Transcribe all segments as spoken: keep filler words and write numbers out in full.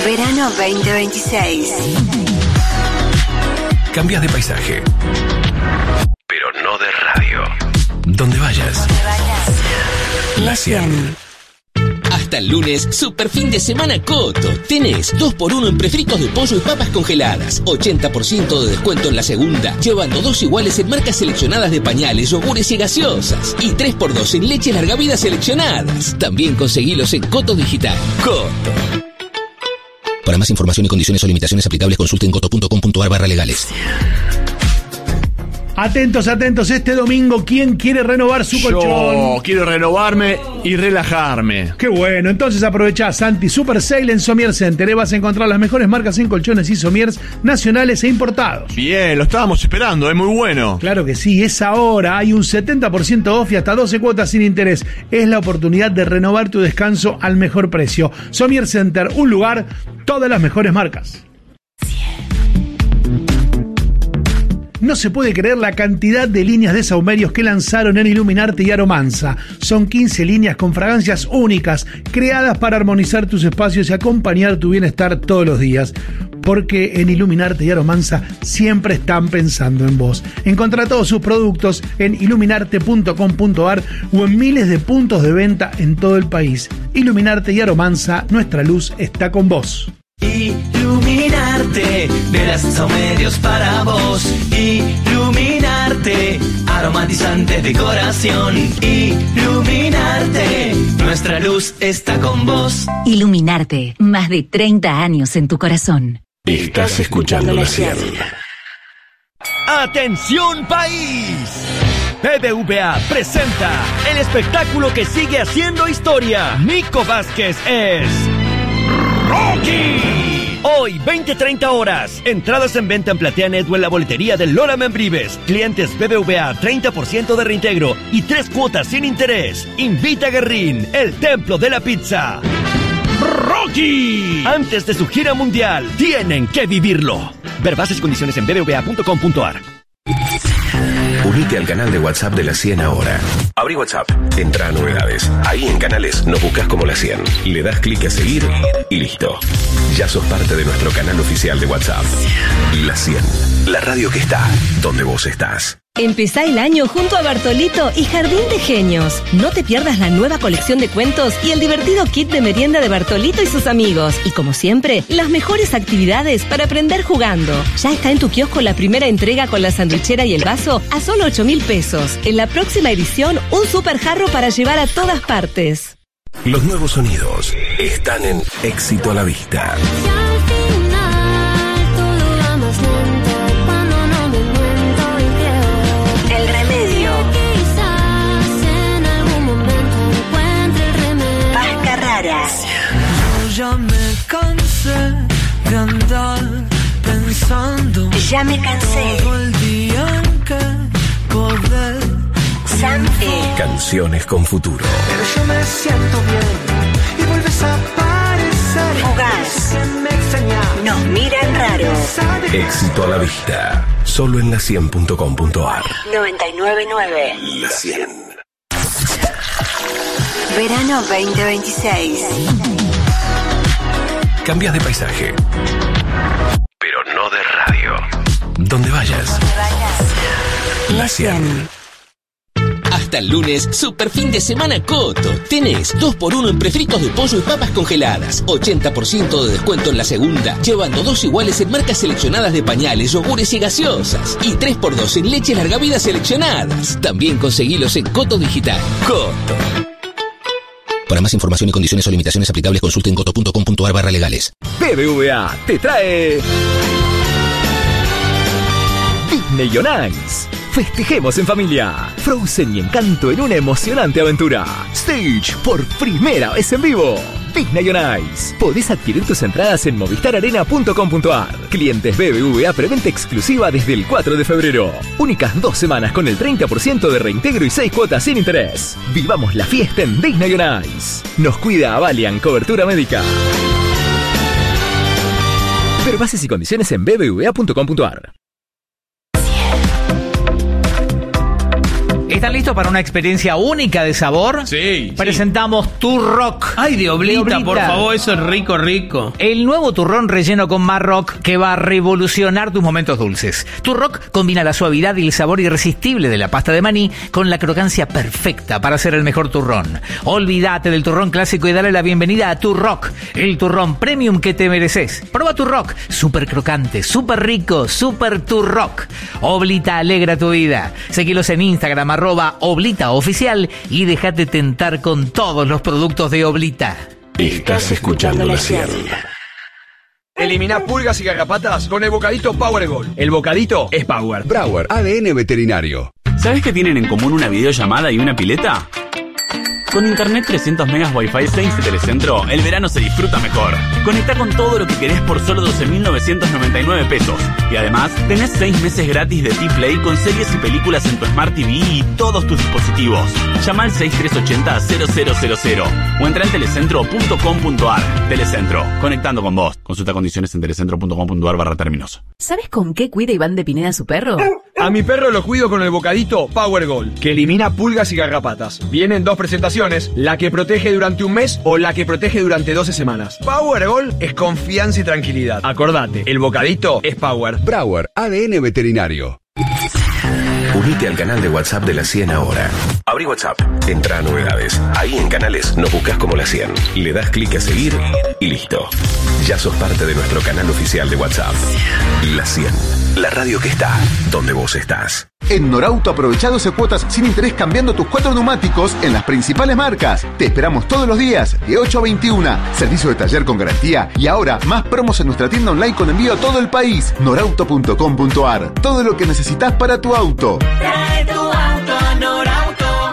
Verano veinte veintiséis. Cambias de paisaje, pero no de radio. Donde vayas, La cien. Hasta el lunes, super fin de semana Coto. Tenés dos por uno en prefritos de pollo y papas congeladas. ochenta por ciento de descuento en la segunda, llevando dos iguales en marcas seleccionadas de pañales, yogures y gaseosas. Y tres por dos en leches larga vida seleccionadas. También conseguilos en Coto Digital. Coto. Para más información y condiciones o limitaciones aplicables, consulten coto punto com punto ar barra legales. Atentos, atentos, este domingo, ¿quién quiere renovar su colchón? Yo quiero renovarme y relajarme. Qué bueno, entonces aprovechá Santi Super Sale en Somier Center. Vas a encontrar las mejores marcas en colchones y somiers nacionales e importados. Bien, lo estábamos esperando, es muy bueno. Claro que sí, es ahora, hay un setenta por ciento off y hasta doce cuotas sin interés. Es la oportunidad de renovar tu descanso al mejor precio. Somier Center, un lugar, todas las mejores marcas. No se puede creer la cantidad de líneas de sahumerios que lanzaron en Iluminarte y Aromanza. Son quince líneas con fragancias únicas, creadas para armonizar tus espacios y acompañar tu bienestar todos los días. Porque en Iluminarte y Aromanza siempre están pensando en vos. Encontrá todos sus productos en iluminarte punto com punto ar o en miles de puntos de venta en todo el país. Iluminarte y Aromanza, nuestra luz está con vos. Iluminarte, verás sahumerios para vos. Iluminarte, aromatizantes de corazón. Iluminarte, nuestra luz está con vos. Iluminarte, más de treinta años en tu corazón. Estás escuchando La cien. ¡Atención país! B B V A presenta el espectáculo que sigue haciendo historia. Nico Vázquez es Rocky. Hoy, veinte treinta horas. Entradas en venta en Plateanet o en la boletería de Lola Membrives. Clientes B B V A, treinta por ciento de reintegro y tres cuotas sin interés. Invita a Guerrín, el templo de la pizza. Rocky. Antes de su gira mundial, tienen que vivirlo. Ver bases y condiciones en b b v a punto com punto ar. Unite al canal de WhatsApp de La cien ahora. Abrí WhatsApp, entra a novedades. Ahí en canales nos buscas como La cien. Le das clic a seguir y listo. Ya sos parte de nuestro canal oficial de WhatsApp. La cien, la radio que está donde vos estás. Empezá el año junto a Bartolito y Jardín de Genios. No te pierdas la nueva colección de cuentos y el divertido kit de merienda de Bartolito y sus amigos. Y como siempre, las mejores actividades para aprender jugando. Ya está en tu kiosco la primera entrega con la sandwichera y el vaso a solo ocho mil pesos. En la próxima edición, un super jarro para llevar a todas partes. Los nuevos sonidos están en Éxito a la Vista. Ya me cansé de andar pensando. Ya me cansé. Todo el día en que poder. Santi. Canciones con futuro. Pero yo me siento bien y vuelves a aparecer. Fugaz. Que me extrañas. Nos miran raro. Éxito a la Vista. Solo en la cien punto com punto ar. noventa y nueve punto nueve. La cien. Verano veinte veintiséis. Cambias de paisaje, pero no de radio. Donde vayas, La cien. Hasta el lunes, super fin de semana Coto. Tenés dos por uno en prefritos de pollo y papas congeladas. ochenta por ciento de descuento en la segunda, llevando dos iguales en marcas seleccionadas de pañales, yogures y gaseosas. Y tres por dos en leches larga vida seleccionadas. También conseguilos en Coto Digital. Coto. Para más información y condiciones o limitaciones aplicables, consulten coto punto com punto ar barra legales. B B V A te trae Disney on Ice. Festejemos en familia. Frozen y Encanto en una emocionante aventura. Stage por primera vez en vivo. Disney on Ice. Podés adquirir tus entradas en movistar arena punto com punto ar. Clientes B B V A preventa exclusiva desde el cuatro de febrero. Únicas dos semanas con el treinta por ciento de reintegro y seis cuotas sin interés. Vivamos la fiesta en Disney on Ice. Nos cuida Avalian Cobertura Médica. Ver bases y condiciones en b b v a punto com punto ar. ¿Están listos para una experiencia única de sabor? Sí. Presentamos Turrock. Ay, de oblita, de oblita, por favor, eso es rico, rico. El nuevo turrón relleno con Marroc que va a revolucionar tus momentos dulces. Turrock combina la suavidad y el sabor irresistible de la pasta de maní con la crocancia perfecta para hacer el mejor turrón. Olvídate del turrón clásico y dale la bienvenida a Turrock, el turrón premium que te mereces. Prueba Turrock, súper crocante, súper rico, súper Turrock. Oblita alegra tu vida. Seguilos en Instagram, arroba Oblita Oficial, y déjate tentar con todos los productos de Oblita. Estás escuchando la cien. Elimina pulgas y garrapatas con el bocadito Power Gold. El bocadito es Power. Brauer, A D N Veterinario. ¿Sabes que tienen en común una videollamada y una pileta? Con internet trescientos megas Wi-Fi seis de Telecentro, el verano se disfruta mejor. Conecta con todo lo que querés por solo doce mil novecientos noventa y nueve pesos. Y además, tenés seis meses gratis de T-Play con series y películas en tu Smart T V y todos tus dispositivos. Llama al seis tres ocho cero cero cero cero cero o entra en telecentro punto com punto ar. Telecentro, conectando con vos. Consulta condiciones en telecentro punto com punto ar barra términos. ¿Sabes con qué cuida Iván de Pineda a su perro? A mi perro lo cuido con el bocadito Power Gold, que elimina pulgas y garrapatas. Vienen dos presentaciones, la que protege durante un mes o la que protege durante doce semanas. Power Gold es confianza y tranquilidad. Acordate, el bocadito es Power. Brauer, A D N Veterinario. Unite al canal de WhatsApp de la cien ahora. Abrí WhatsApp, entra a novedades. Ahí en canales nos buscas como la cien. Le das clic a seguir y listo. Ya sos parte de nuestro canal oficial de WhatsApp. La cien, la radio que está donde vos estás. En Norauto aprovecha doce cuotas sin interés cambiando tus cuatro neumáticos en las principales marcas. Te esperamos todos los días de ocho a veintiuno. Servicio de taller con garantía y ahora más promos en nuestra tienda online con envío a todo el país. norauto punto com punto ar. Todo lo que necesitas para tu auto. Trae tu auto a Norauto.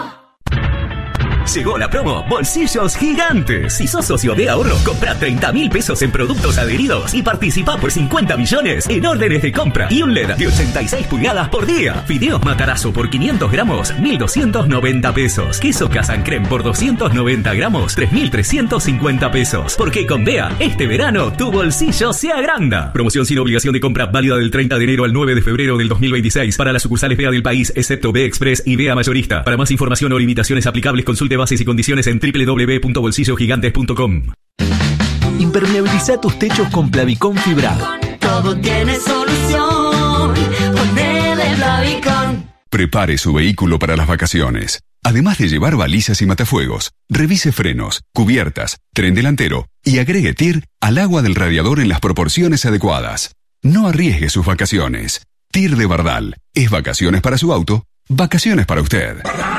Llegó la promo Bolsillos Gigantes. Si sos socio de ahorro, compra treinta mil pesos en productos adheridos y participa por cincuenta millones en órdenes de compra y un L E D de ochenta y seis pulgadas por día. Fideos Matarazo por quinientos gramos, mil doscientos noventa pesos. Queso Casancrem por doscientos noventa gramos, tres mil trescientos cincuenta pesos. Porque con B E A, este verano, tu bolsillo se agranda. Promoción sin obligación de compra, válida del treinta de enero al nueve de febrero del dos mil veintiséis para las sucursales B E A del país, excepto B E Express y B E A Mayorista. Para más información o limitaciones aplicables, consulte bases y condiciones en doble u doble u doble u punto bolsillos gigantes punto com. Impermeabiliza tus techos con Plavicón fibrado. Todo tiene solución. Ponele Plavicón. Prepare su vehículo para las vacaciones. Además de llevar balizas y matafuegos, revise frenos, cubiertas, tren delantero y agregue T I R al agua del radiador en las proporciones adecuadas. No arriesgue sus vacaciones. T I R de Bardal. Es vacaciones para su auto, vacaciones para usted.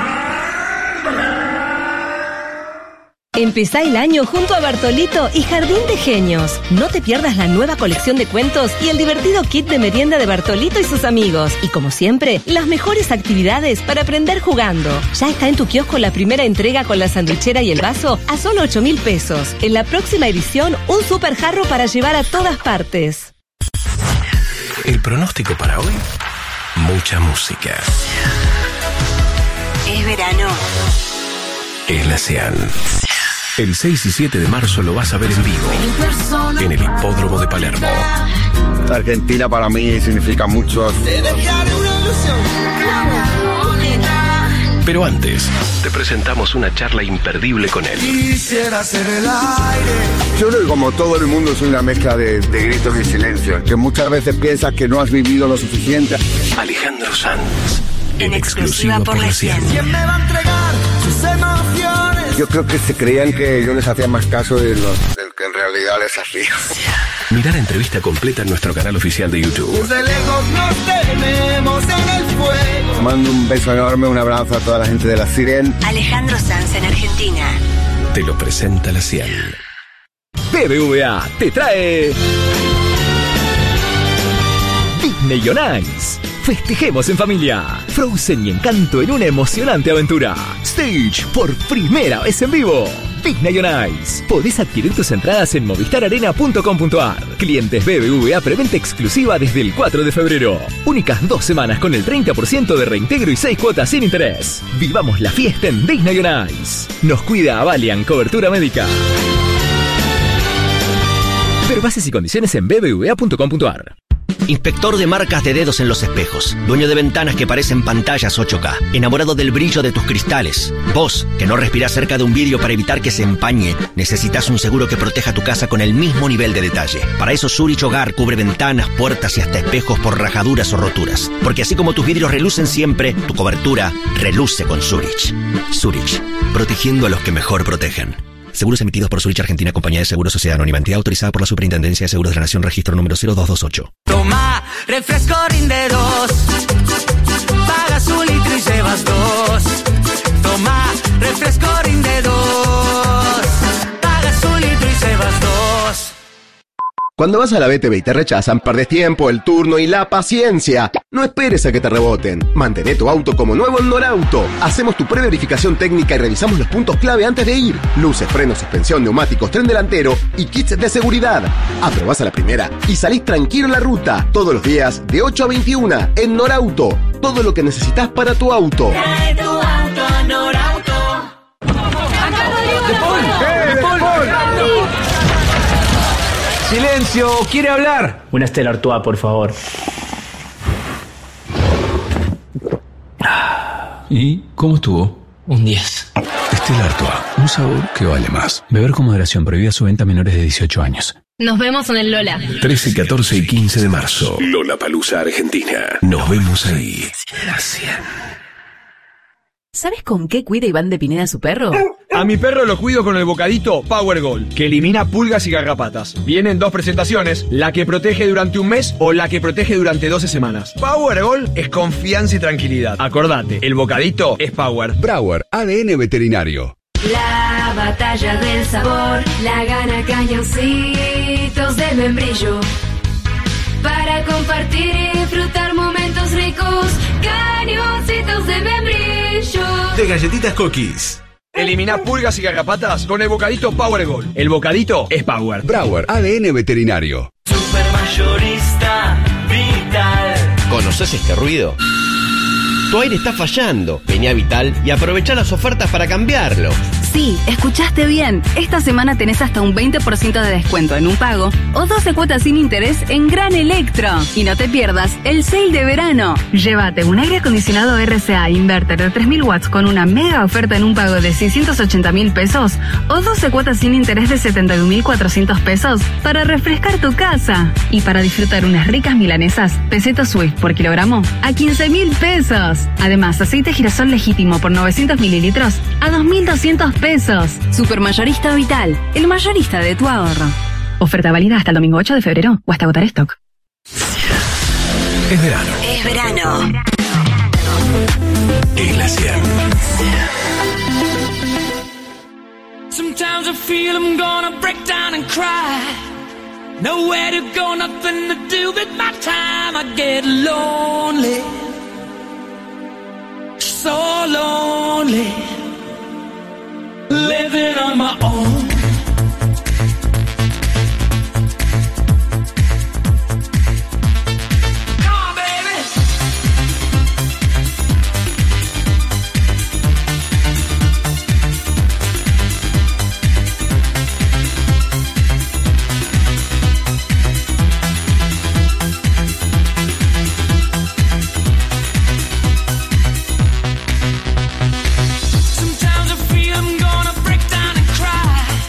Empezá el año junto a Bartolito y Jardín de Genios. No te pierdas la nueva colección de cuentos y el divertido kit de merienda de Bartolito y sus amigos. Y como siempre, las mejores actividades para aprender jugando. Ya está en tu kiosco la primera entrega con la sandwichera y el vaso a solo ocho mil pesos. En la próxima edición, un super jarro para llevar a todas partes. El pronóstico para hoy, mucha música. Es verano. Es la cien. El seis y siete de marzo lo vas a ver en vivo, en el Hipódromo de Palermo. Argentina para mí significa mucho. Pero antes, te presentamos una charla imperdible con él. Quisiera ser el aire. Yo creo que como todo el mundo soy una mezcla de, de gritos y silencio, que muchas veces piensas que no has vivido lo suficiente. Alejandro Sanz, en exclusiva por la cien. ¿Quién me va a entregar sus emociones? Yo creo que se creían que yo les hacía más caso de lo del que en realidad les hacía. Mirá la entrevista completa en nuestro canal oficial de YouTube. Desde lejos nos tenemos en el fuego. Mando un beso enorme, un abrazo a toda la gente de la Siren. Alejandro Sanz en Argentina. Te lo presenta la cien. B B V A te trae Disney on Ice. Festejemos en familia. Frozen y Encanto en una emocionante aventura. Stage por primera vez en vivo. Disney on Ice. Podés adquirir tus entradas en movistar arena punto com punto ar. Clientes B B V A preventa exclusiva desde el cuatro de febrero. Únicas dos semanas con el treinta por ciento de reintegro y seis cuotas sin interés. Vivamos la fiesta en Disney on Ice. Nos cuida Avalian Cobertura Médica. Ver bases y condiciones en b b v a punto com punto ar. Inspector de marcas de dedos en los espejos. Dueño de ventanas que parecen pantallas ocho K. Enamorado del brillo de tus cristales. Vos, que no respirás cerca de un vidrio para evitar que se empañe, necesitas un seguro que proteja tu casa con el mismo nivel de detalle. Para eso Zurich Hogar cubre ventanas, puertas y hasta espejos por rajaduras o roturas. Porque así como tus vidrios relucen siempre, tu cobertura reluce con Zurich. Zurich, protegiendo a los que mejor protegen. Seguros emitidos por Zurich Argentina, Compañía de Seguros, Sociedad Anónima, entidad autorizada por la Superintendencia de Seguros de la Nación, registro número cero dos dos ocho. Toma, refresco rinde dos. Pagas un litro y llevas dos. Toma, refresco rinde dos. Pagas un litro y llevas dos. Cuando vas a la B T V y te rechazan, perdés tiempo, el turno y la paciencia. No esperes a que te reboten. Mantén tu auto como nuevo en Norauto. Hacemos tu pre-verificación técnica y revisamos los puntos clave antes de ir. Luces, frenos, suspensión, neumáticos, tren delantero y kits de seguridad. Aprobás a la primera y salís tranquilo en la ruta. Todos los días de ocho a veintiuna en Norauto. Todo lo que necesitas para tu auto. Trae tu auto a Norauto. ¡Silencio! ¿Quiere hablar? Una Stella Artois, por favor. ¿Y cómo estuvo? Un diez. Stella Artois, un sabor que vale más. Beber con moderación, prohibida su venta a menores de dieciocho años. Nos vemos en el Lola. trece, catorce y quince de marzo. Lollapalooza, Argentina. Nos vemos ahí. ¿Sabes con qué cuida Iván de Pineda a su perro? A mi perro lo cuido con el bocadito Power Gold, que elimina pulgas y garrapatas. Viene en dos presentaciones, la que protege durante un mes o la que protege durante doce semanas. Power Gold es confianza y tranquilidad. Acordate, el bocadito es Power. Brauer, A D N veterinario. La batalla del sabor la gana Cañoncitos de Membrillo. Para compartir y disfrutar momentos ricos, Cañoncitos de Membrillo. De galletitas cookies. Elimina pulgas y garrapatas con el bocadito Power Gold. El bocadito es Power. Brauer, A D N veterinario. Supermayorista Vital. ¿Conoces este ruido? Tu aire está fallando. Vení a Vital y aprovecha las ofertas para cambiarlo. Sí, escuchaste bien. Esta semana tenés hasta un veinte por ciento de descuento en un pago o doce cuotas sin interés en Gran Electro. Y no te pierdas el sale de verano. Llévate un aire acondicionado R C A Inverter de tres mil watts con una mega oferta en un pago de seiscientos ochenta mil pesos o doce cuotas sin interés de setenta y un mil cuatrocientos pesos para refrescar tu casa. Y para disfrutar unas ricas milanesas, Peseto Swift por kilogramo a quince mil pesos. Además, aceite girasol legítimo por novecientos mililitros a dos mil doscientos pesos. Supermayorista Vital, el mayorista de tu ahorro. Oferta válida hasta el domingo ocho de febrero o hasta agotar stock. Es verano. Es verano. En la cien. Sometimes I feel I'm gonna break down and cry. Nowhere to go, nothing to do with my time. I get lonely. So lonely. Living on my own. Come on, baby. Sometimes I feel I'm gonna break down and cry.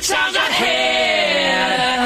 good times ahead.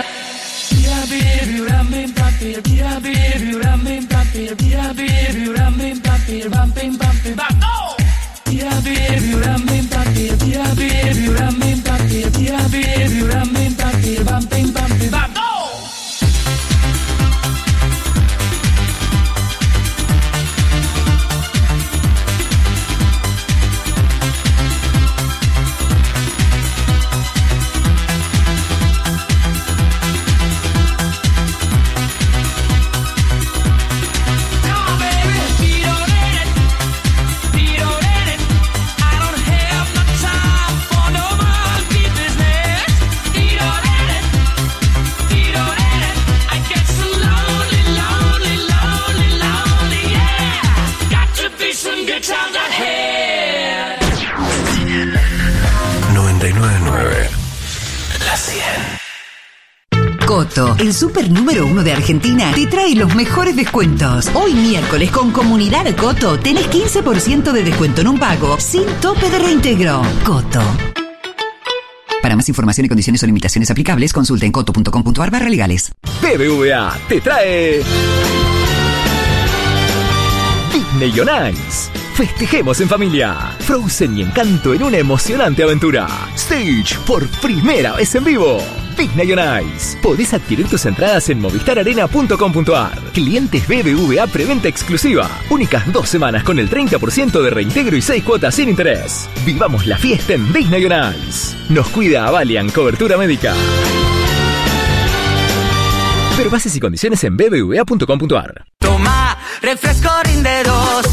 noventa y nueve punto nueve La cien. Coto, el super número uno de Argentina, te trae los mejores descuentos. Hoy miércoles con Comunidad Coto tenés quince por ciento de descuento en un pago sin tope de reintegro. Coto. Para más información y condiciones o limitaciones aplicables, consulta en coto punto com punto ar barra legales. B B V A te trae Disney on Ice. Festejemos en familia. Frozen y Encanto en una emocionante aventura. Stitch por primera vez en vivo. Disney on Ice. Podés adquirir tus entradas en movistar arena punto com punto ar. Clientes B B V A preventa exclusiva. Únicas dos semanas con el treinta por ciento de reintegro y seis cuotas sin interés. Vivamos la fiesta en Disney on Ice. Nos cuida Avalian Cobertura Médica. Pero bases y condiciones en b b v a punto com punto ar. Toma, refresco rinde dos.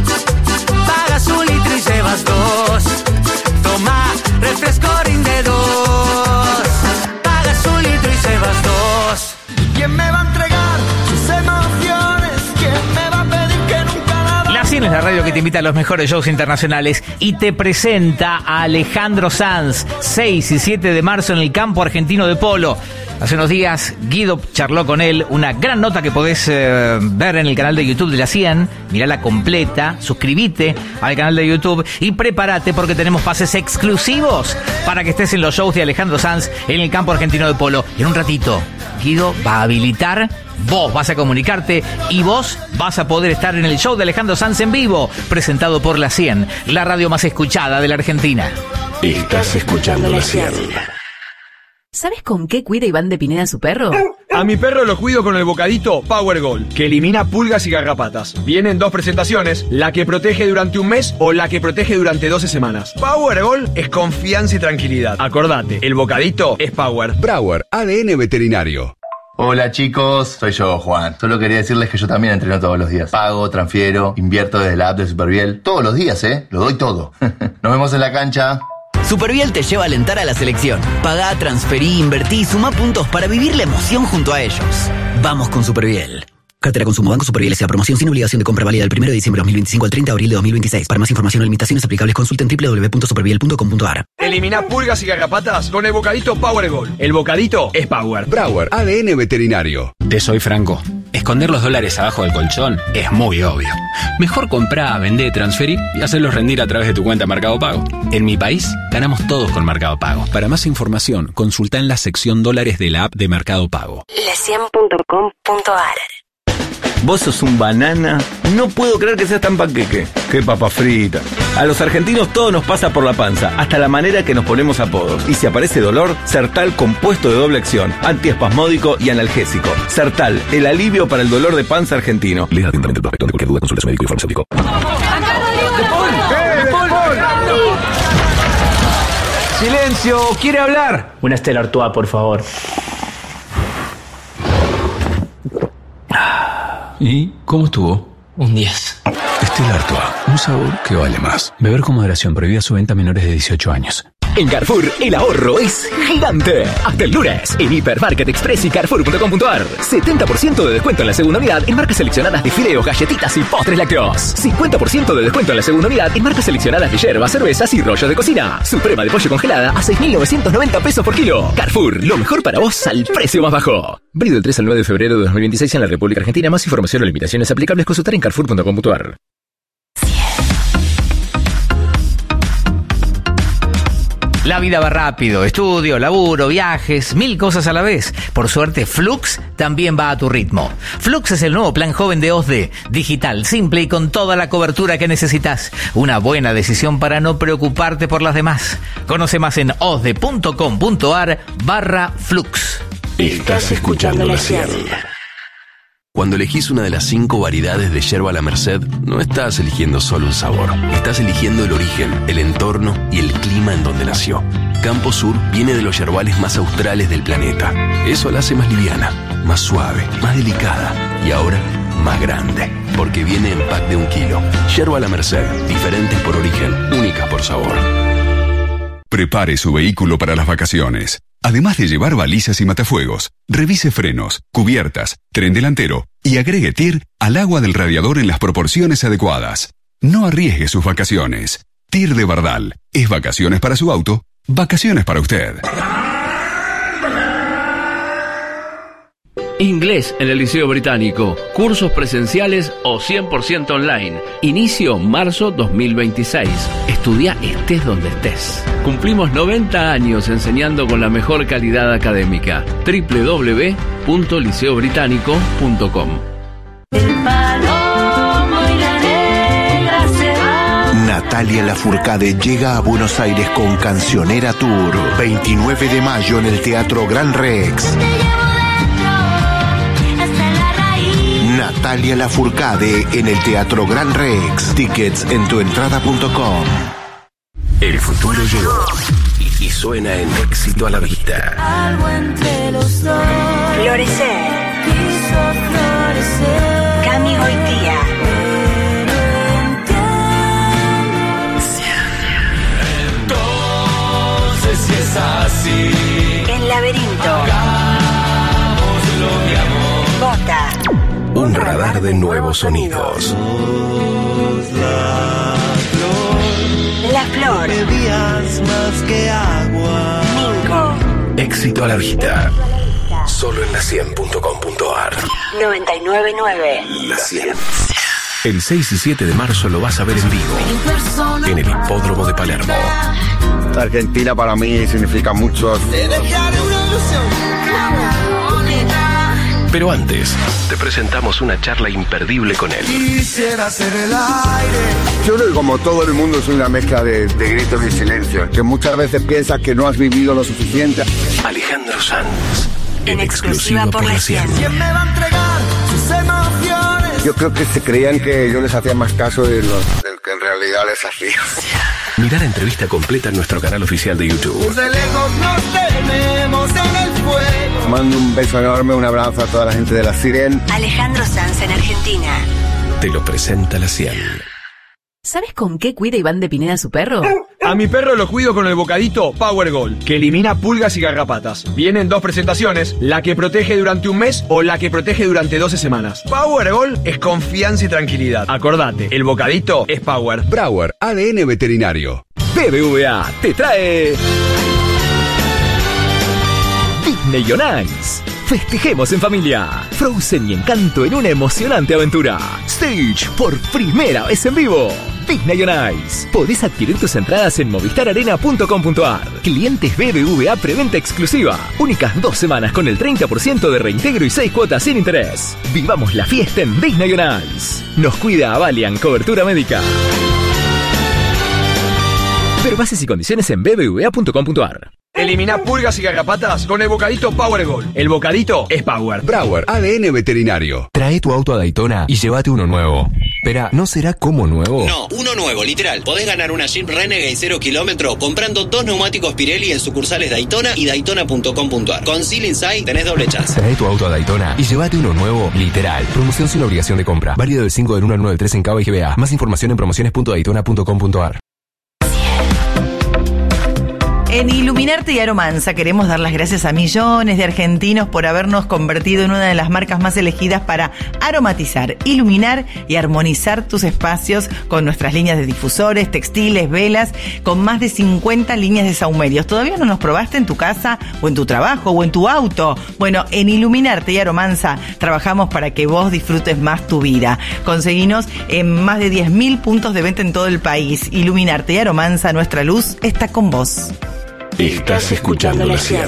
Pagas un litro y llevas dos. Toma, refresco rinde dos. Pagas un litro y llevas dos. ¿Quién me va a entregar sus emociones? ¿Quién me va a pedir que nunca nada? La cien es la radio que te invita a los mejores shows internacionales y te presenta a Alejandro Sanz, seis y siete de marzo en el campo argentino de polo. Hace unos días Guido charló con él, una gran nota que podés eh, ver en el canal de YouTube de La cien. Mirala completa, suscríbete al canal de YouTube y prepárate porque tenemos pases exclusivos para que estés en los shows de Alejandro Sanz en el campo argentino de polo. En un ratito, Guido va a habilitar, vos vas a comunicarte y vos vas a poder estar en el show de Alejandro Sanz en vivo, presentado por La cien, la radio más escuchada de la Argentina. Estás escuchando La cien. ¿Sabes con qué cuida Iván de Pineda a su perro? A mi perro lo cuido con el bocadito Power Gold, que elimina pulgas y garrapatas. Viene en dos presentaciones, la que protege durante un mes o la que protege durante doce semanas. Power Gold es confianza y tranquilidad. Acordate, el bocadito es Power. Brauer, A D N Veterinario. Hola chicos, soy yo, Juan. Solo quería decirles que yo también entreno todos los días. Pago, transfiero, invierto desde la app de Superviel. Todos los días, ¿eh? Lo doy todo. Nos vemos en la cancha. Superviel te lleva a alentar a la selección. Pagá, transferí, invertí y sumá puntos para vivir la emoción junto a ellos. Vamos con Superviel. Cartera Consumo Banco Superviel S A. Promoción sin obligación de compra válida del primero de diciembre de dos mil veinticinco al treinta de abril de dos mil veintiséis. Para más información o limitaciones aplicables consulten doble u doble u doble u punto superviel punto com punto ar. Elimina pulgas y garrapatas con el bocadito Power Gold. El bocadito es Power. Brauer, A D N Veterinario. Te soy franco. Esconder los dólares abajo del colchón es muy obvio. Mejor comprar, vender, transferir y hacerlos rendir a través de tu cuenta Mercado Pago. En mi país, ganamos todos con Mercado Pago. Para más información, consulta en la sección dólares de la app de Mercado Pago. la cien punto com punto ar. Vos sos un banana. No puedo creer que seas tan panqueque. Qué papa frita. A los argentinos todo nos pasa por la panza, hasta la manera que nos ponemos apodos. Y si aparece dolor, Sertal compuesto de doble acción, antiespasmódico y analgésico. Sertal, el alivio para el dolor de panza argentino. Lea atentamente el prospecto. De cualquier duda, consulte a su médico y farmacéutico. Silencio, ¿quiere hablar? Una Stella Artois, por favor. ¿Y cómo estuvo? Un diez. Stella Artois, un sabor que vale más. Beber con moderación, prohibida su venta a menores de dieciocho años. En Carrefour, el ahorro es gigante. Hasta el lunes, en Hipermarket Express y carrefour punto com punto ar. setenta por ciento de descuento en la segunda unidad en marcas seleccionadas de fideos, galletitas y postres lácteos. cincuenta por ciento de descuento en la segunda unidad en marcas seleccionadas de yerbas, cervezas y rollos de cocina. Suprema de pollo congelada a seis mil novecientos noventa pesos por kilo. Carrefour, lo mejor para vos al precio más bajo. Válido del tres al nueve de febrero de dos mil veintiséis en la República Argentina. Más información o limitaciones aplicables consultar en carrefour punto com punto ar. La vida va rápido, estudio, laburo, viajes, mil cosas a la vez. Por suerte, Flux también va a tu ritmo. Flux es el nuevo plan joven de OSDE, digital, simple y con toda la cobertura que necesitas. Una buena decisión para no preocuparte por las demás. Conoce más en osde.com.ar barra Flux. Estás escuchando La cien. Cuando elegís una de las cinco variedades de yerba La Merced, no estás eligiendo solo un sabor. Estás eligiendo el origen, el entorno y el clima en donde nació. Campo Sur viene de los yerbales más australes del planeta. Eso la hace más liviana, más suave, más delicada y ahora más grande. Porque viene en pack de un kilo. Yerba La Merced, diferentes por origen, únicas por sabor. Prepare su vehículo para las vacaciones. Además de llevar balizas y matafuegos, revise frenos, cubiertas, tren delantero y agregue T I R al agua del radiador en las proporciones adecuadas. No arriesgue sus vacaciones. T I R de Bardal. Es vacaciones para su auto, vacaciones para usted. Inglés en el Liceo Británico. Cursos presenciales o cien por ciento online. Inicio marzo dos mil veintiséis. Estudia estés donde estés. Cumplimos noventa años enseñando con la mejor calidad académica. doble u doble u doble u punto liceo británico punto com. El palomo y la negra se van. Natalia Lafourcade llega a Buenos Aires con Cancionera Tour. veintinueve de mayo en el Teatro Gran Rex. Natalia Lafourcade en el Teatro Gran Rex. Tickets en tuentrada punto com. El futuro llegó y suena en Éxito a la Vista. Algo entre los dos. Florecer. Quiso florecer. Cami Goitía. Entonces si es así, El laberinto. hagámoslo, mi amor. Bota. Un radar de nuevos sonidos. La flor. Bebías más que agua. Mingo. Éxito a la Vista. Solo en la cien punto com punto ar. noventa y nueve punto nueve. La cien. El seis y siete de marzo lo vas a ver en vivo. En el Hipódromo de Palermo. Argentina para mí significa mucho. Te dejaré una ilusión. Pero antes, te presentamos una charla imperdible con él. Quisiera hacer el aire. Yo creo que como todo el mundo soy una mezcla de, de gritos y silencio, que muchas veces piensas que no has vivido lo suficiente. Alejandro Sanz, en, En exclusiva por La cien. ¿Quién me va a entregar sus emociones? Yo creo que se creían que yo les hacía más caso de lo del que en realidad les hacía. Mirá la entrevista completa en nuestro canal oficial de YouTube. Desde lejos nos tenemos en el fuego. Mando un beso enorme, un abrazo a toda la gente de La cien. Alejandro Sanz en Argentina. Te lo presenta La cien. ¿Sabes con qué cuida Iván de Pineda a su perro? A mi perro lo cuido con el bocadito Power Gold, que elimina pulgas y garrapatas. Viene en dos presentaciones, la que protege durante un mes o la que protege durante doce semanas. Power Gold es confianza y tranquilidad. Acordate, el bocadito es Power. Brauer, A D N Veterinario. B B V A te trae Disney on Ice. Festejemos en familia. Frozen y Encanto en una emocionante aventura. Stage por primera vez en vivo. Disney on Ice. Podés adquirir tus entradas en movistar arena punto com punto ar. Clientes B B V A preventa exclusiva. Únicas dos semanas con el treinta por ciento de reintegro y seis cuotas sin interés. Vivamos la fiesta en Disney on Ice. Nos cuida Avalian Cobertura Médica. Ver bases y condiciones en b b v a punto com punto ar. Elimina pulgas y garrapatas con el bocadito Power Gold. El bocadito es Power. Brauer, A D N Veterinario. Trae tu auto a Daytona y llévate uno nuevo. Espera, ¿no será como nuevo? No, uno nuevo, literal. Podés ganar una Jeep Renegade cero kilómetro comprando dos neumáticos Pirelli en sucursales Daytona y daytona punto com punto ar. Con Seal Inside tenés doble chance. Trae tu auto a Daytona y llévate uno nuevo, literal. Promoción sin obligación de compra. Válido del cinco del uno al nueve del tres en Cava y G B A. Más información en promociones punto daytona punto com punto ar. En Iluminarte y Aromanza queremos dar las gracias a millones de argentinos por habernos convertido en una de las marcas más elegidas para aromatizar, iluminar y armonizar tus espacios con nuestras líneas de difusores, textiles, velas, con más de cincuenta líneas de sahumerios. ¿Todavía no nos probaste en tu casa o en tu trabajo o en tu auto? Bueno, en Iluminarte y Aromanza trabajamos para que vos disfrutes más tu vida. Conseguinos en más de diez mil puntos de venta en todo el país. Iluminarte y Aromanza, nuestra luz está con vos. Estás escuchando la cien.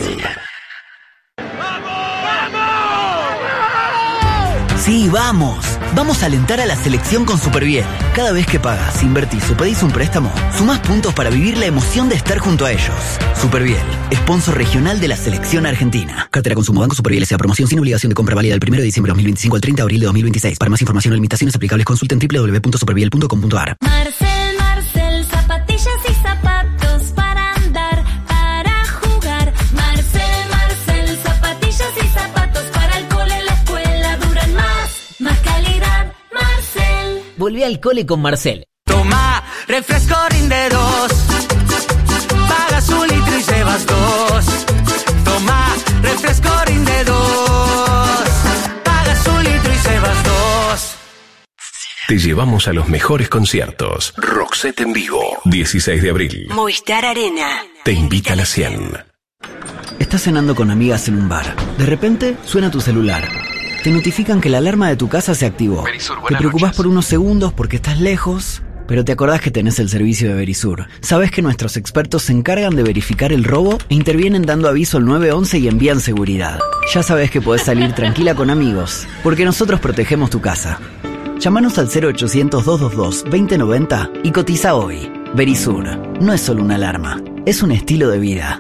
Sí, vamos. Vamos a alentar a la selección con Superbiel. Cada vez que pagas, invertís o pedís un préstamo, sumás puntos para vivir la emoción de estar junto a ellos. Superbiel, sponsor regional de la selección argentina. Cátedra Consumo Banco Superbiel S A. Promoción sin obligación de compra válida del primero de diciembre de dos mil veinticinco al treinta de abril de dos mil veintiséis. Para más información o limitaciones aplicables, consulten doble u doble u doble u punto superbiel punto com punto a r. Marcel, Marcel, zapatillas y zapatos para andar, para jugar. Marcel, Marcel, zapatillas y zapatos para el cole, la escuela, duran más, más calidad. Marcel. Volví al cole con Marcel. Toma, refresco rinde dos. Pagas un litro y llevas dos. Toma, refresco rinde dos. Pagas un litro y llevas dos. Te llevamos a los mejores conciertos. Roxette en vivo, dieciséis de abril. Movistar Arena. Te invita a la cien. Estás cenando con amigas en un bar. De repente suena tu celular. Te notifican que la alarma de tu casa se activó. Verisur, Te buenas preocupás noches. por unos segundos porque estás lejos, pero te acordás que tenés el servicio de Verisur. Sabés que nuestros expertos se encargan de verificar el robo e intervienen dando aviso al nueve once y envían seguridad. Ya sabés que podés salir tranquila con amigos, porque nosotros protegemos tu casa. Llámanos al cero ochocientos, doscientos veintidós, veinte noventa y cotiza hoy. Verisur no es solo una alarma, es un estilo de vida.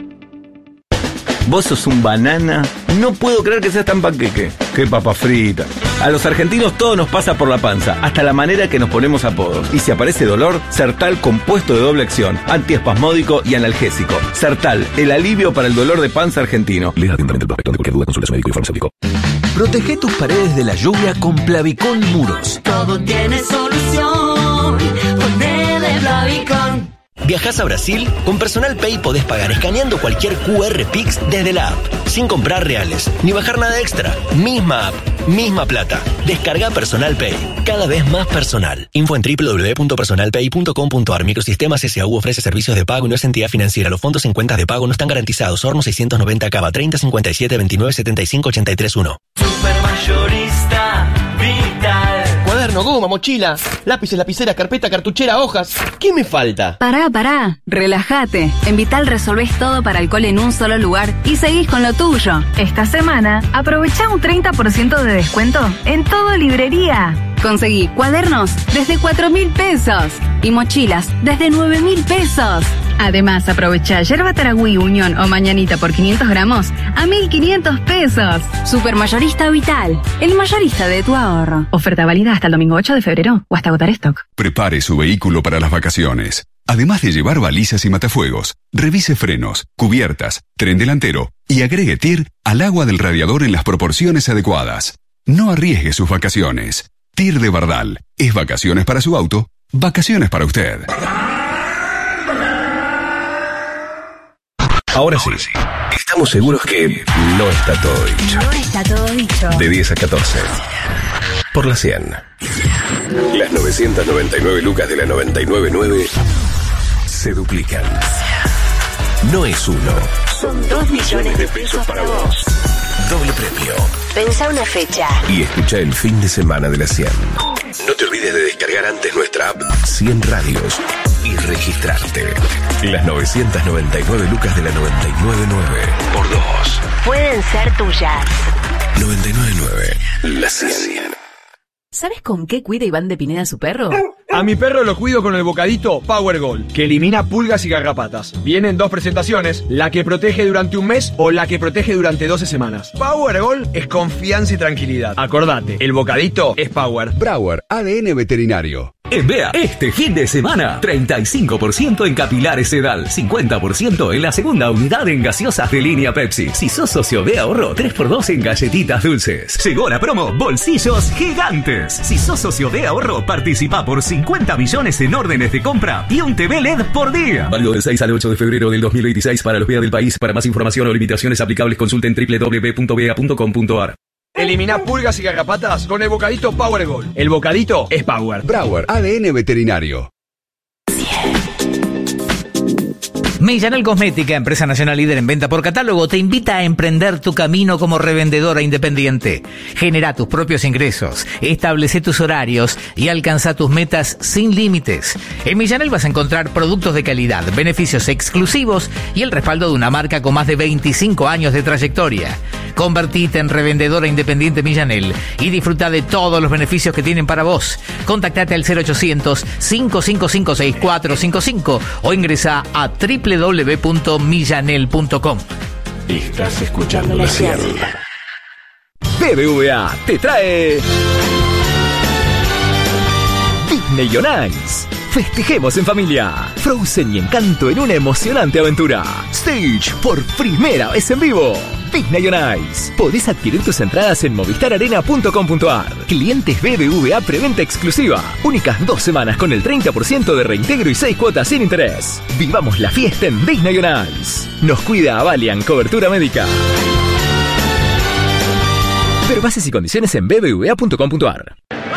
Vos sos un banana. No puedo creer que seas tan panqueque. Qué papa frita. A los argentinos todo nos pasa por la panza, hasta la manera que nos ponemos apodos. Y si aparece dolor, Sertal compuesto de doble acción, antiespasmódico y analgésico. Sertal, el alivio para el dolor de panza argentino. Lea atentamente el prospecto. De cualquier duda, consulta a su médico y farmacéutico. Protege tus paredes de la lluvia con Plavicón Muros. Todo tiene solución. Ponte de Plavicón. ¿Viajás a Brasil? Con Personal Pay podés pagar escaneando cualquier Q R Pix desde la app, sin comprar reales, ni bajar nada extra. Misma app, misma plata. Descarga Personal Pay, cada vez más personal. Info en doble u doble u doble u punto personal pay punto com punto a r. Microsistemas S A U ofrece servicios de pago y no es entidad financiera. Los fondos en cuentas de pago no están garantizados. Horno seiscientos noventa Cava, treinta cincuenta y siete veintinueve setenta y cinco ochenta y tres uno. Supermayorista Vital. Cuaderno, goma, mochila, lápices, lapicera, carpeta, cartuchera, hojas. ¿Qué me falta? Pará, pará, relájate. En Vital resolvés todo para alcohol en un solo lugar y seguís con lo tuyo. Esta semana, aprovecha un treinta por ciento de descuento en todo librería. Conseguí cuadernos desde cuatro mil pesos y mochilas desde nueve mil pesos. Además, aprovecha yerba taragüí, Unión o Mañanita por quinientos gramos a mil quinientos pesos. Supermayorista Vital, el mayorista de tu ahorro. Oferta válida hasta el domingo ocho de febrero o hasta agotar stock. Prepare su vehículo para las vacaciones. Además de llevar balizas y matafuegos, revise frenos, cubiertas, tren delantero y agregue T I R al agua del radiador en las proporciones adecuadas. No arriesgue sus vacaciones. T I R de Bardal. Es vacaciones para su auto, vacaciones para usted. Ahora sí, estamos seguros que no está todo dicho. No está todo dicho. De diez a catorce. Por la cien. Las novecientas noventa y nueve lucas de la noventa y nueve nueve se duplican. No es uno. Son dos millones de pesos para vos. Doble premio. Pensá una fecha. Y escucha el fin de semana de la cien. No te olvides de descargar antes nuestra app cien Radios y registrarte. Las novecientas noventa y nueve lucas de la noventa y nueve nueve por dos. Pueden ser tuyas. noventa y nueve nueve. La cien. ¿Sabes con qué cuida Iván de Pineda a su perro? A mi perro lo cuido con el bocadito Power Gold, que elimina pulgas y garrapatas. Viene en dos presentaciones, la que protege durante un mes o la que protege durante doce semanas. Power Gold es confianza y tranquilidad. Acordate, el bocadito es Power. Brauer, A D N Veterinario. En Bea, este fin de semana, treinta y cinco por ciento en capilares Sedal, cincuenta por ciento en la segunda unidad en gaseosas de línea Pepsi. Si sos socio de ahorro, tres por dos en galletitas dulces. Llegó la promo Bolsillos Gigantes. Si sos socio de ahorro, participa por cincuenta millones en órdenes de compra y un T V L E D por día. Válido del seis al ocho de febrero del dos mil veintiséis para los Bea del país. Para más información o limitaciones aplicables, consulten doble u doble u doble u punto bea punto com punto a r. Elimina pulgas y garrapatas con el bocadito Power Gold. El bocadito es Power. Brauer, A D N Veterinario. Millanel Cosmética, empresa nacional líder en venta por catálogo, te invita a emprender tu camino como revendedora independiente. Genera tus propios ingresos, establece tus horarios y alcanza tus metas sin límites. En Millanel vas a encontrar productos de calidad, beneficios exclusivos y el respaldo de una marca con más de veinticinco años de trayectoria. Convertite en revendedora independiente Millanel y disfruta de todos los beneficios que tienen para vos. Contactate al cero ochocientos, cinco cinco cinco, seis cuatro cinco cinco o ingresa a doble u doble u doble u punto millanel punto com. Estás escuchando la cien. B B V A te trae Disney on Ice. Festejemos en familia. Frozen y Encanto en una emocionante aventura. Stage por primera vez en vivo. Disney on Ice. Podés adquirir tus entradas en movistar arena punto com punto a r. Clientes B B V A preventa exclusiva. Únicas dos semanas con el treinta por ciento de reintegro y seis cuotas sin interés. Vivamos la fiesta en Disney on Ice. Nos cuida Avalian Cobertura Médica. Ver bases y condiciones en b b v a punto com punto a r.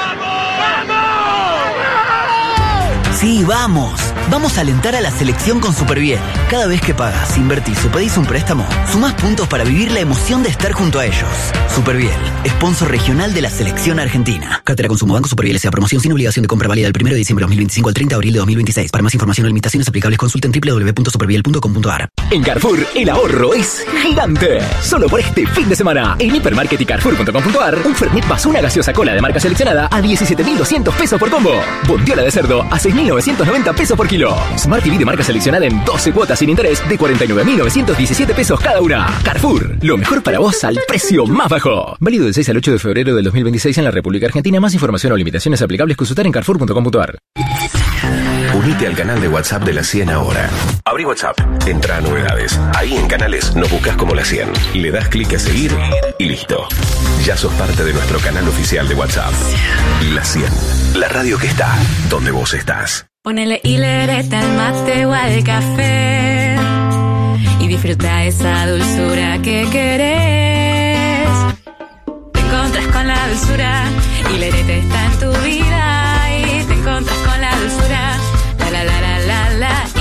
Sí, vamos. Vamos a alentar a la selección con Superbiel. Cada vez que pagas, invertís o pedís un préstamo, sumás puntos para vivir la emoción de estar junto a ellos. Superbiel, sponsor regional de la selección argentina. Cátedra Consumo Banco Superbiel S A. Promoción sin obligación de compra válida del primero de diciembre de dos mil veinticinco al treinta de abril de dos mil veintiséis. Para más información o limitaciones aplicables, consulten doble u doble u doble u punto superbiel punto com punto a r. En Carrefour, el ahorro es gigante. Solo por este fin de semana, en Hipermarket y Carrefour punto com punto a r, un Fernet más una gaseosa cola de marca seleccionada a diecisiete mil doscientos pesos por combo. Bondiola de cerdo a seis mil novecientos noventa pesos por kilo. Smart T V de marca seleccionada en doce cuotas sin interés de cuarenta y nueve mil novecientos diecisiete pesos cada una. Carrefour, lo mejor para vos al precio más bajo. Válido del seis al ocho de febrero del dos mil veintiséis en la República Argentina. Más información o limitaciones aplicables, consultar en carrefour punto com punto a r. Unite al canal de WhatsApp de la cien ahora. Abrí WhatsApp, entra a novedades. Ahí en canales nos buscas como la cien. Le das clic a seguir y listo. Ya sos parte de nuestro canal oficial de WhatsApp. La cien, la radio que está donde vos estás. Ponele hilereta al mate o al café y disfruta esa dulzura que querés. Te encontras con la dulzura, hilereta está en tu vida y te encontras con la dulzura. La la la la la la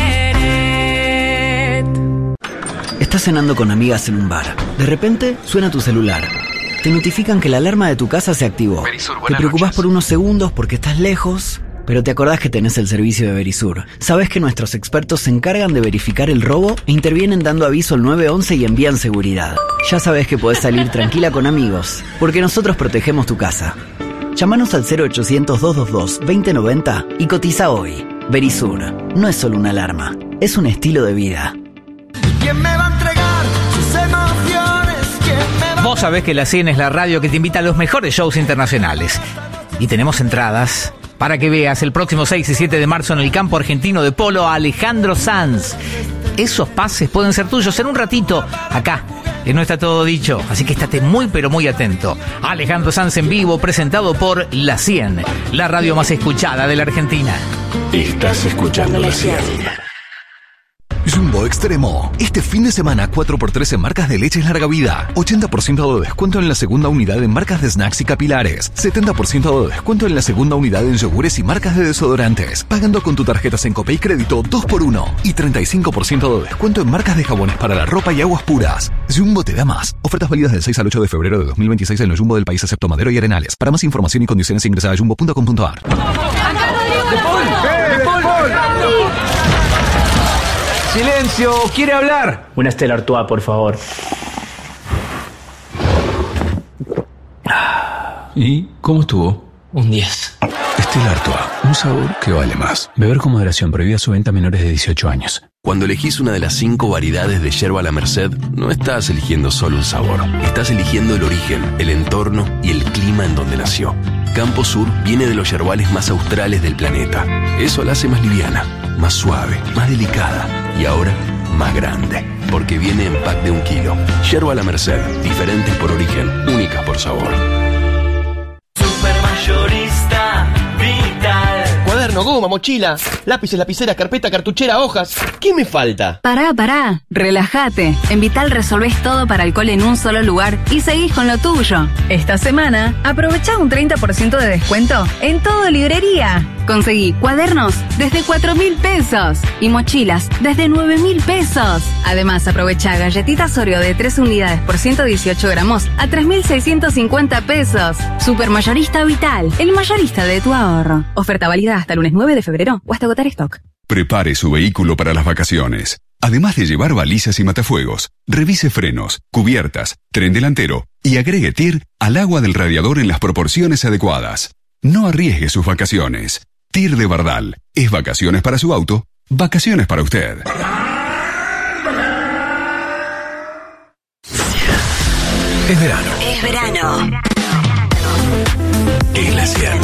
hileret. Estás cenando con amigas en un bar. De repente suena tu celular. Te notifican que la alarma de tu casa se activó. Te preocupás por unos segundos porque estás lejos, pero te acordás que tenés el servicio de Verisur. Sabés que nuestros expertos se encargan de verificar el robo e intervienen dando aviso al nueve once y envían seguridad. Ya sabés que podés salir tranquila con amigos, porque nosotros protegemos tu casa. Llámanos al cero ochocientos, doscientos veintidós, veinte noventa y cotiza hoy. Verisur no es solo una alarma, es un estilo de vida. ¿Quién me va a entregar sus emociones? ¿Quién me va? Vos sabés que la cien es la radio que te invita a los mejores shows internacionales. Y tenemos entradas para que veas el próximo seis y siete de marzo en el campo argentino de polo a Alejandro Sanz. Esos pases pueden ser tuyos en un ratito, acá, en No Está Todo Dicho. Así que estate muy pero muy atento. Alejandro Sanz en vivo, presentado por La cien, la radio más escuchada de la Argentina. Estás escuchando la cien. Jumbo Extremo. Este fin de semana cuatro por tres en marcas de leches larga vida. ochenta por ciento de descuento en la segunda unidad en marcas de snacks y capilares. setenta por ciento de descuento en la segunda unidad en yogures y marcas de desodorantes. Pagando con tu tarjeta Sencopay Crédito dos por uno. Y treinta y cinco por ciento de descuento en marcas de jabones para la ropa y aguas puras. Jumbo te da más. Ofertas válidas del seis al ocho de febrero de dos mil veintiséis en los Jumbo del país excepto Madero y Arenales. Para más información y condiciones ingresa a jumbo punto com punto a r. ¡Silencio! ¿Quiere hablar? Una Stella Artois, por favor. ¿Y cómo estuvo? Un diez. Stella Artois, un sabor que vale más. Beber con moderación, prohibida su venta a menores de dieciocho años. Cuando elegís una de las cinco variedades de yerba La Merced, no estás eligiendo solo un sabor. Estás eligiendo el origen, el entorno y el clima en donde nació. Campo Sur viene de los yerbales más australes del planeta. Eso la hace más liviana, más suave, más delicada y ahora más grande. Porque viene en pack de un kilo. Yerba La Merced, diferentes por origen, únicas por sabor. Supermayorista Vital. Cuaderno, goma, mochila, lápices, lapiceras, carpeta, cartuchera, hojas. ¿Qué me falta? Pará, pará, relájate. En Vital resolvés todo para alcohol en un solo lugar y seguís con lo tuyo. Esta semana, aprovechá un treinta por ciento de descuento en todo librería. Conseguí cuadernos desde cuatro mil pesos y mochilas desde nueve mil pesos. Además, aprovecha galletitas Oreo de tres unidades por ciento dieciocho gramos a tres mil seiscientos cincuenta pesos. Supermayorista Vital, el mayorista de tu ahorro. Oferta válida hasta el lunes nueve de febrero o hasta agotar stock. Prepare su vehículo para las vacaciones. Además de llevar balizas y matafuegos, revise frenos, cubiertas, tren delantero y agregue T I R al agua del radiador en las proporciones adecuadas. No arriesgue sus vacaciones. T I R de Bardal. Es vacaciones para su auto, vacaciones para usted. Es verano. Es verano. Es la cien.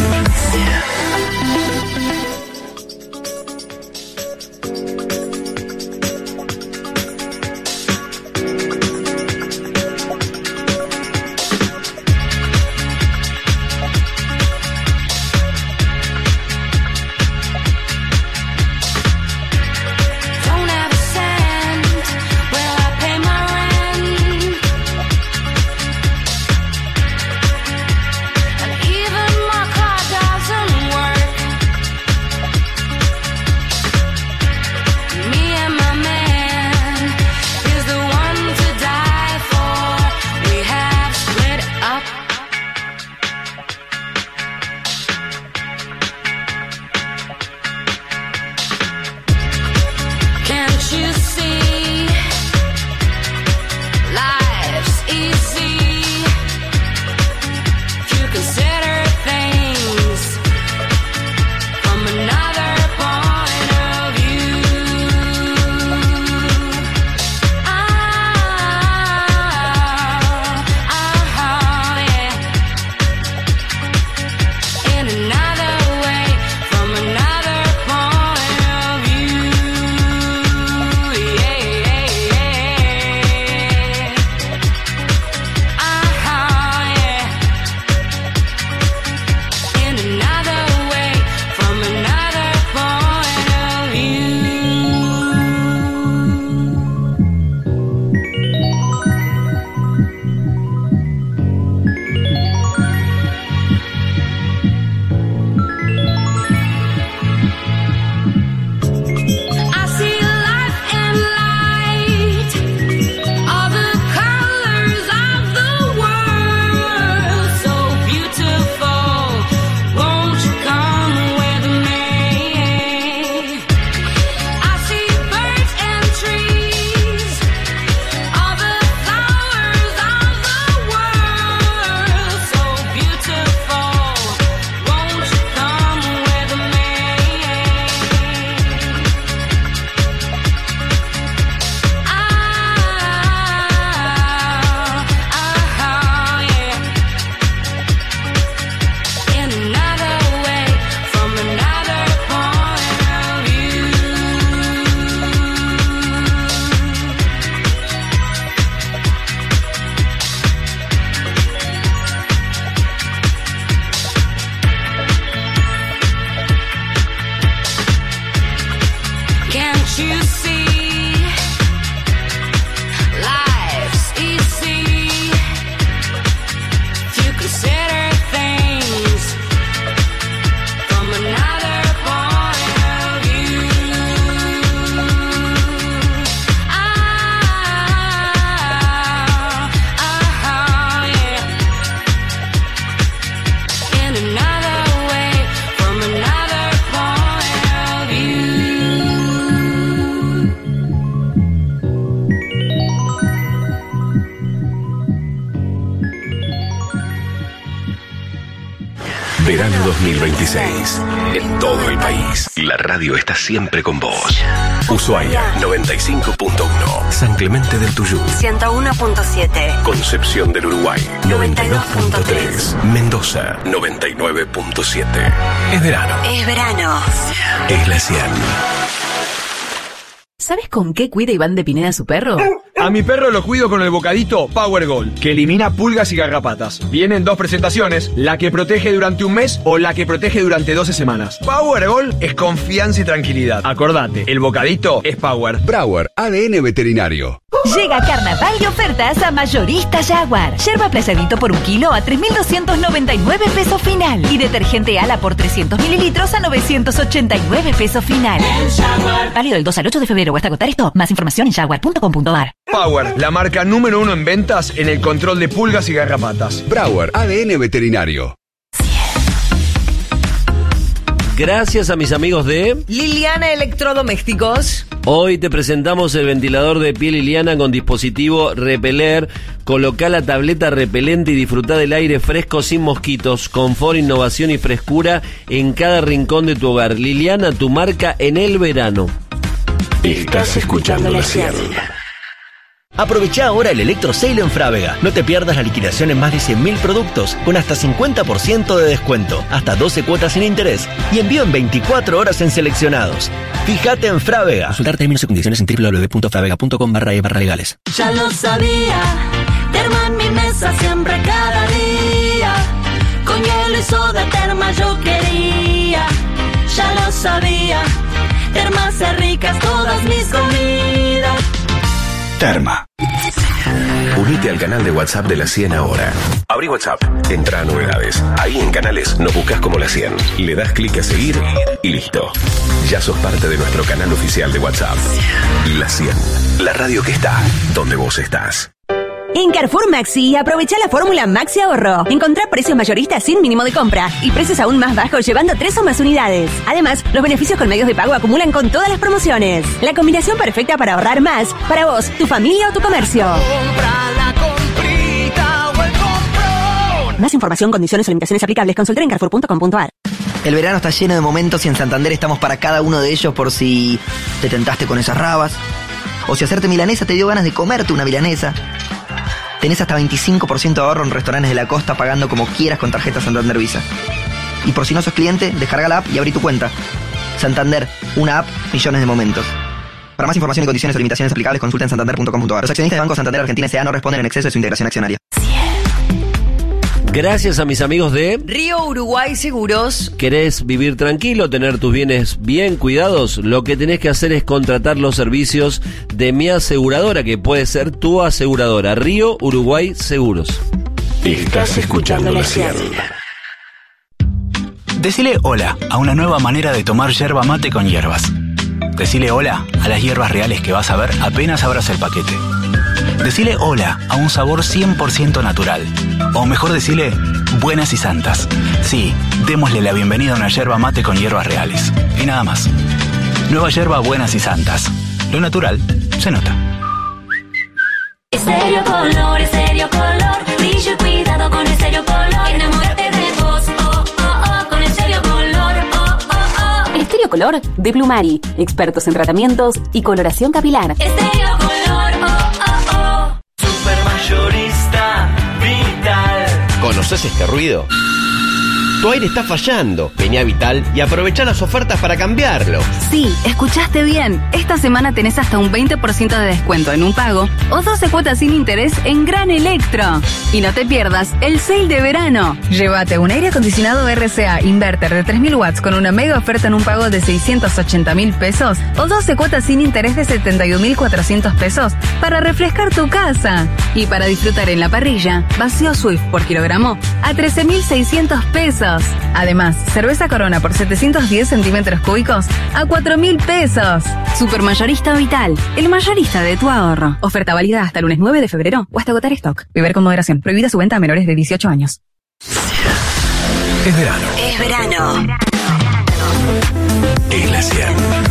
Verano dos mil veintiséis. En todo el país, la radio está siempre con vos. Ushuaia noventa y cinco punto uno. San Clemente del Tuyú ciento uno punto siete. Concepción del Uruguay noventa y dos punto tres. Mendoza noventa y nueve punto siete. Es verano. Es verano. Es la cien. ¿Sabes con qué cuida Iván de Pineda a su perro? A mi perro lo cuido con el bocadito Power Gold, que elimina pulgas y garrapatas. Viene en dos presentaciones, la que protege durante un mes o la que protege durante doce semanas. Power Gold es confianza y tranquilidad. Acordate, el bocadito es Power. Brauer, A D N veterinario. Llega carnaval de ofertas a Mayorista Jaguar. Yerba Playadito por un kilo a tres mil doscientos noventa y nueve pesos final. Y detergente Ala por trescientos mililitros a novecientos ochenta y nueve pesos final. Válido del dos al ocho de febrero o hasta agotar esto. Más información en jaguar punto com punto a r. Power, la marca número uno en ventas en el control de pulgas y garrapatas. Brauer, A D N veterinario. Gracias a mis amigos de Liliana Electrodomésticos. Hoy te presentamos el ventilador de pie Liliana con dispositivo Repeler. Colocá la tableta repelente y disfrutá del aire fresco sin mosquitos. Confort, innovación y frescura en cada rincón de tu hogar. Liliana, tu marca en el verano. Estás escuchando la cien. Aprovecha ahora el Electro Sale en Frávega. No te pierdas la liquidación en más de cien mil productos con hasta cincuenta por ciento de descuento, hasta doce cuotas sin interés y envío en veinticuatro horas en seleccionados. Fíjate en Frávega. Consultar términos y condiciones en doble u doble u doble u punto fravega punto com barra e barra legales. Ya lo sabía, terma en mi mesa siempre cada día. Con hielo y soda terma yo quería. Ya lo sabía, terma hace ricas todas mis comidas. Terma. Unite al canal de WhatsApp de la cien ahora. Abrí WhatsApp, entra a novedades. Ahí en canales nos buscas como la cien. Le das clic a seguir y listo. Ya sos parte de nuestro canal oficial de WhatsApp. La cien, la radio que está donde vos estás. En Carrefour Maxi, aprovecha la fórmula Maxi Ahorro. Encontrá precios mayoristas sin mínimo de compra y precios aún más bajos llevando tres o más unidades. Además, los beneficios con medios de pago acumulan con todas las promociones. La combinación perfecta para ahorrar más para vos, tu familia o tu comercio. Más información, condiciones o limitaciones aplicables, consulta en carrefour punto com punto a r. El verano está lleno de momentos y en Santander estamos para cada uno de ellos por si te tentaste con esas rabas o si hacerte milanesa te dio ganas de comerte una milanesa. Tenés hasta veinticinco por ciento de ahorro en restaurantes de la costa pagando como quieras con tarjeta Santander Visa. Y por si no sos cliente, descarga la app y abrí tu cuenta. Santander, una app, millones de momentos. Para más información y condiciones o limitaciones aplicables, consulta en santander punto com punto a r. Los accionistas de Banco Santander Argentina S A no responden en exceso de su integración accionaria. Gracias a mis amigos de Río Uruguay Seguros. ¿Querés vivir tranquilo, tener tus bienes bien cuidados? Lo que tenés que hacer es contratar los servicios de mi aseguradora, que puede ser tu aseguradora. Río Uruguay Seguros. Estás escuchando la cien. Decile hola a una nueva manera de tomar yerba mate con hierbas. Decile hola a las hierbas reales que vas a ver apenas abras el paquete. Decile hola a un sabor cien por ciento natural. O mejor decile, buenas y santas. Sí, démosle la bienvenida a una yerba mate con hierbas reales. Y nada más. Nueva yerba buenas y santas. Lo natural se nota. Estéreo Color, Estéreo Color. Brillo y cuidado con Estéreo Color. Enamórate de vos, oh, oh, oh. Con Estéreo Color, oh, oh, oh. Estéreo Color de Plumari. Expertos en tratamientos y coloración capilar. Estéreo Color, oh, oh, oh. Supermayorista Vital. ¿Conoces este ruido? Tu aire está fallando. Vení a Vital y aprovecha las ofertas para cambiarlo. Sí, escuchaste bien. Esta semana tenés hasta un veinte por ciento de descuento en un pago o doce cuotas sin interés en Gran Electro. Y no te pierdas el sale de verano. Llévate un aire acondicionado R C A Inverter de tres mil watts con una mega oferta en un pago de seiscientos ochenta mil pesos o doce cuotas sin interés de setenta y un mil cuatrocientos pesos para refrescar tu casa. Y para disfrutar en la parrilla, vacío Swift por kilogramo a trece mil seiscientos pesos. Además, cerveza Corona por setecientos diez centímetros cúbicos a cuatro mil pesos. Supermayorista Vital, el mayorista de tu ahorro. Oferta válida hasta el lunes nueve de febrero o hasta agotar stock. Beber con moderación. Prohibida su venta a menores de dieciocho años. Es verano. Es verano. En la cien.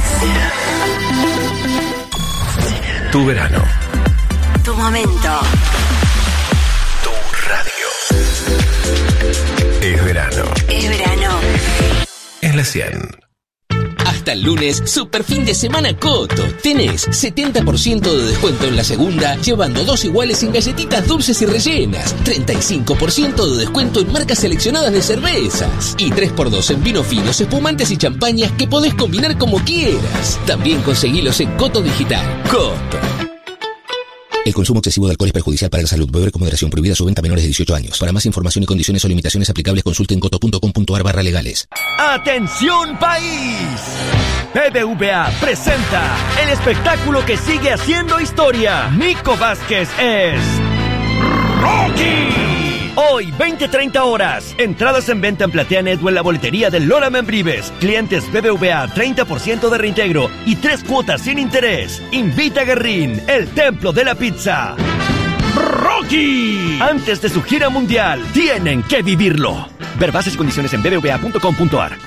Tu verano. Tu momento. Tu radio. Es verano. Es verano. Es la cien. Hasta el lunes, super fin de semana Coto. Tenés setenta por ciento de descuento en la segunda, llevando dos iguales en galletitas dulces y rellenas. treinta y cinco por ciento de descuento en marcas seleccionadas de cervezas. Y tres por dos en vinos finos, espumantes y champañas que podés combinar como quieras. También conseguilos en Coto Digital. Coto. El consumo excesivo de alcohol es perjudicial para la salud. Beber con moderación. Prohibida su venta a menores de dieciocho años. Para más información y condiciones o limitaciones aplicables, consulten coto punto com punto ar barra legales. ¡Atención país! B B V A presenta el espectáculo que sigue haciendo historia. Nico Vázquez es Rocky. Hoy, veinte treinta horas. Entradas en venta en PlateaNet o en la boletería del Lola Membrives. Clientes B B V A, treinta por ciento de reintegro y tres cuotas sin interés. Invita a Guerrín, el templo de la pizza. Rocky. Antes de su gira mundial, tienen que vivirlo. Ver bases y condiciones en b b v a punto com punto ar.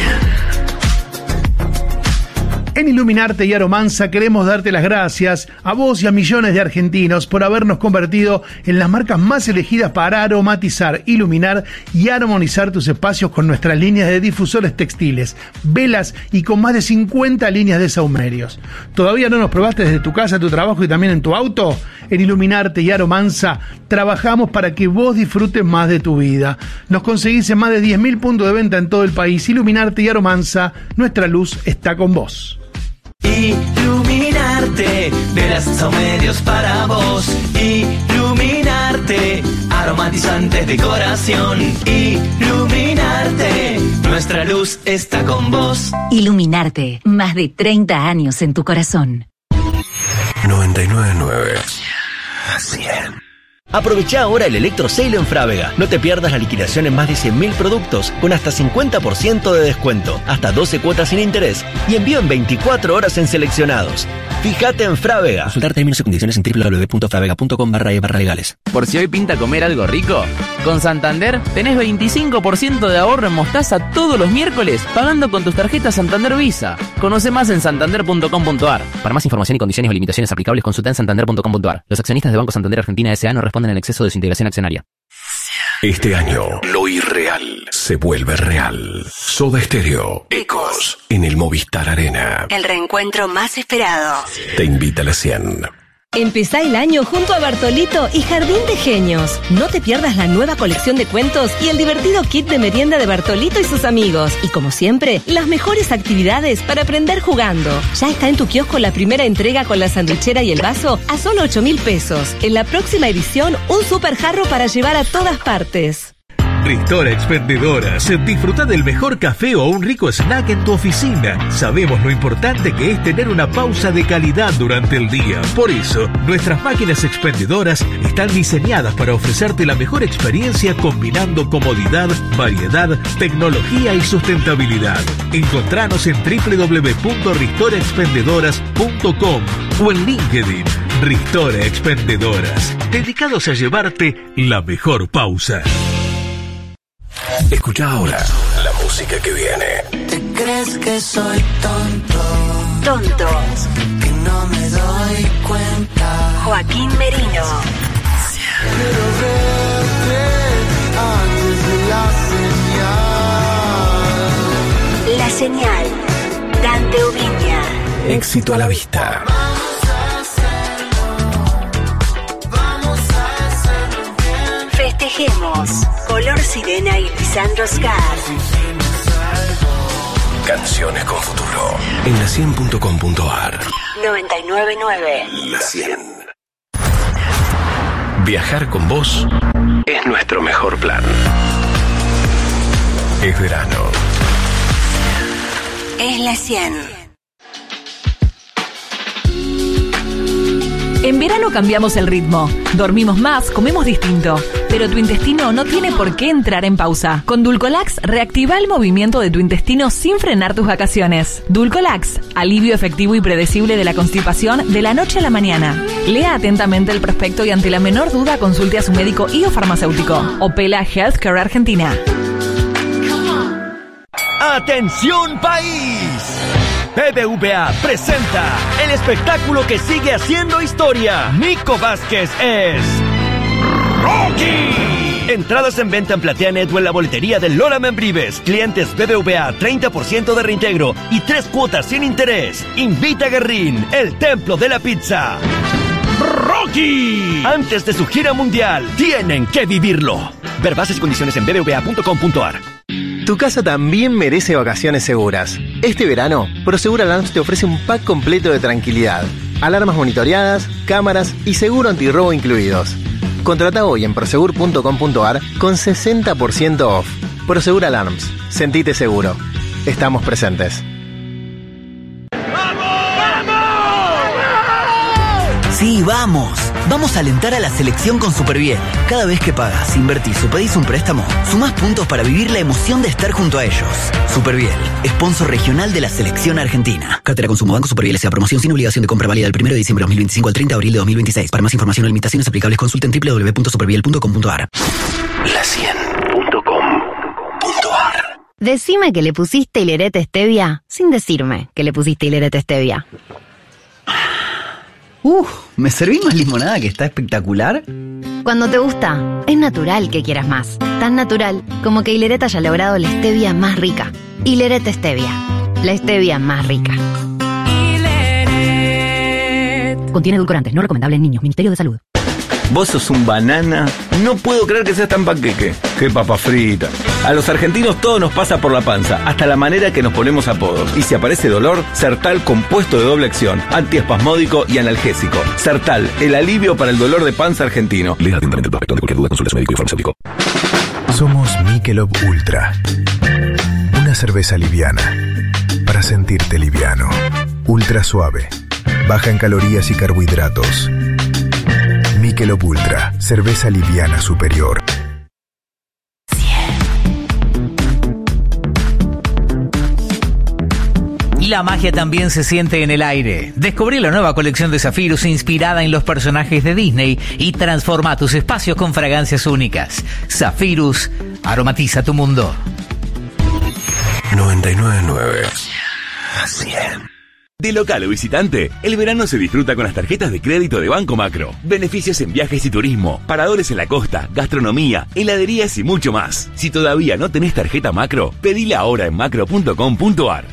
En Iluminarte y Aromanza queremos darte las gracias a vos y a millones de argentinos por habernos convertido en las marcas más elegidas para aromatizar, iluminar y armonizar tus espacios con nuestras líneas de difusores textiles, velas y con más de cincuenta líneas de sahumerios. ¿Todavía no nos probaste desde tu casa, tu trabajo y también en tu auto? En Iluminarte y Aromanza trabajamos para que vos disfrutes más de tu vida. Nos conseguís en más de diez mil puntos de venta en todo el país. Iluminarte y Aromanza, nuestra luz está con vos. Iluminarte, velas saumerios para vos. Iluminarte, aromatizantes decoración. Iluminarte, nuestra luz está con vos. Iluminarte, más de treinta años en tu corazón. noventa y nueve punto nueve. cien. Aprovecha ahora el Electro Sale en Frávega. No te pierdas la liquidación en más de cien mil productos con hasta cincuenta por ciento de descuento, hasta doce cuotas sin interés y envío en veinticuatro horas en seleccionados. Fíjate en Frávega. Consultar términos y condiciones en doble u doble u doble u punto fravega punto com barra e barra legales. Por si hoy pinta comer algo rico, con Santander tenés veinticinco por ciento de ahorro en mostaza todos los miércoles pagando con tus tarjetas Santander Visa. Conoce más en santander punto com punto ar. Para más información y condiciones o limitaciones aplicables, consulta en santander punto com punto ar. Los accionistas de Banco Santander Argentina S A no responden en exceso de su integración accionaria. Este año, lo irreal se vuelve real. Soda Stereo, Ecos, en el Movistar Arena. El reencuentro más esperado. Te invita a la cien. Empezá el año junto a Bartolito y Jardín de Genios. No te pierdas la nueva colección de cuentos y el divertido kit de merienda de Bartolito y sus amigos. Y como siempre, las mejores actividades para aprender jugando. Ya está en tu kiosco la primera entrega con la sandwichera y el vaso a solo ocho mil pesos. En la próxima edición, un super jarro para llevar a todas partes. Ristora Expendedoras. Disfruta del mejor café o un rico snack en tu oficina. Sabemos lo importante que es tener una pausa de calidad durante el día. Por eso, nuestras máquinas expendedoras están diseñadas para ofrecerte la mejor experiencia combinando comodidad, variedad, tecnología y sustentabilidad. Encontranos en doble u doble u doble u punto ristora expendedoras punto com o en LinkedIn. Ristora Expendedoras. Dedicados a llevarte la mejor pausa. Escucha ahora la música que viene. ¿Te crees que soy tonto? Tonto. Que no me doy cuenta. Joaquín Merino. Quiero verte antes de la señal. La señal. Dante Ubiña. Éxito a la vista. Festejemos. Color Sirena y Lisandro Scar. Canciones con futuro. En la cien punto com punto ar. noventa y nueve punto nueve. La cien. Viajar con vos es nuestro mejor plan. Es verano. Es la cien. En verano cambiamos el ritmo. Dormimos más, comemos distinto. Pero tu intestino no tiene por qué entrar en pausa. Con Dulcolax, reactiva el movimiento de tu intestino sin frenar tus vacaciones. Dulcolax, alivio efectivo y predecible de la constipación de la noche a la mañana. Lea atentamente el prospecto y ante la menor duda consulte a su médico y o farmacéutico. Opela Healthcare Argentina. ¡Atención país! B B V A presenta el espectáculo que sigue haciendo historia. Nico Vázquez es Rocky. Entradas en venta en PlateaNet o en la boletería del Lola Membrives. Clientes B B V A, treinta por ciento de reintegro y tres cuotas sin interés. Invita a Guerrín, el templo de la pizza. Rocky. Antes de su gira mundial, tienen que vivirlo. Ver bases y condiciones en b b v a punto com punto ar. Tu casa también merece vacaciones seguras. Este verano, Prosegur Alarms te ofrece un pack completo de tranquilidad. Alarmas monitoreadas, cámaras y seguro antirrobo incluidos. Contrata hoy en prosegur punto com punto ar con sesenta por ciento off. Prosegur Alarms. Sentite seguro. Estamos presentes. Sí, vamos. Vamos a alentar a la selección con Superbiel. Cada vez que pagas, invertís o pedís un préstamo, sumás puntos para vivir la emoción de estar junto a ellos. Superbiel, sponsor regional de la selección argentina. Cátedra Consumo Banco Superbiel S A. Promoción sin obligación de compra válida del primero de diciembre de dos mil veinticinco al treinta de abril de dos mil veintiséis. Para más información o limitaciones aplicables, consulten doble u doble u doble u punto superbiel punto com punto ar. La cien punto com punto ar. Decime que le pusiste hilerete stevia sin decirme que le pusiste hilerete stevia. Uh, ¿me serví más limonada que está espectacular? Cuando te gusta, es natural que quieras más. Tan natural como que Hileret haya logrado la stevia más rica. Hileret Stevia, la stevia más rica. Hileret. Contiene edulcorantes, no recomendable en niños. Ministerio de Salud. Vos sos un banana. No puedo creer que seas tan panqueque. Qué papa frita. A los argentinos todo nos pasa por la panza, hasta la manera que nos ponemos apodos. Y si aparece dolor, Sertal compuesto de doble acción, antiespasmódico y analgésico. Sertal, el alivio para el dolor de panza argentino. Lea atentamente el prospecto. De cualquier duda consulte a su médico y farmacéutico. Somos Michelob Ultra. Una cerveza liviana. Para sentirte liviano. Ultra suave. Baja en calorías y carbohidratos. Michelob Ultra, cerveza liviana superior. Y la magia también se siente en el aire. Descubrí la nueva colección de Zephyrus inspirada en los personajes de Disney y transforma tus espacios con fragancias únicas. Zephyrus, aromatiza tu mundo. noventa y nueve punto nueve. cien. De local o visitante, el verano se disfruta con las tarjetas de crédito de Banco Macro. Beneficios en viajes y turismo, paradores en la costa, gastronomía, heladerías y mucho más. Si todavía no tenés tarjeta Macro, pedila ahora en macro punto com punto ar.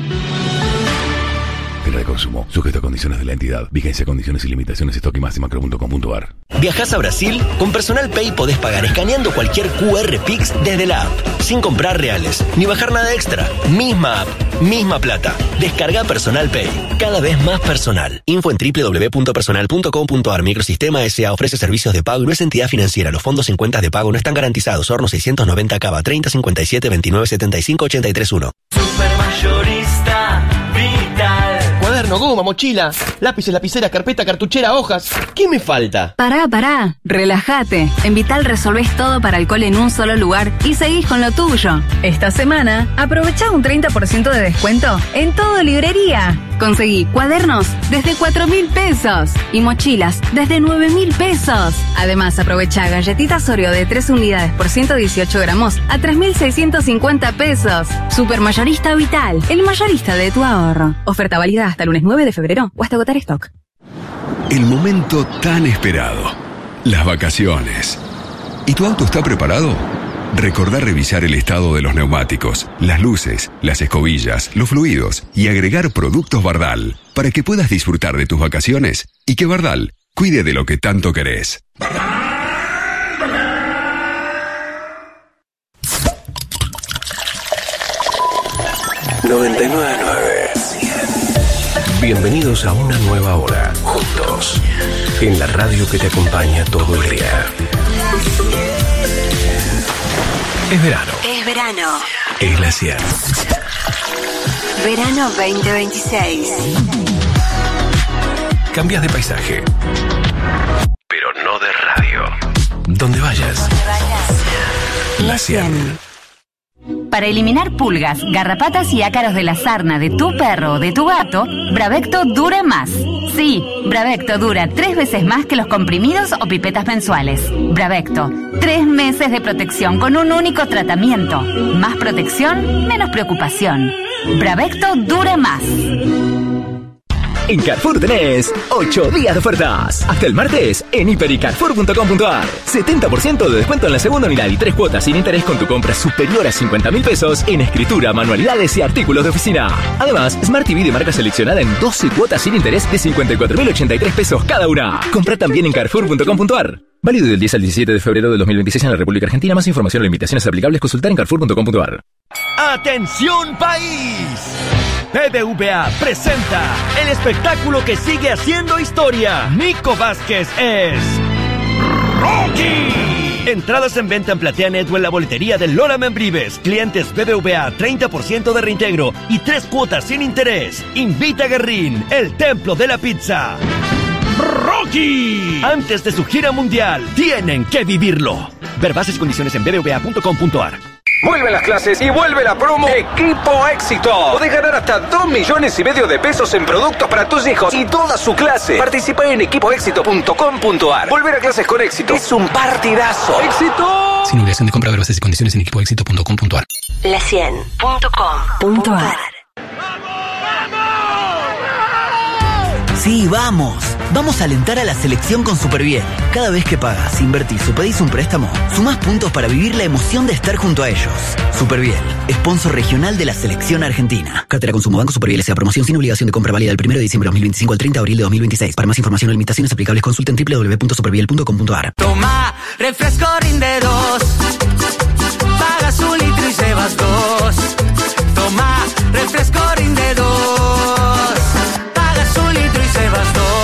Tela de consumo, sujeto a condiciones de la entidad. Vigencia, condiciones y limitaciones, stock y más en macro punto com punto ar. ¿Viajás a Brasil? Con Personal Pay podés pagar escaneando cualquier Q R Pix desde la app, sin comprar reales, ni bajar nada extra. Misma app, misma plata. Descarga Personal Pay, cada vez más personal. Info en doble u doble u doble u punto personal punto com punto ar. Microsistema S A ofrece servicios de pago y no es entidad financiera. Los fondos en cuentas de pago no están garantizados. Horno seiscientos noventa Cava, treinta cincuenta y siete veintinueve setenta y cinco ochenta y tres uno. Supermayorista Vital. Cuaderno, goma, mochila, lápices, lapicera, carpeta, cartuchera, hojas. ¿Qué me falta? Pará, pará, relájate. En Vital resolvés todo para alcohol en un solo lugar y seguís con lo tuyo. Esta semana, aprovechá un treinta por ciento de descuento en todo librería. Conseguí cuadernos desde cuatro mil pesos y mochilas desde nueve mil pesos. Además, aprovechá galletitas Oreo de tres unidades por ciento dieciocho gramos a tres mil seiscientos cincuenta pesos. Supermayorista Vital, el mayorista de tu ahorro. Oferta válida hasta el lunes nueve de febrero o hasta agotar stock. El momento tan esperado. Las vacaciones. ¿Y tu auto está preparado? Recordá revisar el estado de los neumáticos, las luces, las escobillas, los fluidos y agregar productos Bardal para que puedas disfrutar de tus vacaciones y que Bardal cuide de lo que tanto querés. noventa y nueve punto nueve. Bienvenidos a una nueva hora, juntos, en la radio que te acompaña todo el día. Es verano. Es verano. Es la cien. Verano veinte veintiséis. Cambias de paisaje, pero no de radio. Donde vayas. La cien. Para eliminar pulgas, garrapatas y ácaros de la sarna de tu perro o de tu gato, Bravecto dura más. Sí, Bravecto dura tres veces más que los comprimidos o pipetas mensuales. Bravecto, tres meses de protección con un único tratamiento. Más protección, menos preocupación. Bravecto dura más. En Carrefour tenés ocho días de ofertas. Hasta el martes en hiper y carrefour punto com punto ar. setenta por ciento de descuento en la segunda unidad y tres cuotas sin interés con tu compra superior a cincuenta mil pesos en escritura, manualidades y artículos de oficina. Además, Smart T V de marca seleccionada en doce cuotas sin interés de cincuenta y cuatro mil ochenta y tres pesos cada una. Compra también en carrefour punto com punto ar. Válido del diez al diecisiete de febrero de dos mil veintiséis en la República Argentina. Más información o limitaciones aplicables consultar en carrefour punto com punto ar. ¡Atención país! B B V A presenta el espectáculo que sigue haciendo historia. Nico Vázquez es Rocky. Entradas en venta en PlateaNet o en la boletería de Lola Membrives. Clientes B B V A, treinta por ciento de reintegro y tres cuotas sin interés. Invita a Guerrín, el templo de la pizza. Rocky. Antes de su gira mundial, tienen que vivirlo. Ver bases y condiciones en b b v a punto com punto a r. Vuelven las clases y vuelve la promo Equipo Éxito. Podés ganar hasta dos millones y medio de pesos en productos para tus hijos y toda su clase. Participa en equipo éxito punto com punto a r. Volver a clases con éxito es un partidazo. ¡Éxito! Sin obligación de compra, ver bases y condiciones en equipo éxito punto com punto a r. la cien punto com punto a r. Sí, vamos. Vamos a alentar a la selección con Superbiel. Cada vez que pagas, invertís o pedís un préstamo, sumás puntos para vivir la emoción de estar junto a ellos. Superbiel, sponsor regional de la selección argentina. Cartera Consumo Banco Superbiel S A. Promoción sin obligación de compra válida del primero de diciembre de dos mil veinticinco al treinta de abril de dos mil veintiséis. Para más información o limitaciones aplicables, consulten doble u doble u doble u punto superbiel punto com punto a r. Toma, refresco rinde dos. Pagas un litro y llevas dos. Toma, refresco rinde dos. Pagas un litro y llevas dos.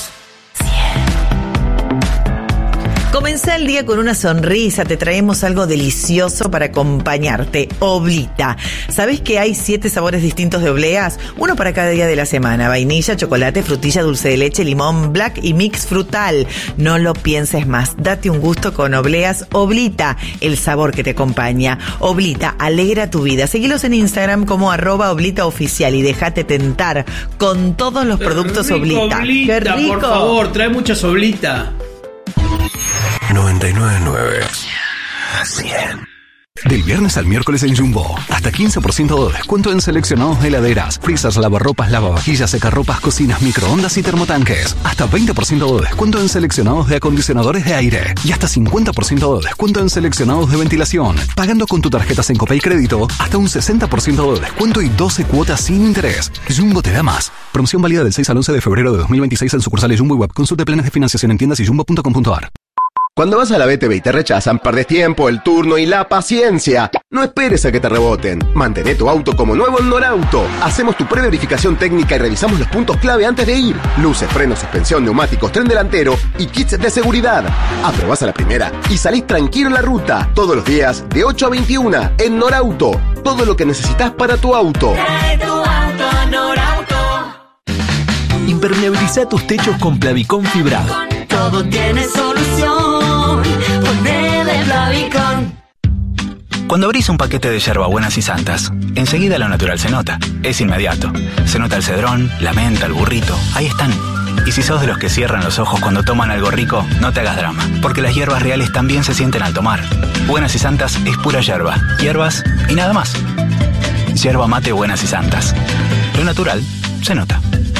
Comenzá el día con una sonrisa, te traemos algo delicioso para acompañarte. Oblita. ¿Sabés que hay siete sabores distintos de obleas? Uno para cada día de la semana. Vainilla, chocolate, frutilla, dulce de leche, limón, black y mix frutal. No lo pienses más. Date un gusto con obleas Oblita, el sabor que te acompaña. Oblita, alegra tu vida. Seguilos en Instagram como arroba Oblita oficial y déjate tentar con todos los productos rico, Oblita. Oblita. ¡Qué rico! Por favor, trae muchas Oblita. noventa y nueve punto nueve. cien. Del viernes al miércoles en Jumbo, hasta quince por ciento de descuento en seleccionados de heladeras, freezers, lavarropas, lavavajillas, secarropas, cocinas, microondas y termotanques. Hasta veinte por ciento de descuento en seleccionados de acondicionadores de aire. Y hasta cincuenta por ciento de descuento en seleccionados de ventilación. Pagando con tu tarjeta Sencopay Crédito, hasta un sesenta por ciento de descuento y doce cuotas sin interés. Jumbo te da más. Promoción válida del seis al once de febrero de dos mil veintiséis en sucursales Jumbo y Web. Consulte planes de financiación en tiendas y jumbo punto com punto a r. Cuando vas a la B T V y te rechazan, perdés tiempo, el turno y la paciencia. No esperes a que te reboten. Mantén tu auto como nuevo en Norauto. Hacemos tu preverificación técnica y revisamos los puntos clave antes de ir. Luces, frenos, suspensión, neumáticos, tren delantero y kits de seguridad. Aprobás a la primera y salís tranquilo en la ruta. Todos los días de ocho a veintiuna en Norauto. Todo lo que necesitas para tu auto. Trae tu auto a Norauto. Impermeabiliza tus techos con Plavicón fibrado. Todo tiene solución. Ponele Plavicón. Cuando abrís un paquete de yerbabuenas y santas, enseguida lo natural se nota. Es inmediato. Se nota el cedrón, la menta, el burrito. Ahí están. Y si sos de los que cierran los ojos cuando toman algo rico, no te hagas drama, porque las hierbas reales también se sienten al tomar. Buenas y santas es pura yerba, hierbas y nada más. Yerba mate Buenas y Santas. Lo natural se nota.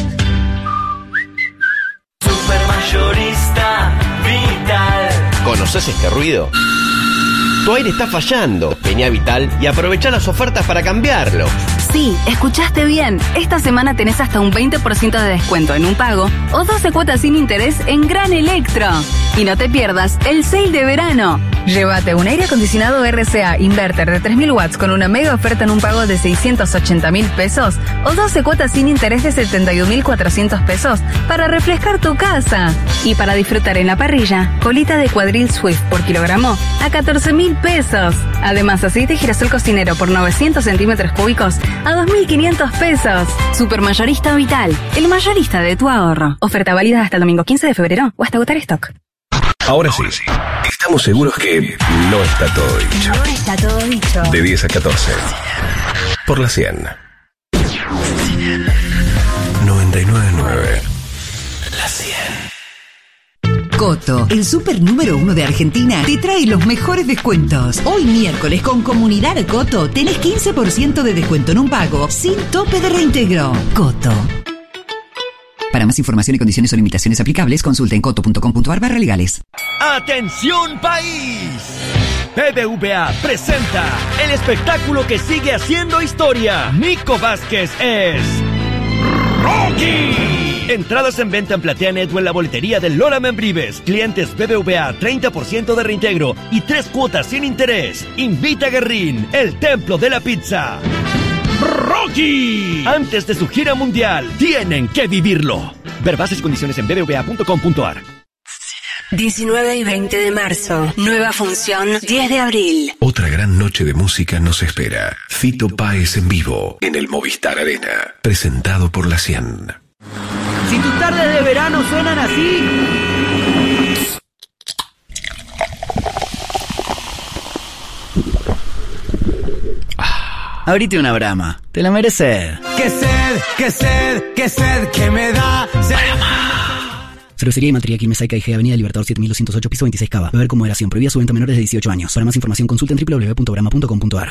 Supermayorista Vital. ¿Conoces este ruido? Tu aire está fallando. Vení a Vital y aprovecha las ofertas para cambiarlo. Sí, escuchaste bien. Esta semana tenés hasta un veinte por ciento de descuento en un pago o doce cuotas sin interés en Gran Electro. Y no te pierdas el sale de verano. Llévate un aire acondicionado R C A Inverter de tres mil watts con una mega oferta en un pago de seiscientos ochenta mil pesos o doce cuotas sin interés de setenta y un mil cuatrocientos pesos para refrescar tu casa. Y para disfrutar en la parrilla, colita de cuadril Swift por kilogramo a catorce mil pesos. Además, aceite girasol cocinero por novecientos centímetros cúbicos a dos mil quinientos pesos. Supermayorista Vital, el mayorista de tu ahorro. Oferta válida hasta el domingo quince de febrero o hasta agotar stock. Ahora sí, estamos seguros que no está todo dicho. No está todo dicho. De diez a catorce. Por la cien. noventa y nueve punto nueve. La cien. Coto, el super número uno de Argentina, te trae los mejores descuentos. Hoy miércoles con Comunidad Coto tenés quince por ciento de descuento en un pago sin tope de reintegro. Coto. Para más información y condiciones o limitaciones aplicables, consulta en coto punto com punto a r barra legales. ¡Atención país! B B V A presenta el espectáculo que sigue haciendo historia. Nico Vázquez es Rocky. Entradas en venta en PlateaNet o en la boletería de Lola Membrives. Clientes B B V A, treinta por ciento de reintegro y tres cuotas sin interés. Invita a Guerrín, el templo de la pizza. Rocky. Antes de su gira mundial, tienen que vivirlo. Ver bases y condiciones en b b v a punto com punto a r. diecinueve y veinte de marzo. Nueva función, diez de abril. Otra gran noche de música nos espera. Fito Páez en vivo en el Movistar Arena. Presentado por La cien. Si tus tardes de verano suenan así. Abrite una Brahma, te la mereces. ¡Qué sed, qué sed, qué sed que me da! Cervecería y Materia Quilmes Saica I G, Avenida Libertador siete mil doscientos ocho, piso veintiséis Cava. Beber con moderación. Prohibida su venta a menores de dieciocho años. Para más información consulta en w w w punto brahma punto com punto a r.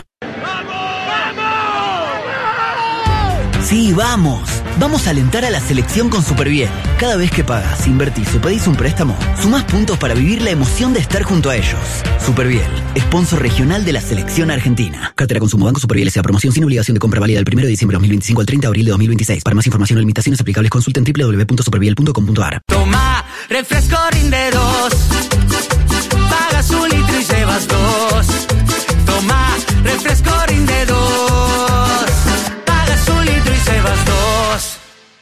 Sí, vamos. Vamos a alentar a la selección con Superbiel. Cada vez que pagas, invertís o pedís un préstamo, sumás puntos para vivir la emoción de estar junto a ellos. Superbiel, sponsor regional de la selección argentina. Cartera Consumo Banco Superbiel S A. Promoción sin obligación de compra válida del primero de diciembre de dos mil veinticinco al treinta de abril de dos mil veintiséis. Para más información o limitaciones aplicables consulta en w w w punto superbiel punto com punto a r. Toma, refresco rinde dos. Pagas un litro y llevas dos. Toma, refresco rinde dos. Pagas un litro y llevas dos.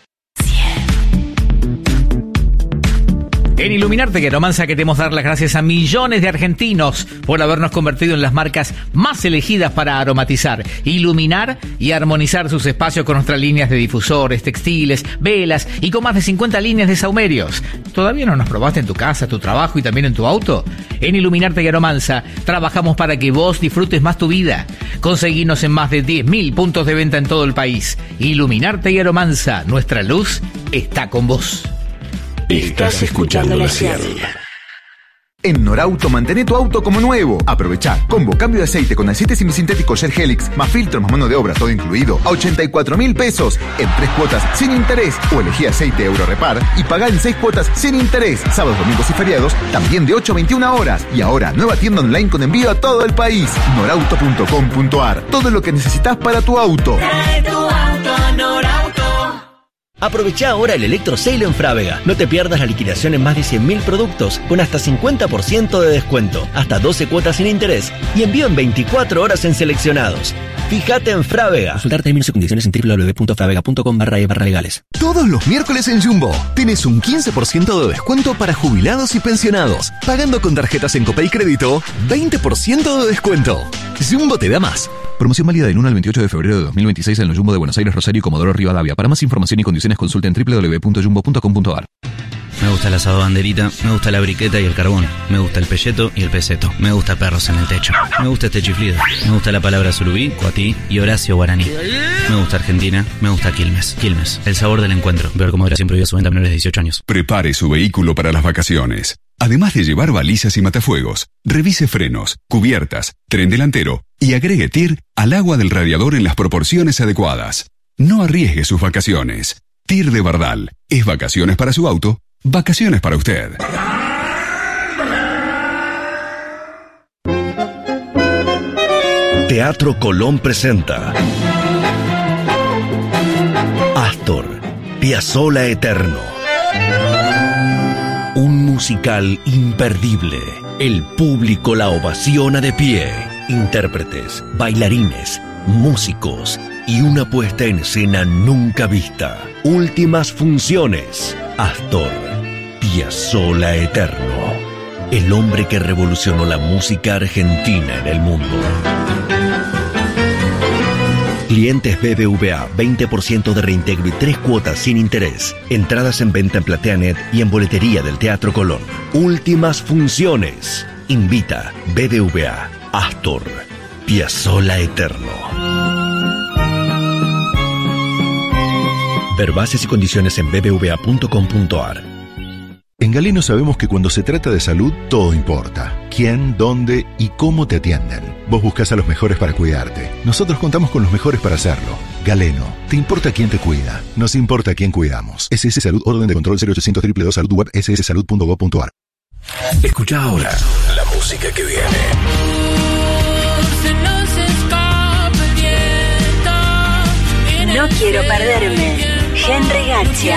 En Iluminarte Gueromanza queremos dar las gracias a millones de argentinos por habernos convertido en las marcas más elegidas para aromatizar, iluminar y armonizar sus espacios con nuestras líneas de difusores, textiles, velas y con más de cincuenta líneas de saumerios. ¿Todavía no nos probaste en tu casa, tu trabajo y también en tu auto? En Iluminarte Gueromanza trabajamos para que vos disfrutes más tu vida. Conseguinos en más de diez mil puntos de venta en todo el país. Iluminarte Gueromanza, nuestra luz está con vos. Estás escuchando La cien. En Norauto, mantén tu auto como nuevo. Aprovecha combo cambio de aceite con aceite semisintético Shell Helix, más filtros, más mano de obra, todo incluido, a ochenta y cuatro mil pesos en tres cuotas sin interés. O elegí aceite Euro Repar y pagá en seis cuotas sin interés. Sábados, domingos y feriados también de ocho a veintiuna horas. Y ahora, nueva tienda online con envío a todo el país. norauto punto com punto a r. Todo lo que necesitas para tu auto. Trae tu auto a Norauto. Aprovecha ahora el Electro Sale en Frávega. No te pierdas la liquidación en más de cien mil productos con hasta cincuenta por ciento de descuento, hasta doce cuotas sin interés y envío en veinticuatro horas en seleccionados. Fíjate en Frávega. Consultar términos y condiciones en w w w punto fravega punto com barra e barra legales. Todos los miércoles en Jumbo tenés un quince por ciento de descuento para jubilados y pensionados. Pagando con tarjetas en Copay Crédito, veinte por ciento de descuento. Jumbo te da más. Promoción válida del uno al veintiocho de febrero de dos mil veintiséis en los Jumbo de Buenos Aires, Rosario y Comodoro Rivadavia. Para más información y condiciones consulta en w w w punto jumbo punto com punto a r. Me gusta el asado banderita, me gusta la briqueta y el carbón, me gusta el pelleto y el peseto, me gusta perros en el techo, me gusta este chiflido, me gusta la palabra surubí, cuatí y Horacio Guaraní. Me gusta Argentina, me gusta Quilmes. Quilmes, el sabor del encuentro. Ver cómo era siempre prohibida su venta a menores de dieciocho años. Prepare su vehículo para las vacaciones. Además de llevar balizas y matafuegos, revise frenos, cubiertas, tren delantero y agregue T I R al agua del radiador en las proporciones adecuadas. No arriesgue sus vacaciones. T I R de Bardal. Es vacaciones para su auto, vacaciones para usted. Teatro Colón presenta Astor, Piazzolla Eterno. Un musical imperdible. El público la ovaciona de pie. Intérpretes, bailarines, músicos y una puesta en escena nunca vista. Últimas funciones. Astor, Piazzolla Eterno. El hombre que revolucionó la música argentina en el mundo. Clientes B B V A, veinte por ciento de reintegro y tres cuotas sin interés. Entradas en venta en PlateaNet y en boletería del Teatro Colón. Últimas funciones. Invita B B V A. Astor, Piazzolla Eterno. Ver bases y condiciones en b b v a punto com punto a r. En Galeno sabemos que cuando se trata de salud, todo importa. Quién, dónde y cómo te atienden. Vos buscás a los mejores para cuidarte. Nosotros contamos con los mejores para hacerlo. Galeno, ¿te importa quién te cuida? Nos importa quién cuidamos. S S Salud, orden de control cero ochocientos dos dos dos Salud Web, s s salud punto gob punto a r. Escucha ahora la música que viene. No quiero perderme. Henry García.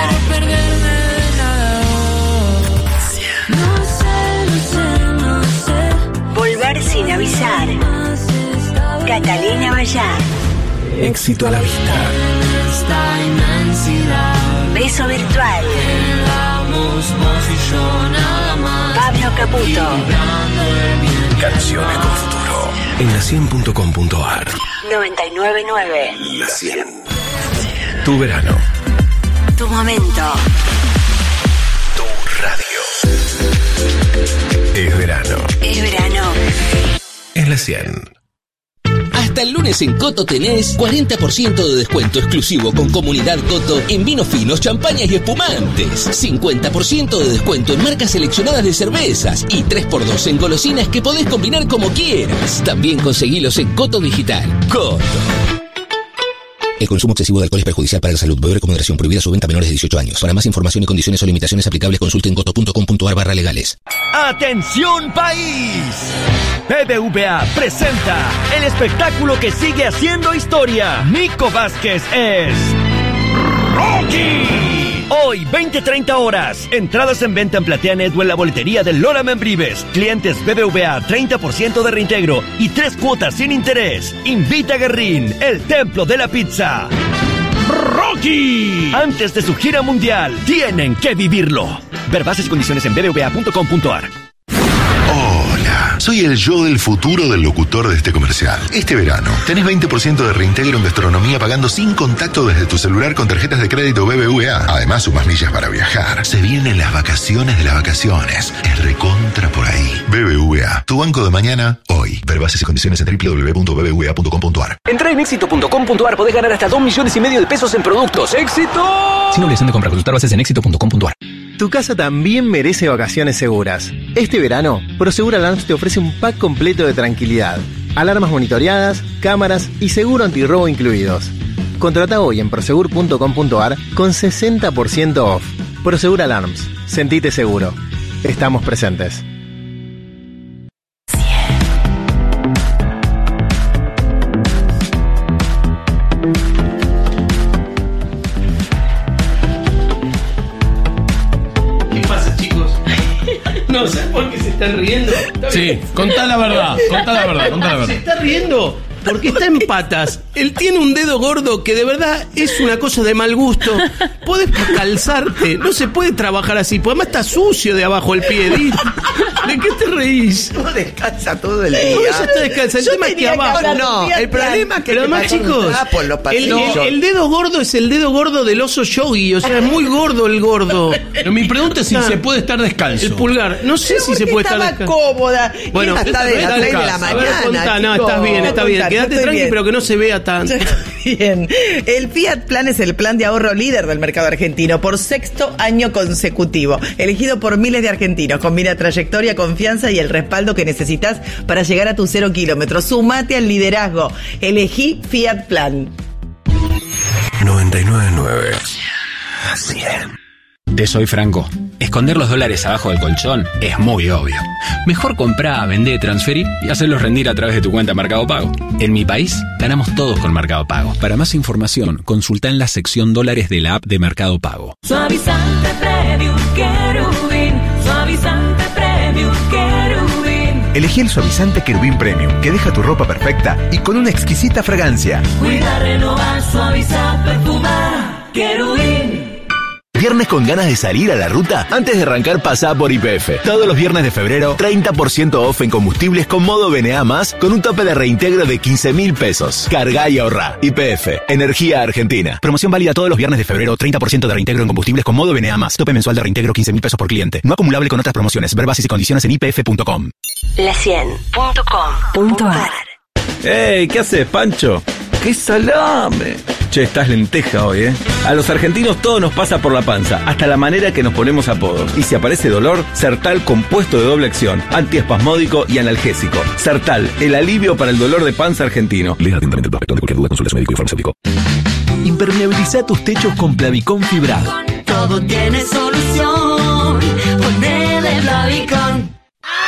Volver sin avisar. Catalina Bayar. Éxito a la vista. Esta inmensidad. Beso virtual. Quedamos vos y yo nada más. Pablo Caputo. Canciones con futuro. En la cien punto com punto ar. noventa y nueve punto nueve. La cien. Tu verano. Tu momento. Tu radio. Es verano. Es verano. En la cien. Hasta el lunes en Coto tenés cuarenta por ciento de descuento exclusivo con Comunidad Coto en vinos finos, champañas y espumantes. cincuenta por ciento de descuento en marcas seleccionadas de cervezas y tres por dos en golosinas que podés combinar como quieras. También conseguilos en Coto Digital. Coto. El consumo excesivo de alcohol es perjudicial para la salud. Beber con moderación. Prohibida su venta a menores de dieciocho años. Para más información y condiciones o limitaciones aplicables, consulte en coto punto com punto ar barra legales. ¡Atención país! B B V A presenta el espectáculo que sigue haciendo historia. Nico Vázquez es Rocky. Hoy, veinte treinta horas. Entradas en venta en PlateaNet o en la boletería de Lola Membrives. Clientes B B V A, treinta por ciento de reintegro y tres cuotas sin interés. Invita a Guerrín, el templo de la pizza. Rocky. Antes de su gira mundial, tienen que vivirlo. Ver bases y condiciones en b b v a punto com punto ar. Hola, soy el yo del futuro del locutor de este comercial. Este verano tenés veinte por ciento de reintegro en gastronomía pagando sin contacto desde tu celular con tarjetas de crédito B B V A. Además, sumas millas para viajar. Se vienen las vacaciones de las vacaciones. Es recontra por ahí. B B V A, tu banco de mañana, hoy. Ver bases y condiciones en doble u doble u doble u punto b b v a punto com punto ar. Entrá en éxito punto com punto ar, podés ganar hasta dos millones y medio de pesos en productos. ¡Éxito! Sin obligación de compra, consultar bases en éxito punto com punto ar. Tu casa también merece vacaciones seguras. Este verano, Prosegur Alarms te ofrece un pack completo de tranquilidad. Alarmas monitoreadas, cámaras y seguro antirrobo incluidos. Contrata hoy en prosegur punto com punto ar con sesenta por ciento off. Prosegur Alarms. Sentite seguro. Estamos presentes. No sé por qué se están riendo. Sí, contá la verdad, contá la verdad, contá la verdad. Se está riendo porque está en patas. Él tiene un dedo gordo que de verdad es una cosa de mal gusto. Podés calzarte, no se puede trabajar así, porque además está sucio de abajo el pie. ¿De, ¿De qué te reís? No descansa todo el día. No, ya está descansa. El Yo tema es que abajo. No, el problema es que pero además, chicos, el, el, el dedo gordo es el dedo gordo del oso yogi. O sea, es muy gordo el gordo. Pero mi pregunta es si ah, se puede estar descalzo. El pulgar. No sé si se puede estar descalzo. Estaba cómoda. Bueno, hasta de las seis de la mañana. A ver, contá, no, estás bien, está bien. Quédate tranqui, pero que no se vea tanto. Bien. El Fiat Plan es el plan de ahorro líder del mercado argentino por sexto año consecutivo. Elegido por miles de argentinos. Combina trayectoria, confianza y el respaldo que necesitas para llegar a tus cero kilómetros. Sumate al liderazgo. Elegí Fiat Plan. noventa y nueve punto nueve. cien. Te soy franco. Esconder los dólares abajo del colchón es muy obvio. Mejor comprar, vender, transferir y hacerlos rendir a través de tu cuenta Mercado Pago. En mi país, ganamos todos con Mercado Pago. Para más información, consulta en la sección dólares de la app de Mercado Pago. Suavizante Premium Querubín. Suavizante Premium Querubín. Elegí el suavizante Querubín Premium, que deja tu ropa perfecta y con una exquisita fragancia. Cuida, renovar, suavizar, perfumar. Querubín. ¿Viernes con ganas de salir a la ruta? Antes de arrancar, pasá por Y P F. Todos los viernes de febrero, treinta por ciento off en combustibles con modo B N A más, con un tope de reintegro de quince mil pesos. Carga y ahorrá. Y P F, Energía Argentina. Promoción válida todos los viernes de febrero, treinta por ciento de reintegro en combustibles con modo B N A más. Tope mensual de reintegro quince mil pesos por cliente. No acumulable con otras promociones. Ver bases y condiciones en i p f punto com. la cien punto com punto ar. ¡Ey! ¿Qué haces, Pancho? ¡Qué salame! Che, estás lenteja hoy, ¿eh? A los argentinos todo nos pasa por la panza, hasta la manera que nos ponemos apodos. Y si aparece dolor, Sertal compuesto de doble acción, antiespasmódico y analgésico. Sertal, el alivio para el dolor de panza argentino. Lea atentamente el prospecto. De cualquier duda, consulta a su médico y farmacéutico. Impermeabiliza tus techos con Plavicón fibrado. Todo tiene solución. Ponele Plavicón.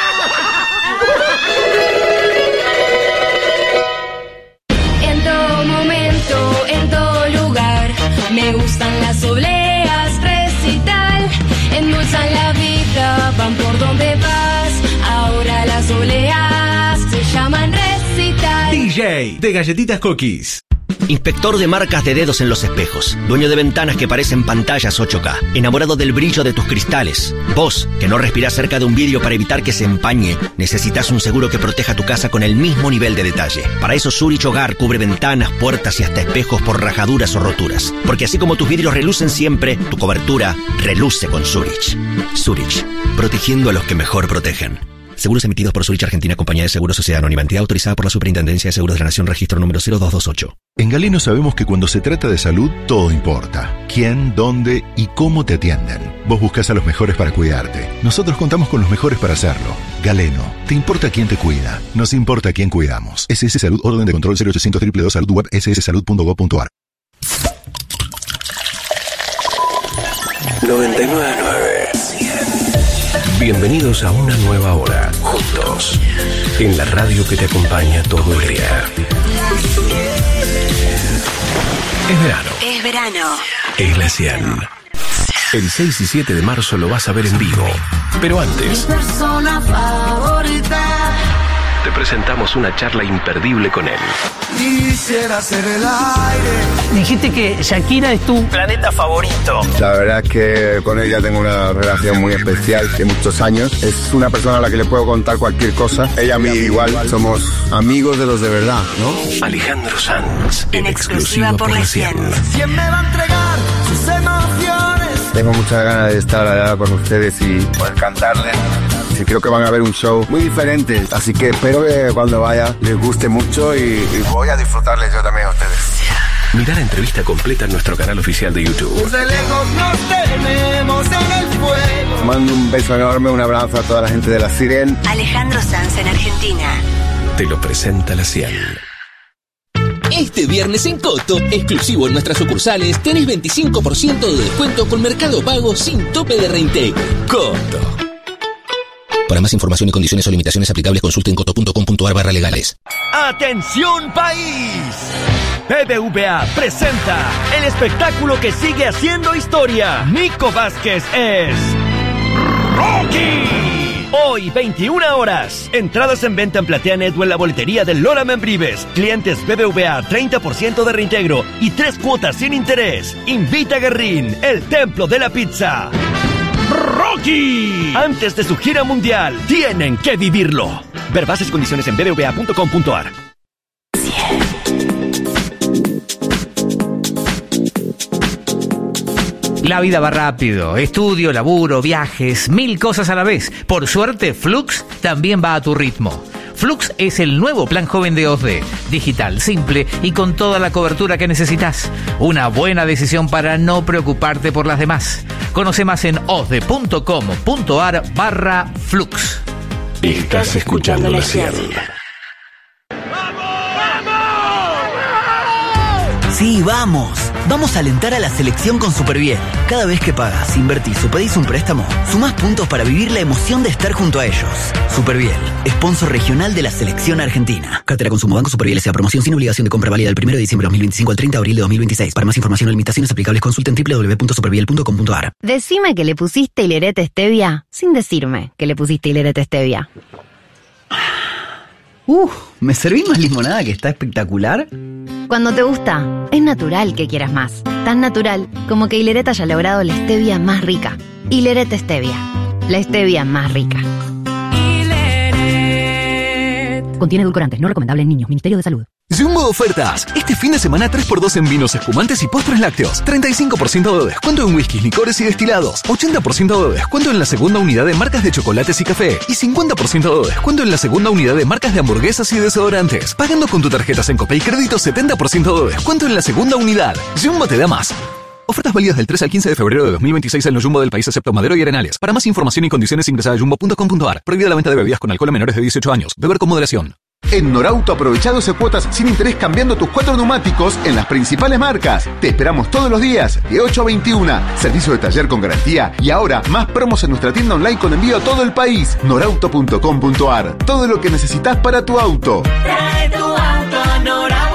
Me gustan las obleas, recital, endulzan la vida, van por donde vas. Ahora las obleas se llaman recital. D J de Galletitas Cookies. Inspector de marcas de dedos en los espejos. Dueño de ventanas que parecen pantallas ocho K. Enamorado del brillo de tus cristales. Vos, que no respirás cerca de un vidrio para evitar que se empañe, necesitas un seguro que proteja tu casa con el mismo nivel de detalle. Para eso Zurich Hogar cubre ventanas, puertas y hasta espejos por rajaduras o roturas. Porque así como tus vidrios relucen siempre, tu cobertura reluce con Zurich. Zurich, protegiendo a los que mejor protegen. Seguros emitidos por Zurich Argentina, Compañía de Seguros Sociedad Anónima, entidad autorizada por la Superintendencia de Seguros de la Nación, registro número cero dos dos ocho. En Galeno sabemos que cuando se trata de salud, todo importa. Quién, dónde y cómo te atienden. Vos buscás a los mejores para cuidarte. Nosotros contamos con los mejores para hacerlo. Galeno, te importa quién te cuida. Nos importa quién cuidamos. S S Salud, orden de control cero ochocientos dos dos dos Salud, web s s salud punto gob punto a r. noventa y nueve punto nueve. Bienvenidos a una nueva hora, juntos, en la radio que te acompaña todo el día. Es verano. Es verano. Es la cien. El seis y siete de marzo lo vas a ver en vivo. Pero antes, Persona favorita. te presentamos una charla imperdible con él. Quisiera ser el aire. Dijiste que Shakira es tu planeta favorito. La verdad es que con ella tengo una relación muy especial de muchos años. Es una persona a la que le puedo contar cualquier cosa. Ella a mí igual. Somos amigos de los de verdad, ¿no? Alejandro Sanz, en, En exclusiva, exclusiva por la cien. ¿Quién me va a entregar sus emociones? Tengo muchas ganas de estar allá con ustedes y poder cantarles. Sí, creo que van a ver un show muy diferente. Así que espero que cuando vaya les guste mucho y, y voy a disfrutarles yo también a ustedes. Mirá la entrevista completa en nuestro canal oficial de YouTube. Desde lejos nos tenemos en el fuego. Mando un beso enorme, un abrazo a toda la gente de la Siren. Alejandro Sanz en Argentina. Te lo presenta la cien. Este viernes en Coto, exclusivo en nuestras sucursales, tenés veinticinco por ciento de descuento con Mercado Pago sin tope de reintegro. Coto. Para más información y condiciones o limitaciones aplicables, consulten coto punto com punto a r barra legales. ¡Atención país! B B V A presenta el espectáculo que sigue haciendo historia. Nico Vázquez es Rocky. Hoy, veintiuna horas. Entradas en venta en PlateaNet o en la boletería del Lola Membrives. Clientes B B V A, treinta por ciento de reintegro y tres cuotas sin interés. Invita a Guerrín, el templo de la pizza. Rocky. Antes de su gira mundial, tienen que vivirlo. Ver bases y condiciones en b b v a punto com punto a r. La vida va rápido. Estudio, laburo, viajes, mil cosas a la vez. Por suerte, Flux también va a tu ritmo. Flux es el nuevo plan joven de O S D. Digital, simple y con toda la cobertura que necesitas. Una buena decisión para no preocuparte por las demás. Conoce más en osde punto com punto a r barra Flux. Estás escuchando la cien. Sí, vamos. Vamos a alentar a la selección con Superbiel. Cada vez que pagas, invertís o pedís un préstamo, sumás puntos para vivir la emoción de estar junto a ellos. Superbiel, sponsor regional de la selección argentina. Cartera Consumo Banco Superbiel S A. Promoción sin obligación de compra válida del primero de diciembre de dos mil veinticinco al treinta de abril de dos mil veintiséis. Para más información o limitaciones aplicables, consulten doble u doble u doble u punto superbiel punto com punto a r. Decime que le pusiste Hilerete Stevia sin decirme que le pusiste Hilerete Stevia. Uh, ¿me serví más limonada que está espectacular? Cuando te gusta, es natural que quieras más. Tan natural como que Hilerete haya logrado la stevia más rica. Hilerete Stevia, la stevia más rica. Contiene edulcorantes, no recomendable en niños. Ministerio de Salud. Jumbo Ofertas. Este fin de semana tres por dos en vinos espumantes y postres lácteos. treinta y cinco por ciento de descuento en whiskies, licores y destilados. ochenta por ciento de descuento en la segunda unidad de marcas de chocolates y café. Y cincuenta por ciento de descuento en la segunda unidad de marcas de hamburguesas y desodorantes. Pagando con tu tarjeta Sencope y crédito, setenta por ciento de descuento en la segunda unidad. Jumbo te da más. Ofertas válidas del tres al quince de febrero de dos mil veintiséis en los Jumbo del país excepto Madero y Arenales. Para más información y condiciones ingresa a jumbo punto com punto a r. Prohibida la venta de bebidas con alcohol a menores de dieciocho años. Beber con moderación. En Norauto aprovecha doce cuotas sin interés cambiando tus cuatro neumáticos en las principales marcas. Te esperamos todos los días de ocho a veintiuna. Servicio de taller con garantía y ahora más promos en nuestra tienda online con envío a todo el país. norauto punto com punto a r. Todo lo que necesitas para tu auto. Trae tu auto a Norauto.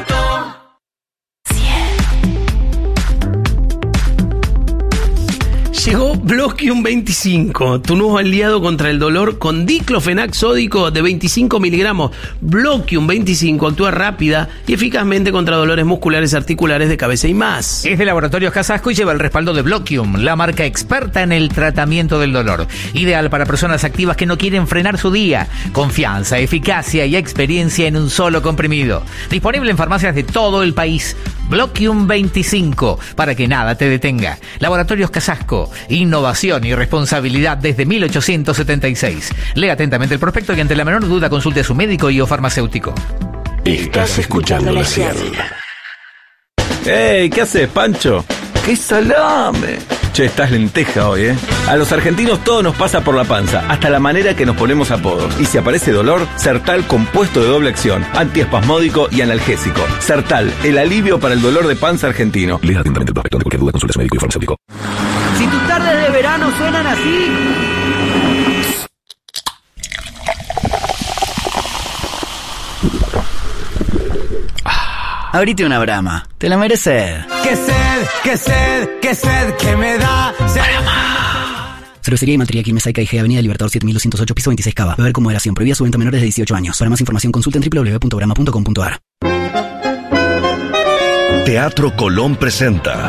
Llegó Bloquium veinticinco, tu nuevo aliado contra el dolor con diclofenac sódico de veinticinco miligramos. Bloquium veinticinco actúa rápida y eficazmente contra dolores musculares, articulares, de cabeza y más. Es de Laboratorios Casasco y lleva el respaldo de Bloquium, la marca experta en el tratamiento del dolor. Ideal para personas activas que no quieren frenar su día. Confianza, eficacia y experiencia en un solo comprimido. Disponible en farmacias de todo el país. Bloquium veinticinco, para que nada te detenga. Laboratorios Casasco, innovación y responsabilidad desde mil ochocientos setenta y seis. Lea atentamente el prospecto y ante la menor duda consulte a su médico y o farmacéutico. Estás escuchando la cien. ¡Ey! ¿Qué haces, Pancho? ¡Qué salame! Che, estás lenteja hoy, ¿eh? A los argentinos todo nos pasa por la panza, hasta la manera que nos ponemos apodos. Y si aparece dolor, Sertal compuesto de doble acción, antiespasmódico y analgésico. Sertal, el alivio para el dolor de panza argentino. Lea atentamente el prospecto. De cualquier duda consulte a su médico y farmacéutico. Si tus tardes de verano suenan así... Abrite una Brahma, te la mereces. ¡Qué sed, qué sed, qué sed que me da! Cervecería y Maltería Quilmes I G, Avenida Libertador siete mil doscientos ocho, piso veintiséis, Cava. Beber con moderación. Prohibida su venta a menores de dieciocho años. Para más información consulten doble u doble u doble u punto brahma punto com punto a r. Teatro Colón presenta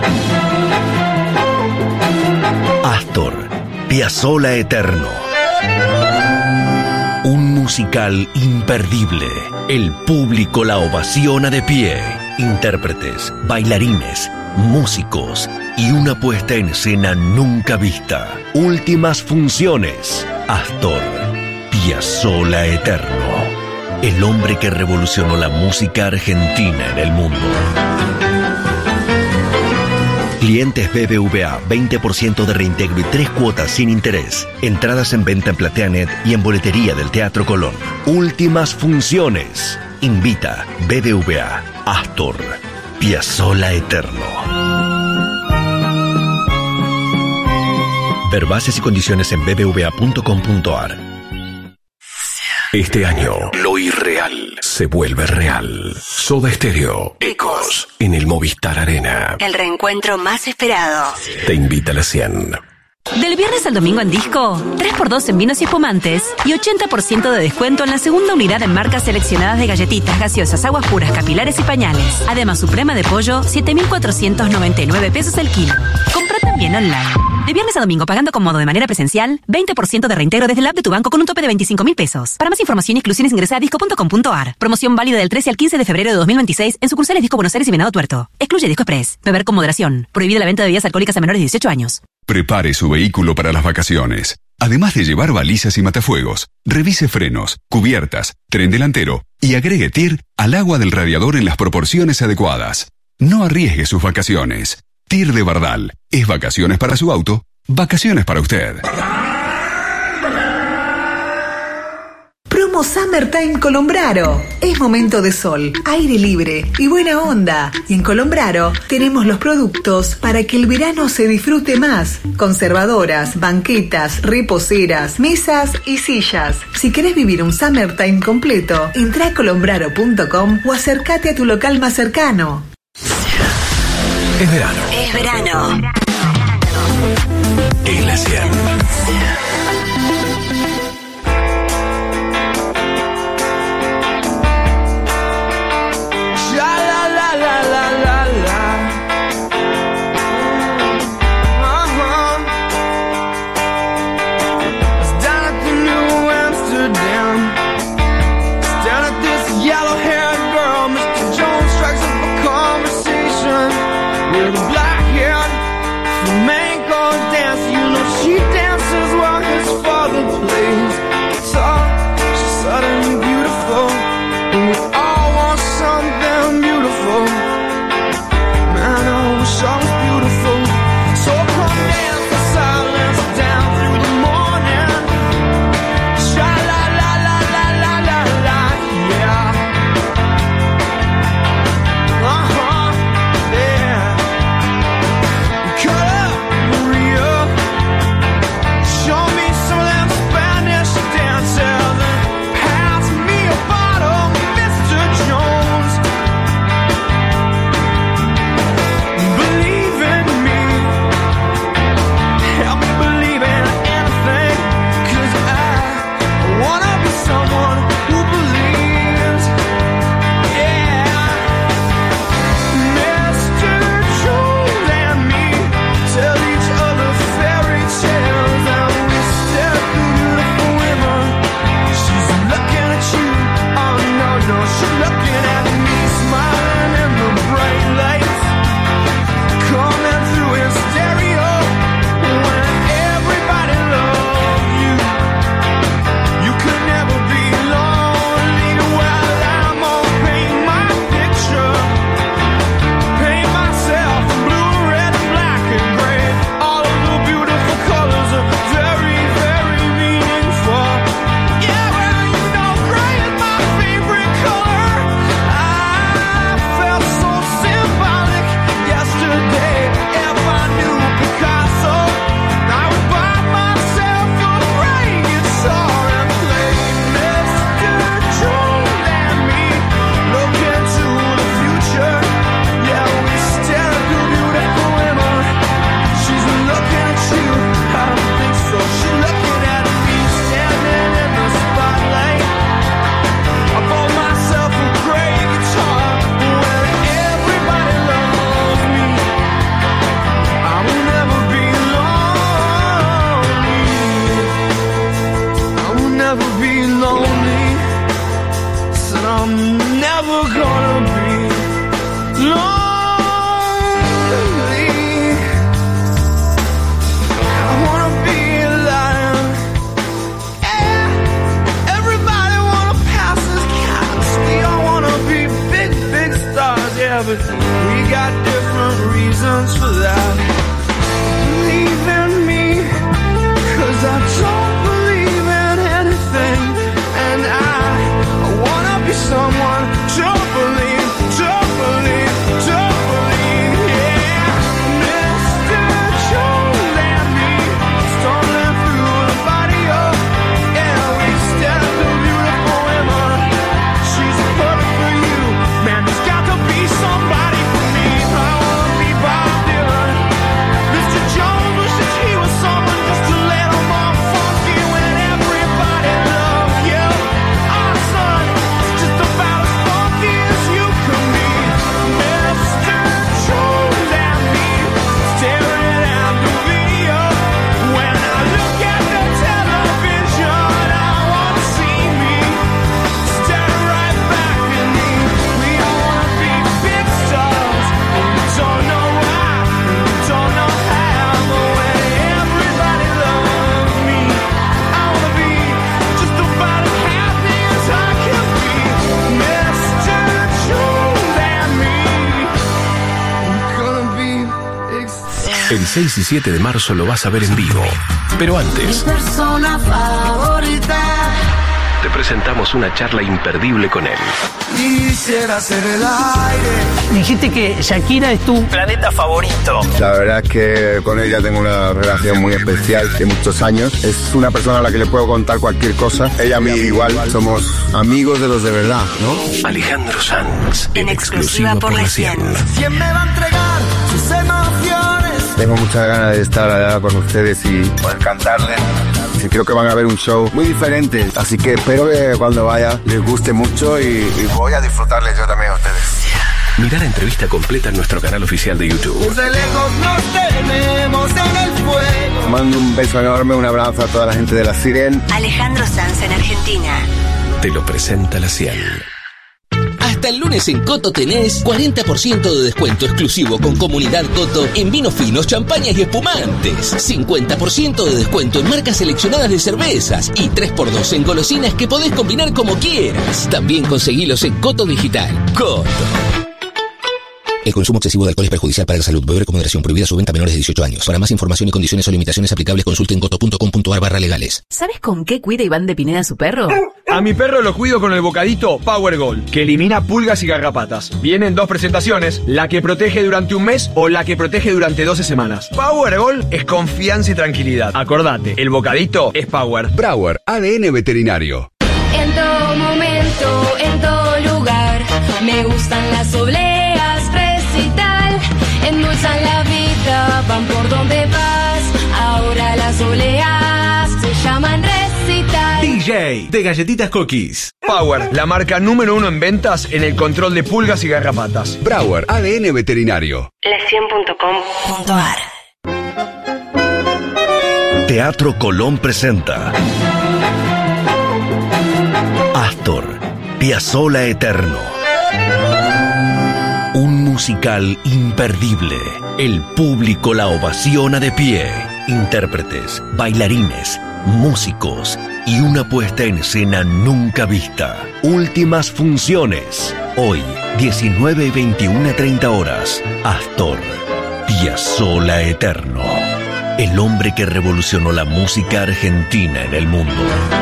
Astor, Piazzolla Eterno. Un musical imperdible. El público la ovaciona de pie. Intérpretes, bailarines, músicos y una puesta en escena nunca vista. Últimas funciones. Astor, Piazzolla Eterno. El hombre que revolucionó la música argentina en el mundo. Clientes B B V A, veinte por ciento de reintegro y tres cuotas sin interés. Entradas en venta en PlateaNet y en boletería del Teatro Colón. Últimas funciones. Invita B B V A. Astor, Piazzolla Eterno. Ver bases y condiciones en b b v a punto com punto a r. Este año, lo irreal se vuelve real. Soda Stereo, Ecos, en el Movistar Arena. El reencuentro más esperado. Te invita a la cien. Del viernes al domingo en Disco, tres por dos en vinos y espumantes y ochenta por ciento de descuento en la segunda unidad en marcas seleccionadas de galletitas, gaseosas, aguas puras, capilares y pañales. Además, suprema de pollo, siete mil cuatrocientos noventa y nueve pesos el kilo. Compra también online. De viernes a domingo pagando con modo de manera presencial, veinte por ciento de reintegro desde el app de tu banco con un tope de veinticinco mil pesos. Para más información y exclusiones ingresa a disco punto com punto a r. Promoción válida del trece al quince de febrero de dos mil veintiséis en sucursales Disco Buenos Aires y Venado Tuerto. Excluye Disco Express. Beber con moderación. Prohibida la venta de bebidas alcohólicas a menores de dieciocho años. Prepare su vehículo para las vacaciones. Además de llevar balizas y matafuegos, revise frenos, cubiertas, tren delantero y agregue T I R al agua del radiador en las proporciones adecuadas. No arriesgue sus vacaciones. T I R de Bardal. Es vacaciones para su auto, vacaciones para usted. Promo Summertime Colombraro. Es momento de sol, aire libre y buena onda. Y en Colombraro tenemos los productos para que el verano se disfrute más. Conservadoras, banquetas, reposeras, mesas y sillas. Si querés vivir un Summertime completo, entra a colombraro punto com o acércate a tu local más cercano. Es verano. Es verano. En la cien. Black hair, flamenco dance, you know she dances well. you're gonna be lonely. I wanna be alive. Yeah. Everybody wanna pass as cats. We all wanna be big, big stars. Yeah, but we got different reasons for that. Believe in me, 'cause I don't believe in anything. And I, I wanna be someone to believe, to believe, to believe, yeah. Mister Jones and me, stumbling through the body of, yeah, we stand the beautiful women. She's perfect for you, man, there's got to be somebody for me. I wanna be Bob Dylan. Mister Jones wishes he was someone just to let him off funky when everybody loves you. Our son is just about as funky as you can be. Mister Jones and me, staring at the video. When I look at the television, I want to see me staring right back at me. We all want to be big stars, and we don't know why, and we don't know how. But when everybody loves me, I want to be just about as happy as I can be. Mister Jones and me, we're gonna be big stars. El seis y siete de marzo lo vas a ver en vivo. Pero antes, Persona favorita. te presentamos una charla imperdible con él. Quisiera ser el aire. Dijiste que Shakira es tu planeta favorito. La verdad es que con ella tengo una relación muy especial de muchos años. Es una persona a la que le puedo contar cualquier cosa. Ella a mí igual. Somos amigos de los de verdad, ¿no? Alejandro Sanz, en exclusiva por la cien. ¿Quién me va a entregar sus emociones? Tengo muchas ganas de estar allá con ustedes y poder cantarles. Sí, creo que van a ver un show muy diferente. Así que espero que cuando vaya les guste mucho y, y voy a disfrutarles yo también a ustedes. Mirá la entrevista completa en nuestro canal oficial de YouTube. Desde lejos nos tenemos en el fuego. Mando un beso enorme, un abrazo a toda la gente de la Siren. Alejandro Sanz en Argentina. Te lo presenta la cien. Hasta el lunes en Coto tenés cuarenta por ciento de descuento exclusivo con Comunidad Coto en vinos finos, champañas y espumantes. cincuenta por ciento de descuento en marcas seleccionadas de cervezas y tres por dos en golosinas que podés combinar como quieras. También conseguilos en Coto Digital. Coto. El consumo excesivo de alcohol es perjudicial para la salud. Beber con moderación. Prohibida su venta a menores de dieciocho años. Para más información y condiciones o limitaciones aplicables, consulten coto punto com punto ar barra legales. ¿Sabes con qué cuida Iván de Pineda a su perro? A mi perro lo cuido con el bocadito Power Gold, que elimina pulgas y garrapatas. Vienen dos presentaciones, la que protege durante un mes o la que protege durante doce semanas. Power Gold es confianza y tranquilidad. Acordate, el bocadito es Power. Brauer, A D N veterinario. En todo momento, en todo lugar, me gustan las obleas, recital, endulzan la vida, van por donde vas, ahora las obleas se llaman recital. D J de Galletitas Cookies. Power, la marca número uno en ventas en el control de pulgas y garrapatas. Brauer, A D N veterinario. la cien punto com punto ar. Teatro Colón presenta Astor, Piazzolla Eterno. Un musical imperdible. El público la ovaciona de pie. Intérpretes, bailarines, músicos y una puesta en escena nunca vista. Últimas funciones. Hoy, diecinueve y veintiuna treinta horas. Astor, Piazzolla Eterno. El hombre que revolucionó la música argentina en el mundo.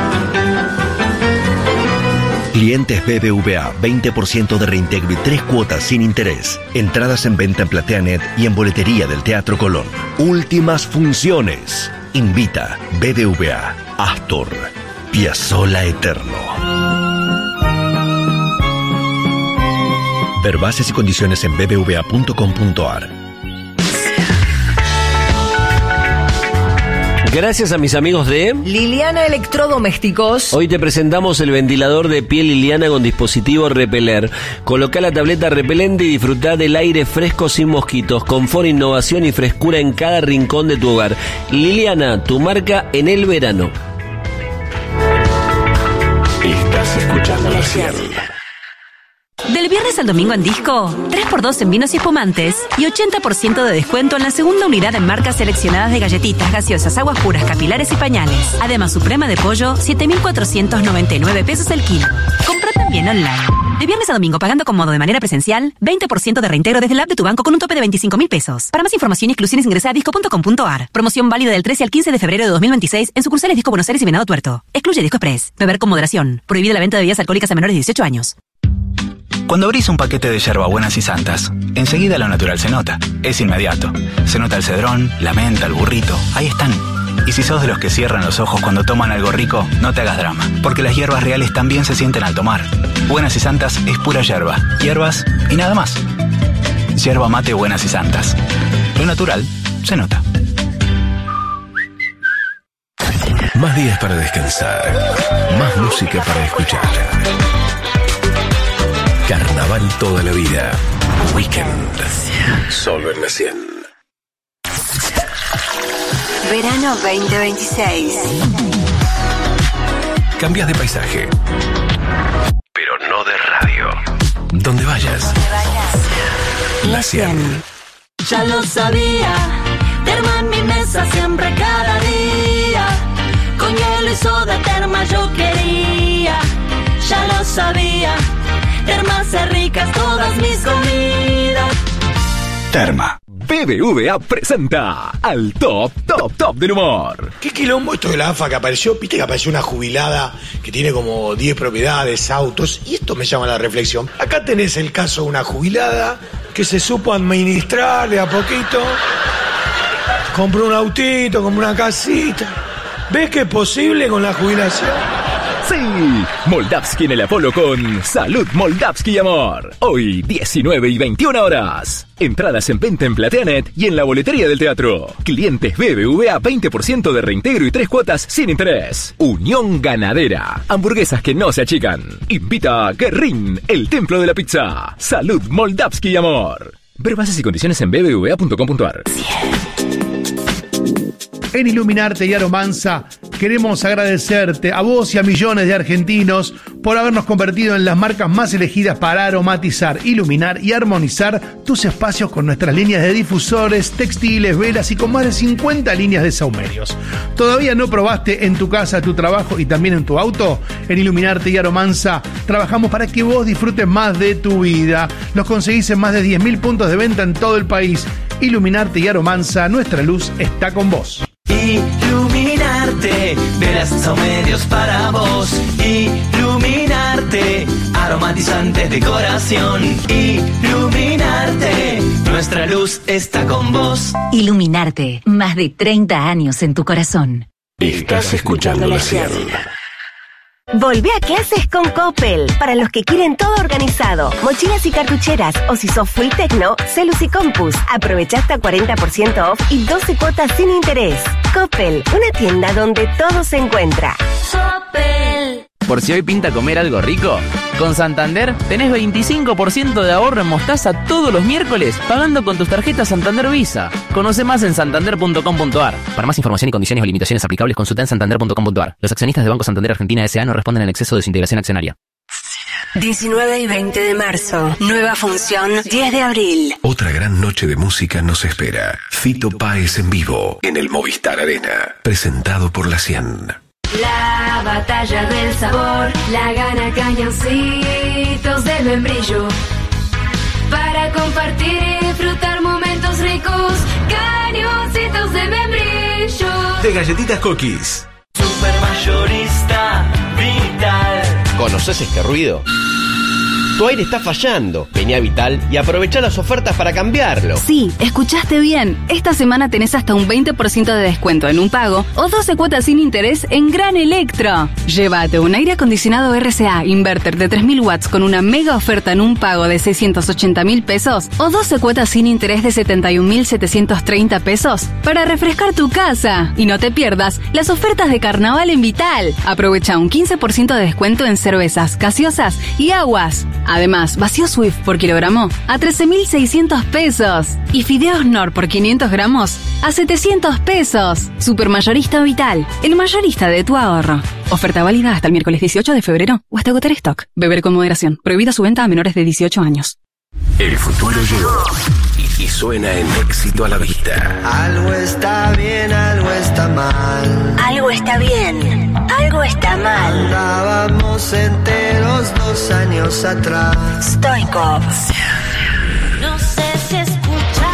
Clientes B B V A, veinte por ciento de reintegro y tres cuotas sin interés. Entradas en venta en PlateaNet y en boletería del Teatro Colón. Últimas funciones. Invita B B V A, Astor, Piazzolla Eterno. Ver bases y condiciones en b b v a punto com punto ar. Gracias a mis amigos de Liliana Electrodomésticos. Hoy te presentamos el ventilador de piel Liliana con dispositivo Repeler. Coloca la tableta repelente y disfruta del aire fresco sin mosquitos. Confort, innovación y frescura en cada rincón de tu hogar. Liliana, tu marca en el verano. Estás escuchando la cien. Del viernes al domingo en Disco, tres por dos en vinos y espumantes y ochenta por ciento de descuento en la segunda unidad en marcas seleccionadas de galletitas, gaseosas, aguas puras, capilares y pañales. Además, suprema de pollo, siete mil cuatrocientos noventa y nueve pesos el kilo. Compra también online. De viernes a domingo, pagando cómodo de manera presencial, veinte por ciento de reintegro desde la app de tu banco con un tope de veinticinco mil pesos. Para más información y exclusiones ingresa a disco punto com punto a r. Promoción válida del trece al quince de febrero de dos mil veintiséis en sucursales Disco Buenos Aires y Venado Tuerto. Excluye Disco Express. Beber con moderación. Prohibida la venta de bebidas alcohólicas a menores de dieciocho años. Cuando abrís un paquete de yerbabuenas y santas, enseguida lo natural se nota. Es inmediato. Se nota el cedrón, la menta, el burrito. Ahí están. Y si sos de los que cierran los ojos cuando toman algo rico, no te hagas drama, porque las hierbas reales también se sienten al tomar. Buenas y Santas es pura hierba, hierbas y nada más. Yerba mate Buenas y Santas. Lo natural se nota. Más días para descansar, más música para escuchar. Carnaval toda la vida. Weekend. Solo en la cien. Verano veinte veintiséis. Cambias de paisaje, pero no de radio. Donde vayas, la cien. Ya lo sabía, Terma en mi mesa siempre cada día. Con hielo y soda Terma yo quería. Ya lo sabía, Terma hace ricas todas mis comidas. Terma. B B V A presenta al top, top, top del humor. ¿Qué quilombo esto de la A F A que apareció? Viste que apareció una jubilada que tiene como diez propiedades, autos, y esto me llama la reflexión. Acá tenés el caso de una jubilada que se supo administrar de a poquito, compró un autito, compró una casita. ¿Ves que es posible con la jubilación? Sí, Moldavsky en el Apolo con Salud Moldavsky y Amor. Hoy, diecinueve y veintiuna horas. Entradas en venta en PlateaNet y en la boletería del teatro. Clientes B B V A veinte por ciento de reintegro y tres cuotas sin interés. Unión Ganadera. Hamburguesas que no se achican. Invita a Guerrín, el templo de la pizza. Salud Moldavsky y Amor. Ver bases y condiciones en b b v a punto com punto a r. En Iluminarte y Aromanza queremos agradecerte a vos y a millones de argentinos por habernos convertido en las marcas más elegidas para aromatizar, iluminar y armonizar tus espacios con nuestras líneas de difusores, textiles, velas y con más de cincuenta líneas de saumerios. ¿Todavía no probaste en tu casa, tu trabajo y también en tu auto? En Iluminarte y Aromanza trabajamos para que vos disfrutes más de tu vida. Los conseguís en más de diez mil puntos de venta en todo el país. Iluminarte y Aromanza, nuestra luz está con vos. Iluminarte, velas saumerios para vos. Iluminarte, aromatizantes decoración. Iluminarte, nuestra luz está con vos. Iluminarte, más de treinta años en tu corazón. Estás escuchando la cien. Volvé a clases con Coppel. Para los que quieren todo organizado, mochilas y cartucheras, o si sos full tecno, Celus y Compus. Aprovecha hasta cuarenta por ciento off y doce cuotas sin interés. Coppel, una tienda donde todo se encuentra. Coppel. Por si hoy pinta comer algo rico, con Santander tenés veinticinco por ciento de ahorro en mostaza todos los miércoles pagando con tus tarjetas Santander Visa. Conoce más en santander punto com punto a r. Para más información y condiciones o limitaciones aplicables, consulta en santander punto com punto a r. Los accionistas de Banco Santander Argentina S A no responden al exceso de desintegración accionaria. diecinueve y veinte de marzo. Nueva función, diez de abril. Otra gran noche de música nos espera. Fito Páez en vivo en el Movistar Arena. Presentado por la cien. La batalla del sabor la gana Cañoncitos de Membrillo. Para compartir y disfrutar momentos ricos, Cañoncitos de Membrillo. De galletitas Cookies. Supermayorista Vital. ¿Conoces este ruido? Tu aire está fallando. Vení a Vital y aprovecha las ofertas para cambiarlo. Sí, escuchaste bien. Esta semana tenés hasta un veinte por ciento de descuento en un pago o doce cuotas sin interés en Gran Electro. Llévate un aire acondicionado R C A inverter de tres mil watts con una mega oferta en un pago de seiscientos ochenta mil pesos o doce cuotas sin interés de setenta y un mil setecientos treinta pesos para refrescar tu casa. Y no te pierdas las ofertas de carnaval en Vital. Aprovecha un quince por ciento de descuento en cervezas, gaseosas y aguas. Además, vacío Swift por kilogramo a trece mil seiscientos pesos. Y fideos Nor por quinientos gramos a setecientos pesos. Supermayorista Vital, el mayorista de tu ahorro. Oferta válida hasta el miércoles dieciocho de febrero o hasta agotar stock. Beber con moderación. Prohibida su venta a menores de dieciocho años. El futuro llegó y suena en Éxito a la Vista. Algo está bien, algo está mal. Algo está bien, algo está mal. Andábamos enteros dos años atrás. Stoikov. No sé si escuchar,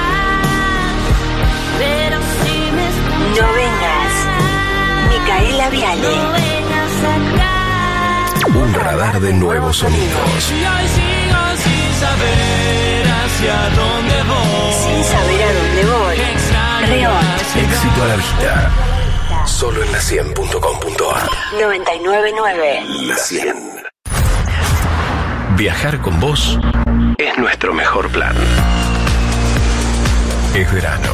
pero si me escuchas. No vengas. Micaela Viale. No vengas acá. Un radar de nuevos sonidos. Y hoy sigo sin saber hacia dónde voy. Sin saber a dónde voy. Reón. Éxito a la Vista. Solo en la cien punto com punto a r. noventa y nueve punto nueve. La cien. Viajar con vos es nuestro mejor plan. Es verano.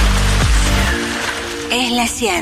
Es la cien.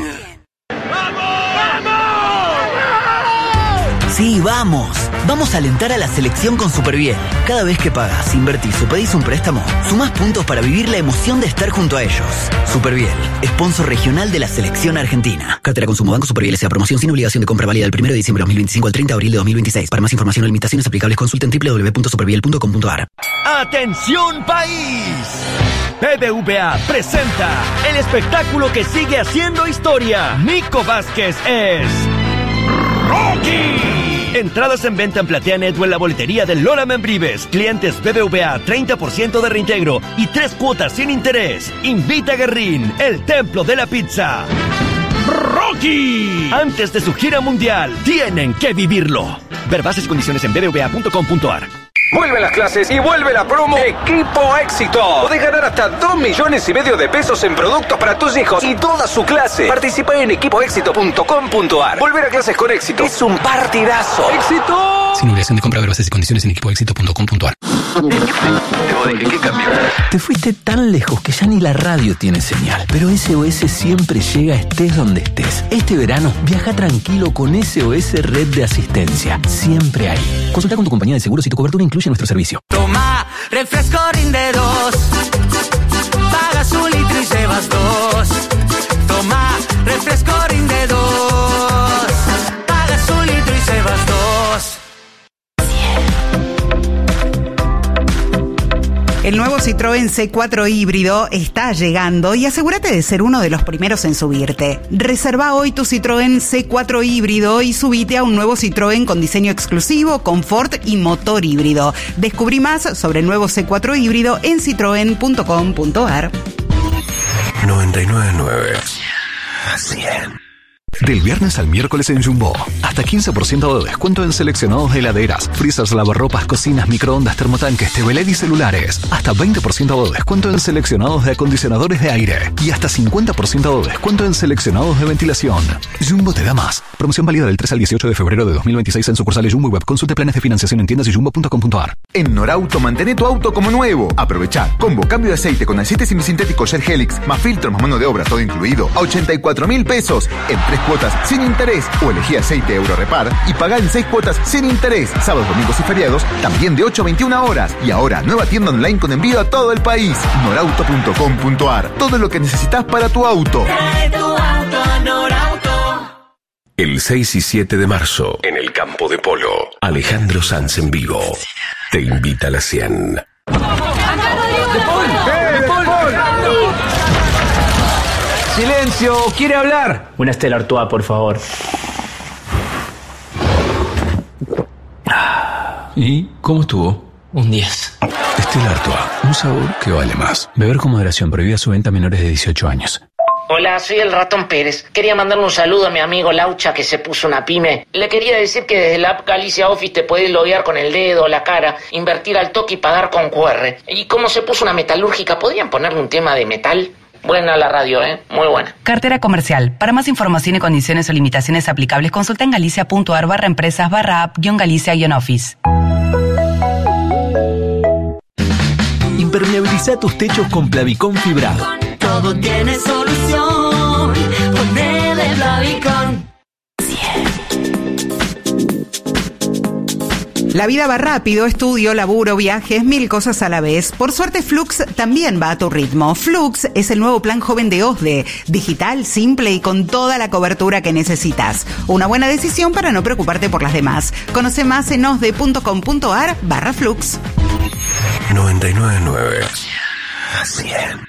Sí, vamos. Vamos a alentar a la selección con Superbiel. Cada vez que pagas, invertís o pedís un préstamo, sumás puntos para vivir la emoción de estar junto a ellos. Superbiel, sponsor regional de la selección argentina. Cartera Consumo Banco Superbiel S A. Promoción sin obligación de compra válida del primero de diciembre de dos mil veinticinco al treinta de abril de dos mil veintiséis. Para más información o limitaciones aplicables, consulten doble u doble u doble u punto superbiel punto com punto a r. ¡Atención país! B B V A presenta el espectáculo que sigue haciendo historia. Nico Vázquez es Rocky. Entradas en venta en PlateaNet o en la boletería de Lola Membrives. Clientes B B V A, treinta por ciento de reintegro y tres cuotas sin interés. Invita a Guerrín, el templo de la pizza. Rocky. Antes de su gira mundial, tienen que vivirlo. Ver bases y condiciones en b b v a punto com punto a r. Vuelven las clases y vuelve la promo Equipo Éxito. Podés ganar hasta dos millones y medio de pesos en productos para tus hijos y toda su clase. Participa en equipo éxito punto com punto a r. Volver a clases con éxito es un partidazo. ¡Éxito! Sin obligación de compra, ver bases y condiciones en equipo éxito punto com punto a r. ¿Qué cambió? Te fuiste tan lejos que ya ni la radio tiene señal, pero S O S siempre llega estés donde estés. Este verano viaja tranquilo con S O S Red de Asistencia. Siempre ahí. Consulta con tu compañía de seguros si tu cobertura incluye nuestro servicio. Toma, refresco rinde dos. Pagas un litro y llevas dos. Toma, refresco rinde dos. Pagas un litro y llevas dos. El nuevo Citroën C cuatro híbrido está llegando y asegúrate de ser uno de los primeros en subirte. Reserva hoy tu Citroën C cuatro híbrido y subite a un nuevo Citroën con diseño exclusivo, confort y motor híbrido. Descubrí más sobre el nuevo C cuatro híbrido en citroen punto com punto a r. noventa y nueve punto nueve. cien. Del viernes al miércoles en Jumbo, hasta quince por ciento de descuento en seleccionados de heladeras, freezers, lavarropas, cocinas, microondas, termotanques, T V L E D y celulares. Hasta veinte por ciento de descuento en seleccionados de acondicionadores de aire y hasta cincuenta por ciento de descuento en seleccionados de ventilación. Jumbo te da más. Promoción válida del tres al dieciocho de febrero de dos mil veintiséis en sucursales Jumbo y web. Consulte planes de financiación en tiendas y jumbo punto com punto a r. En Norauto, mantén tu auto como nuevo. Aprovecha combo cambio de aceite con aceite semisintético Shell Helix, más filtros, más mano de obra, todo incluido, a ochenta y cuatro mil pesos en tres cuotas sin interés, o elegí aceite Eurorepar y pagá en seis cuotas sin interés, sábados, domingos y feriados, también de ocho a veintiuna horas. Y ahora, nueva tienda online con envío a todo el país. norauto punto com punto a r. Todo lo que necesitas para tu auto. Trae tu auto a Norauto. El seis y siete de marzo, en el campo de polo, Alejandro Sanz en vivo te invita a la cien. ¡Silencio! ¿Quiere hablar? Una Stella Artois, por favor. ¿Y cómo estuvo? Un diez. Stella Artois, un sabor que vale más. Beber con moderación, prohibida su venta a menores de dieciocho años. Hola, soy el Ratón Pérez. Quería mandarle un saludo a mi amigo Laucha que se puso una pyme. Le quería decir que desde la app Galicia Office te podés loguear con el dedo o la cara, invertir al toque y pagar con Q R. Y como se puso una metalúrgica, ¿podrían ponerle un tema de metal? Buena la radio, ¿eh? Muy buena. Cartera comercial. Para más información y condiciones o limitaciones aplicables, consulta en galicia punto a r barra empresas barra app guión galicia guión office. Impermeabiliza tus techos con Plavicón fibrado. Todo tiene solución. Ponele Plavicón. La vida va rápido, estudio, laburo, viajes, mil cosas a la vez. Por suerte, Flux también va a tu ritmo. Flux es el nuevo plan joven de OSDE, digital, simple y con toda la cobertura que necesitas. Una buena decisión para no preocuparte por las demás. Conoce más en osde.com.ar barra Flux. noventa y nueve punto nueve. cien.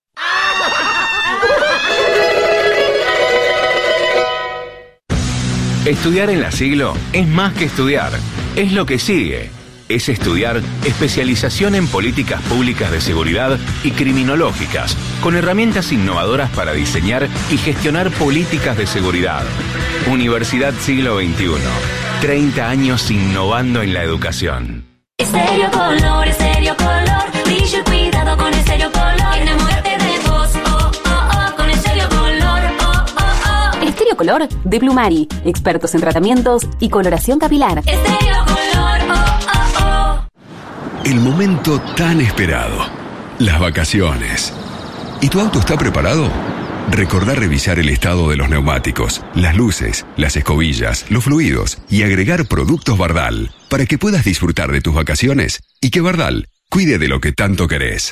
Estudiar en la Siglo es más que estudiar, es lo que sigue. Es estudiar especialización en políticas públicas de seguridad y criminológicas, con herramientas innovadoras para diseñar y gestionar políticas de seguridad. Universidad Siglo veintiuno. treinta años innovando en la educación. Estéreo Color, Estéreo Color, brillo y cuidado con Estéreo Color. Enamórate de vos, oh, oh, oh, con Estéreo Color, oh, oh, oh. Estéreo Color de Plumari, expertos en tratamientos y coloración capilar. Estéreo Color, oh, oh, oh. El momento tan esperado, las vacaciones. ¿Y tu auto está preparado? Recordá revisar el estado de los neumáticos, las luces, las escobillas, los fluidos y agregar productos Bardal para que puedas disfrutar de tus vacaciones y que Bardal cuide de lo que tanto querés.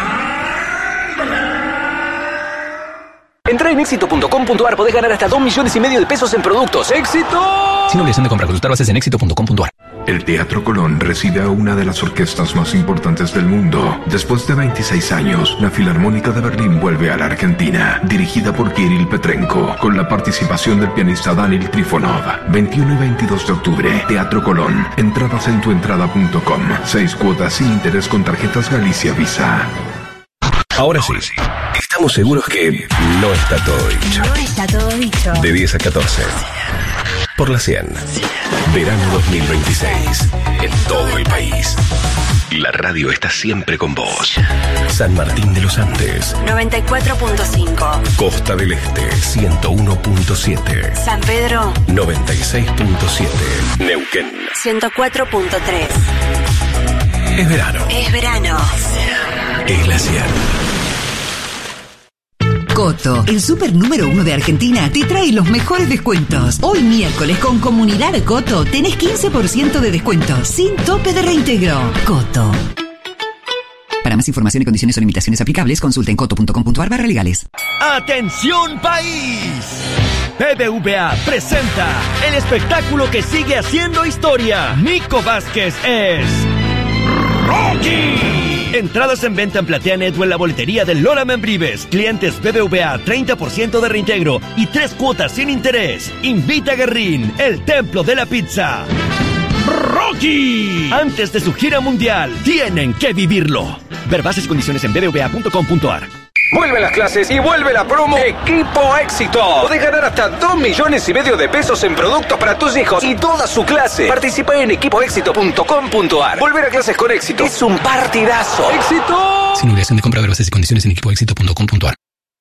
Entrá en éxito punto com punto ar, podés ganar hasta dos millones y medio de pesos en productos. ¡Éxito! Sin obligación de compra, consultar bases en éxito punto com punto ar. El Teatro Colón recibe a una de las orquestas más importantes del mundo. Después de veintiséis años, la Filarmónica de Berlín vuelve a la Argentina, dirigida por Kirill Petrenko, con la participación del pianista Daniel Trifonov. veintiuno y veintidós de octubre, Teatro Colón. Entradas en tuentrada punto com. Seis cuotas sin interés con tarjetas Galicia Visa. Ahora sí, estamos seguros que no está todo dicho. No está todo dicho. De diez a catorce. Por la cien. Verano dos mil veintiséis. En todo el país. La radio está siempre con vos. San Martín de los Andes. noventa y cuatro punto cinco. Costa del Este. ciento uno punto siete. San Pedro. noventa y seis punto siete. Neuquén. ciento cuatro punto tres. Es verano. Es verano. Es la cien. Coto, el super número uno de Argentina, te trae los mejores descuentos. Hoy miércoles con Comunidad Coto tenés quince por ciento de descuento, sin tope de reintegro. Coto. Para más información y condiciones o limitaciones aplicables, consulta en coto punto com punto ar barra legales. ¡Atención país! B B V A presenta el espectáculo que sigue haciendo historia. Nico Vázquez es... ¡Rocky! Entradas en venta en PlateaNet o en la boletería de Lola Membrives. Clientes B B V A, treinta por ciento de reintegro y tres cuotas sin interés. Invita a Guerrín, el templo de la pizza. ¡Rocky! Antes de su gira mundial, tienen que vivirlo. Ver bases y condiciones en b b v a punto com punto ar. Vuelven las clases y vuelve la promo Equipo Éxito. Podés ganar hasta dos millones y medio de pesos en productos para tus hijos y toda su clase. Participa en equipo éxito punto com punto ar. Volver a clases con éxito es un partidazo. ¡Éxito! Sin obligación de compra, ver bases y condiciones en equipo éxito punto com punto ar.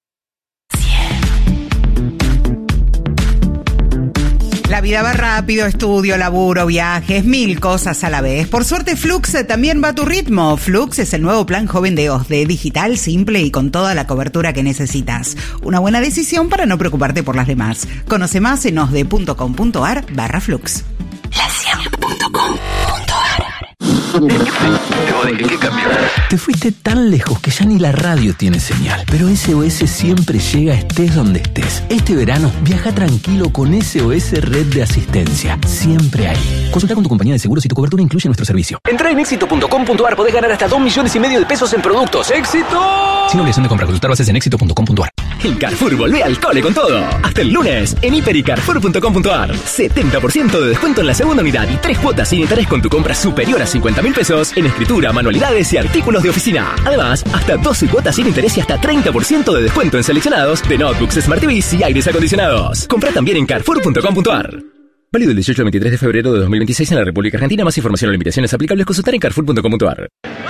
La vida va rápido, estudio, laburo, viajes, mil cosas a la vez. Por suerte, Flux también va a tu ritmo. Flux es el nuevo plan joven de OSDE, digital, simple y con toda la cobertura que necesitas. Una buena decisión para no preocuparte por las demás. Conoce más en osde punto com punto ar barra Flux. La cien punto com punto ar. ¿Qué cambió? Te fuiste tan lejos que ya ni la radio tiene señal. Pero S O S siempre llega estés donde estés. Este verano viaja tranquilo con S O S Red de Asistencia. Siempre ahí. Consulta con tu compañía de seguros si tu cobertura incluye nuestro servicio. Entrá en éxito punto com punto ar, podés ganar hasta dos millones y medio de pesos en productos. ¡Éxito! Sin obligación de compra, consultar bases en éxito punto com punto ar. En Carrefour volvé al cole con todo. Hasta el lunes en hiper y carrefour punto com punto ar. setenta por ciento de descuento en la segunda unidad y tres cuotas sin interés con tu compra superior a cincuenta mil pesos en escritura, manualidades y artículos de oficina. Además, hasta doce cuotas sin interés y hasta treinta por ciento de descuento en seleccionados de notebooks, Smart T Vs y aires acondicionados. Comprá también en carrefour punto com punto ar. Válido del dieciocho al veintitrés de febrero de dos mil veintiséis en la República Argentina. Más información o limitaciones aplicables consultar en carrefour punto com punto ar.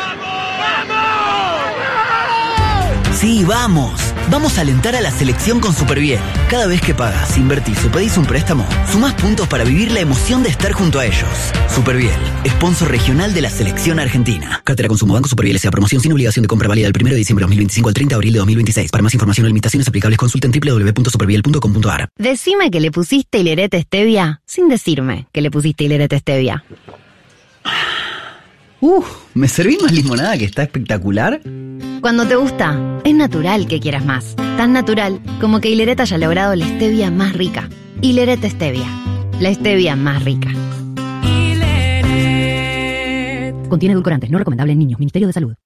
Sí, vamos. Vamos a alentar a la selección con Superbiel. Cada vez que pagas, invertís o pedís un préstamo, sumás puntos para vivir la emoción de estar junto a ellos. Superbiel, sponsor regional de la selección argentina. Cátedra Consumo Banco Superbiel S A. Promoción sin obligación de compra válida del primero de diciembre de dos mil veinticinco al treinta de abril de dos mil veintiséis. Para más información o limitaciones aplicables consulta en doble u doble u doble u punto superbiel punto com punto ar. Decime que le pusiste Hilerete Stevia sin decirme que le pusiste Hilerete Stevia. Uh, ¿me serví más limonada que está espectacular? Cuando te gusta, es natural que quieras más. Tan natural como que Hileret haya logrado la stevia más rica. Hileret Stevia, la stevia más rica. Hileret. Contiene edulcorantes, no recomendable en niños. Ministerio de Salud.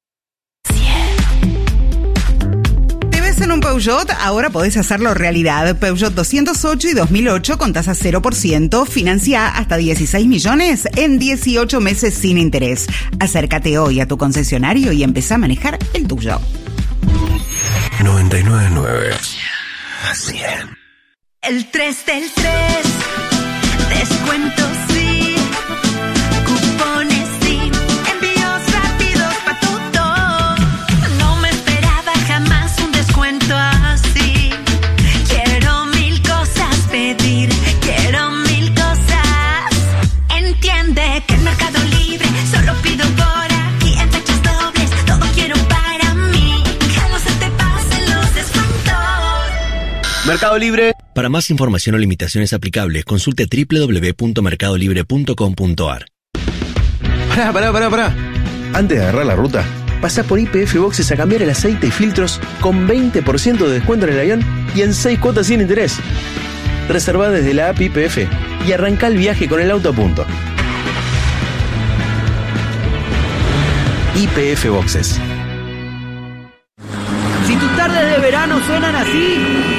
En un Peugeot, ahora podés hacerlo realidad. Peugeot doscientos ocho y dos mil ocho con tasa cero por ciento, financia hasta dieciséis millones en dieciocho meses sin interés. Acércate hoy a tu concesionario y empezá a manejar el tuyo. noventa y nueve punto nueve cien. El tres del tres, descuentos sí, cupones sí, envíos rápidos pa' todo. No me esperaba jamás un descuento así. Quiero mil cosas pedir, quiero mil cosas. Entiende que en Mercado Libre solo pido por aquí en fechas dobles. Todo quiero para mí, que no se te pasen los descuentos. Mercado Libre. Para más información o limitaciones aplicables, consulte doble u doble u doble u punto mercado libre punto com punto a r. Pará, pará, pará, pará. Antes de agarrar la ruta, pasá por Y P F Boxes a cambiar el aceite y filtros con veinte por ciento de descuento en el avión y en seis cuotas sin interés. Reservá desde la app Y P F y arrancá el viaje con el auto a punto. Y P F Boxes. Si tus tardes de verano suenan así...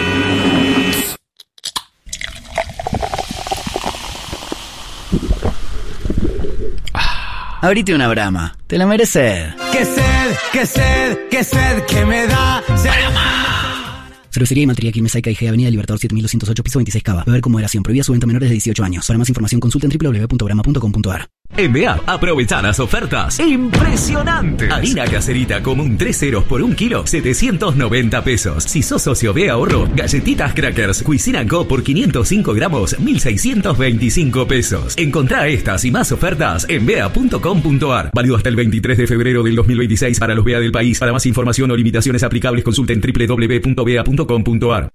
Abrite una Brahma, te la mereces. ¡Qué sed, qué sed, qué sed que me da! Cervecería y Maltería Quilmes Saica I G, Avenida Libertador siete mil doscientos ocho, piso veintiséis Cava. Beber con moderación. Prohibida su venta a menores de dieciocho años. Para más información consulten doble u doble u doble u punto brahma punto com punto a r. En B A, aprovecha las ofertas impresionantes. Harina caserita común tres ceros por un kilo, setecientos noventa pesos. Si sos socio B Ahorro, galletitas Crackers Cuisine Co por quinientos cinco gramos, mil seiscientos veinticinco pesos. Encontrá estas y más ofertas en bea punto com punto a r. Válido hasta el veintitrés de febrero del dos mil veintiséis para los B A del país. Para más información o limitaciones aplicables, consulten doble u doble u doble u punto bea punto com punto a r.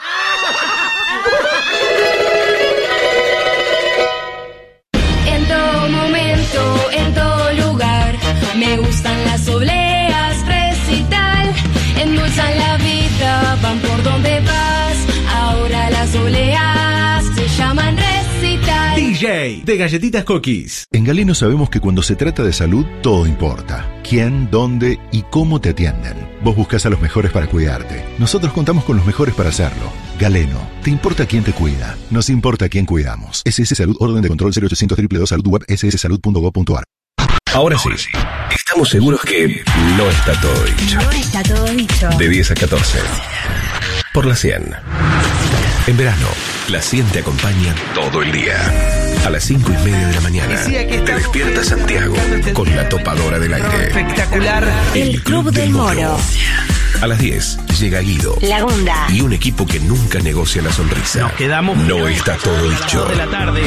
En todo lugar, me gustan las obleas, recital, endulzan la vida, van por donde vas, ahora las obleas se llaman recital. D J de Galletitas Cookies. En Galeno sabemos que cuando se trata de salud, todo importa. Quién, dónde y cómo te atienden. Vos buscas a los mejores para cuidarte. Nosotros contamos con los mejores para hacerlo. Galeno, ¿te importa quién te cuida? Nos importa quién cuidamos. S S Salud, orden de control cero ochocientos doble u doble u doble u Salud Web s s salud punto gov punto a r. Ahora sí, estamos seguros que no está todo dicho. No está todo dicho. De diez a catorce. Por la cien. En verano, la cien te acompaña todo el día. A las cinco y media de la mañana, te despierta Santiago con la topadora del aire. Espectacular. El Club del Moro. A las diez llega Guido. La Gunda. Y un equipo que nunca negocia la sonrisa. Nos quedamos. No está todo dicho. De la tarde.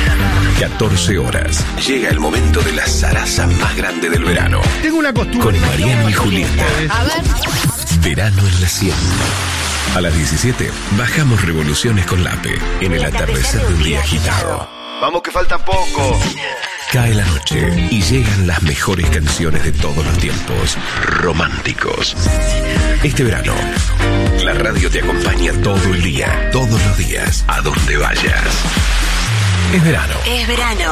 catorce horas. Llega el momento de la zaraza más grande del verano. Tengo una costumbre. Con Mariano y Julieta. A ver. Verano en la cien. A las diecisiete, bajamos revoluciones con Lape. En el atardecer de un día agitado. Vamos que falta poco. Cae la noche y llegan las mejores canciones de todos los tiempos. Románticos. Este verano, la radio te acompaña todo el día, todos los días, a donde vayas. Es verano. Es verano.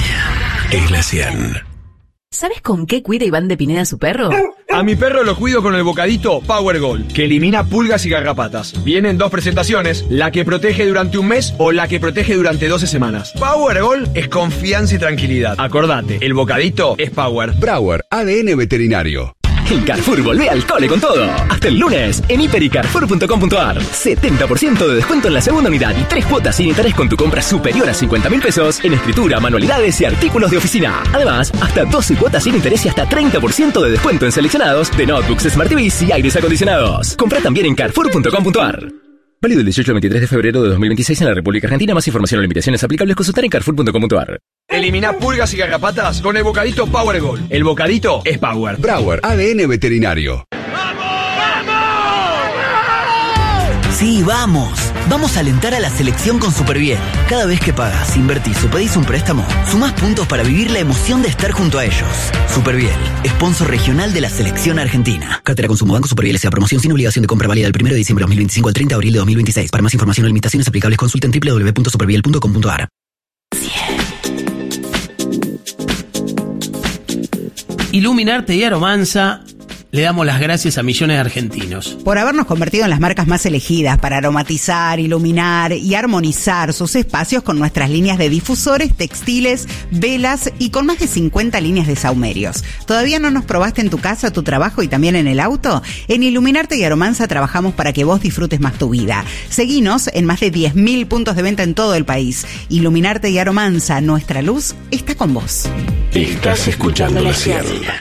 Es la cien. ¿Sabes con qué cuida Iván de Pineda a su perro? A mi perro lo cuido con el bocadito Power Gold, que elimina pulgas y garrapatas. Viene en dos presentaciones, la que protege durante un mes o la que protege durante doce semanas. Power Gold es confianza y tranquilidad. Acordate, el bocadito es Power. Brauer, A D N veterinario. En Carrefour volvé al cole con todo. Hasta el lunes en hiper y carrefour punto com punto a r. setenta por ciento de descuento en la segunda unidad y tres cuotas sin interés con tu compra superior a cincuenta mil pesos en escritura, manualidades y artículos de oficina. Además, hasta doce cuotas sin interés y hasta treinta por ciento de descuento en seleccionados de notebooks, Smart T Vs y aires acondicionados. Compra también en carrefour punto com punto a r. Válido el dieciocho al veintitrés de febrero de dos mil veintiséis en la República Argentina. Más información o limitaciones aplicables consultar en carrefour punto com punto a r. Elimina pulgas y garrapatas con el bocadito Power Gold. El bocadito es Power. Brauer, A D N veterinario. Sí, vamos. Vamos a alentar a la selección con Superbiel. Cada vez que pagas, invertís o pedís un préstamo, sumás puntos para vivir la emoción de estar junto a ellos. Superbiel, sponsor regional de la selección argentina. Cartera Consumo Banco Superbiel S A. Promoción sin obligación de compra válida del primero de diciembre de dos mil veinticinco al treinta de abril de dos mil veintiséis. Para más información o limitaciones aplicables, consulten doble u doble u doble u punto superbiel punto com punto a r. Iluminarte y Aromanza le damos las gracias a millones de argentinos por habernos convertido en las marcas más elegidas para aromatizar, iluminar y armonizar sus espacios con nuestras líneas de difusores, textiles, velas y con más de cincuenta líneas de saumerios. ¿Todavía no nos probaste en tu casa, tu trabajo y también en el auto? En Iluminarte y Aromanza trabajamos para que vos disfrutes más tu vida. Seguinos en más de diez mil puntos de venta en todo el país. Iluminarte y Aromanza, nuestra luz está con vos. Estás escuchando la cien.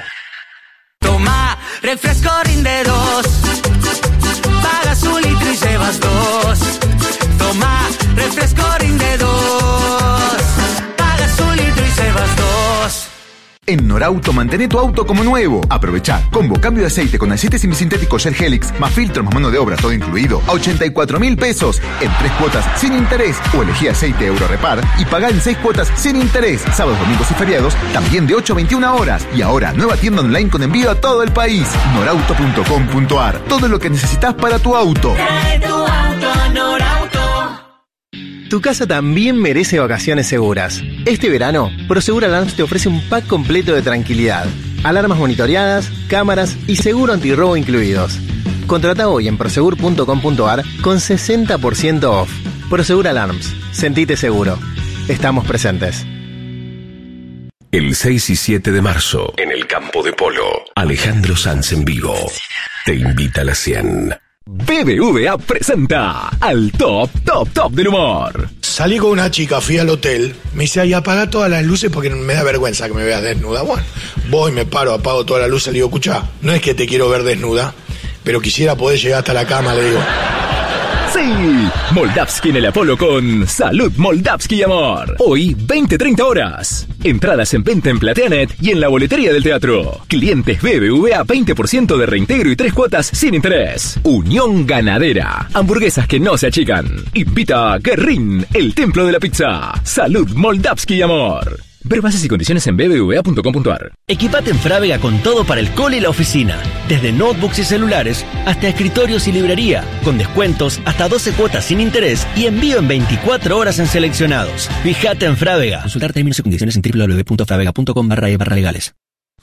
Toma, refresco rinde dos. Pagas un litro y llevas dos. Toma, refresco rinde dos. Pagas un litro y llevas dos. En Norauto, mantén tu auto como nuevo. Aprovechá combo cambio de aceite con aceite semisintético Shell Helix, más filtros, más mano de obra, todo incluido, a ochenta y cuatro mil pesos en tres cuotas sin interés. O elegí aceite Euro Repar y pagá en seis cuotas sin interés. Sábados, domingos y feriados también de ocho a veintiuna horas. Y ahora, nueva tienda online con envío a todo el país. norauto punto com punto a r. Todo lo que necesitas para tu auto. Trae tu auto a Norauto. Tu casa también merece vacaciones seguras. Este verano, Prosegur Alarms te ofrece un pack completo de tranquilidad. Alarmas monitoreadas, cámaras y seguro antirrobo incluidos. Contrata hoy en prosegur punto com punto a r con sesenta por ciento off. Prosegur Alarms. Sentite seguro. Estamos presentes. El seis y siete de marzo, en el campo de polo, Alejandro Sanz en vivo te invita a la cien. B B V A presenta al top, top, top del humor. Salí con una chica, fui al hotel, me dice, ay, apaga todas las luces porque me da vergüenza que me veas desnuda. Bueno, voy, me paro, apago todas las luces, le digo, escuchá, no es que te quiero ver desnuda, pero quisiera poder llegar hasta la cama, le digo. Sí, Moldavsky en el Apolo con Salud Moldavsky y Amor. Hoy, veinte treinta horas. Entradas en venta en Plateanet y en la boletería del teatro. Clientes B B V A veinte por ciento de reintegro y tres cuotas sin interés. Unión Ganadera. Hamburguesas que no se achican. Invita a Guerrín, el templo de la pizza. Salud Moldavsky y Amor. Ver bases y condiciones en b b v a punto com punto a r. Equipate en Frávega con todo para el cole y la oficina. Desde notebooks y celulares hasta escritorios y librería. Con descuentos hasta doce cuotas sin interés y envío en veinticuatro horas en seleccionados. Fíjate en Frávega. Consultar términos y condiciones en w w w punto fravega punto com barra e barra legales.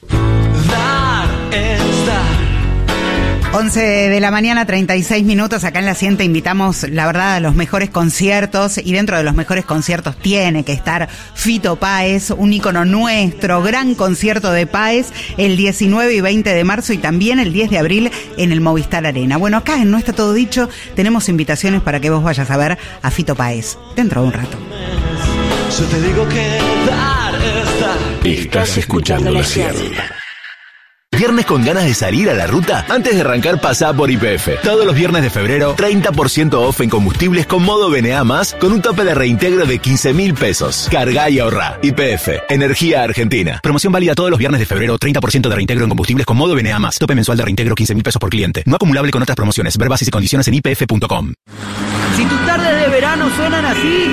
once de la mañana, treinta y seis minutos. Acá en La cien te invitamos, la verdad, a los mejores conciertos. Y dentro de los mejores conciertos tiene que estar Fito Páez, un ícono nuestro. Gran concierto de Páez el diecinueve y veinte de marzo y también el diez de abril en el Movistar Arena. Bueno, acá en No Está Todo Dicho tenemos invitaciones para que vos vayas a ver a Fito Páez dentro de un rato. Yo te digo que dar está. Estás escuchando la cien. ¿Viernes con ganas de salir a la ruta? Antes de arrancar, pasá por Y P F. Todos los viernes de febrero, treinta por ciento off en combustibles con modo B N A más, con un tope de reintegro de quince mil pesos. Cargá y ahorrá. Y P F, Energía Argentina. Promoción válida todos los viernes de febrero, treinta por ciento de reintegro en combustibles con modo B N A más. Tope mensual de reintegro quince mil pesos por cliente. No acumulable con otras promociones. Ver bases y condiciones en i p f punto com. Si tus tardes de verano suenan así...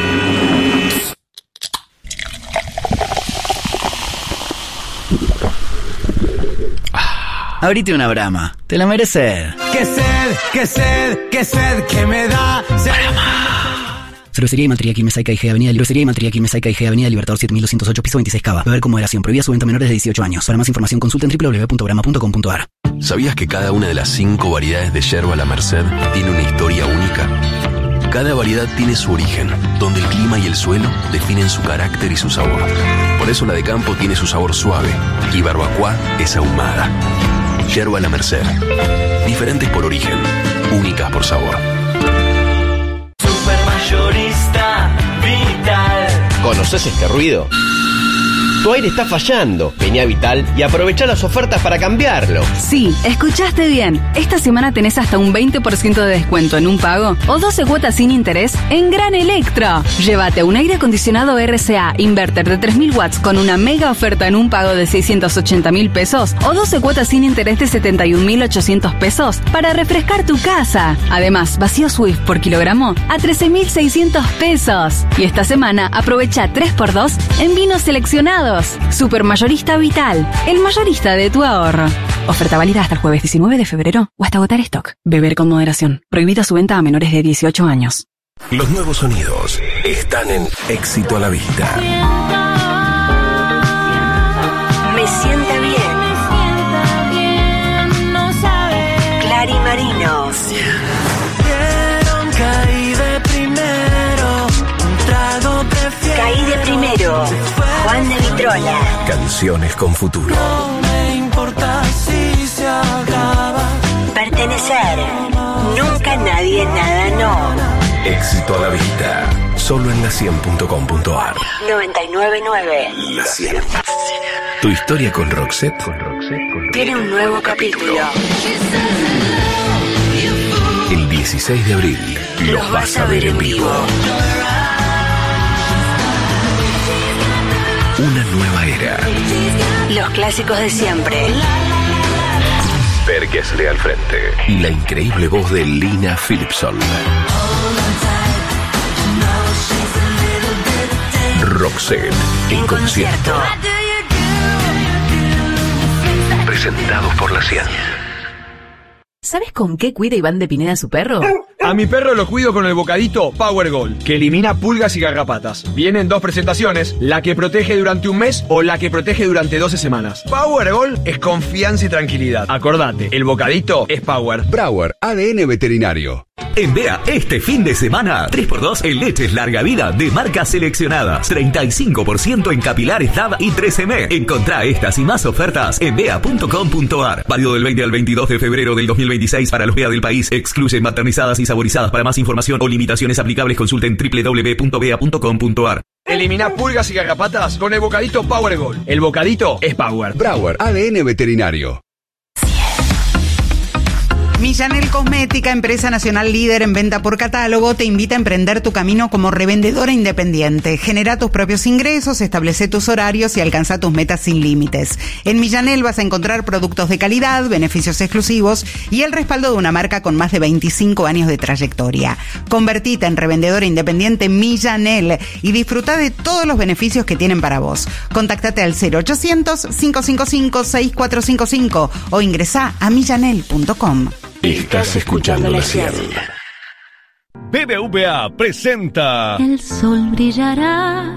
Abrite una Brahma, te la mereces. Qué sed, qué sed, qué sed que me da. Brahma. Cervecería y Maltriaqui Mesaica I G, Avenida Cervecería y Maltriaqui Mesaica I G, Avenida Libertador siete mil doscientos ocho, piso veintiséis Cava. Beber con moderación, prohibida su venta a menores de dieciocho años. Para más información consulta en w w w punto brahma punto com punto a r. ¿Sabías que cada una de las cinco variedades de yerba La Merced tiene una historia única? Cada variedad tiene su origen, donde el clima y el suelo definen su carácter y su sabor. Por eso la de campo tiene su sabor suave y barbacoa es ahumada. Yerba La Merced. Diferentes por origen, únicas por sabor. Supermayorista Vital. ¿Conoces este ruido? Tu aire está fallando. Vení a Vital y aprovecha las ofertas para cambiarlo. Sí, escuchaste bien. Esta semana tenés hasta un veinte por ciento de descuento en un pago o doce cuotas sin interés en Gran Electro. Llévate un aire acondicionado R C A inverter de tres mil watts con una mega oferta en un pago de seiscientos ochenta mil pesos o doce cuotas sin interés de setenta y un mil ochocientos pesos para refrescar tu casa. Además, vacío Swift por kilogramo a trece mil seiscientos pesos. Y esta semana aprovecha tres por dos en vinos seleccionados. Supermayorista Vital, el mayorista de tu ahorro. Oferta válida hasta el jueves diecinueve de febrero o hasta agotar stock. Beber con moderación. Prohibida su venta a menores de dieciocho años. Los nuevos sonidos están en Éxito a la Vista. Me sienta bien. Clary Marino. Caí de primero, un trago prefiero. Caí de primero. Juan de Vitrola. Canciones con futuro. No me importa si se acaba. Pertenecer. Nunca nadie, nada, no. Éxito a la Vista. Solo en la cien punto com punto ar. noventa y nueve punto nueve. La cien. Tu historia con Roxette Tiene un nuevo capítulo. El dieciséis de abril los vas a ver en vivo. Una nueva era. Los clásicos de siempre. Per Gessle al frente. Y la increíble voz de Lina Philipson. Roxette en concierto. Presentados por la cien. ¿Sabes con qué cuida Iván de Pineda a su perro? A mi perro lo cuido con el bocadito Power Gold, que elimina pulgas y garrapatas. Viene en dos presentaciones, la que protege durante un mes o la que protege durante doce semanas. Power Gold es confianza y tranquilidad. Acordate, el bocadito es Power. Brauer, A D N veterinario. En Bea, este fin de semana, tres por dos en leches larga vida de marcas seleccionadas. treinta y cinco por ciento en capilares D A B y tres eme. Encontrá estas y más ofertas en bea punto com punto ar. Válido del veinte al veintidós de febrero del dos mil veintiséis para los Bea del país. Excluye maternizadas y saborizadas. Para más información o limitaciones aplicables, consulten doble u doble u doble u punto bea punto com punto ar. Elimina pulgas y garrapatas con el bocadito Power Gold. El bocadito es Power. Brauer, A D N veterinario. Millanel Cosmética, empresa nacional líder en venta por catálogo, te invita a emprender tu camino como revendedora independiente. Genera tus propios ingresos, establece tus horarios y alcanza tus metas sin límites. En Millanel vas a encontrar productos de calidad, beneficios exclusivos y el respaldo de una marca con más de veinticinco años de trayectoria. Convertite en revendedora independiente Millanel y disfruta de todos los beneficios que tienen para vos. Contáctate al cero ochocientos, cinco cinco cinco, seis cuatro cinco cinco o ingresá a millanel punto com. Estás escuchando la cien. B B V A presenta El sol brillará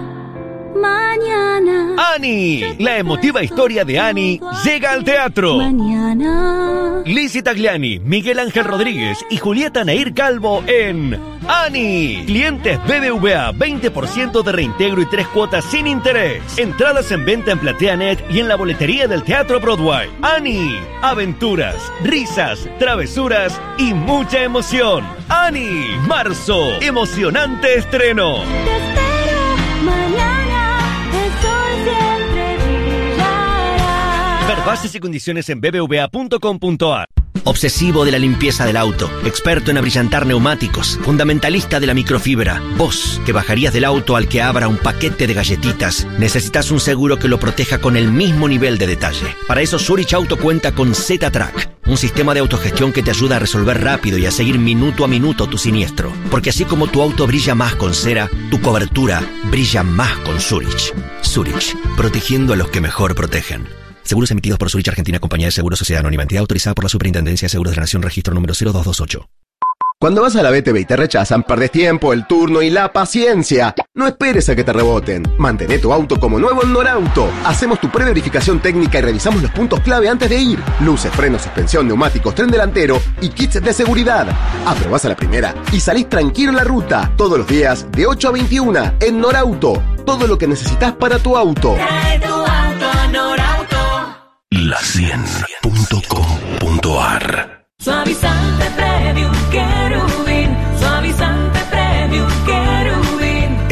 mañana. Annie, la emotiva historia de Annie llega al teatro. Mañana. Lizzy Tagliani, Miguel Ángel Rodríguez y Julieta Nair Calvo en Annie. Clientes B B V A, veinte por ciento de reintegro y tres cuotas sin interés. Entradas en venta en PlateaNet y en la boletería del Teatro Broadway. Annie, aventuras, risas, travesuras y mucha emoción. Annie, marzo, emocionante estreno. Te espero mañana, el sol siempre brillará. Ver bases y condiciones en b b v a punto com punto ar. Obsesivo de la limpieza del auto, experto en abrillantar neumáticos, fundamentalista de la microfibra. Vos, que bajarías del auto al que abra un paquete de galletitas, necesitas un seguro que lo proteja con el mismo nivel de detalle. Para eso Zurich Auto cuenta con Z-Track, un sistema de autogestión que te ayuda a resolver rápido y a seguir minuto a minuto tu siniestro. Porque así como tu auto brilla más con cera, tu cobertura brilla más con Zurich. Zurich, protegiendo a los que mejor protegen. Seguros emitidos por Zurich Argentina, Compañía de Seguros, Sociedad Anónima, entidad autorizada por la Superintendencia de Seguros de la Nación, registro número cero dos dos ocho. Cuando vas a la B T V y te rechazan, perdés tiempo, el turno y la paciencia. No esperes a que te reboten. Mantén tu auto como nuevo en Norauto. Hacemos tu pre-verificación técnica y revisamos los puntos clave antes de ir. Luces, frenos, suspensión, neumáticos, tren delantero y kits de seguridad. Aprobás a la primera y salís tranquilo en la ruta. Todos los días de ocho a veintiuna en Norauto. Todo lo que necesitas para tu auto. Trae tu auto a Norauto. la cien punto com punto ar. Suavizante Premium Querubín. Suavizante Premium Querubín.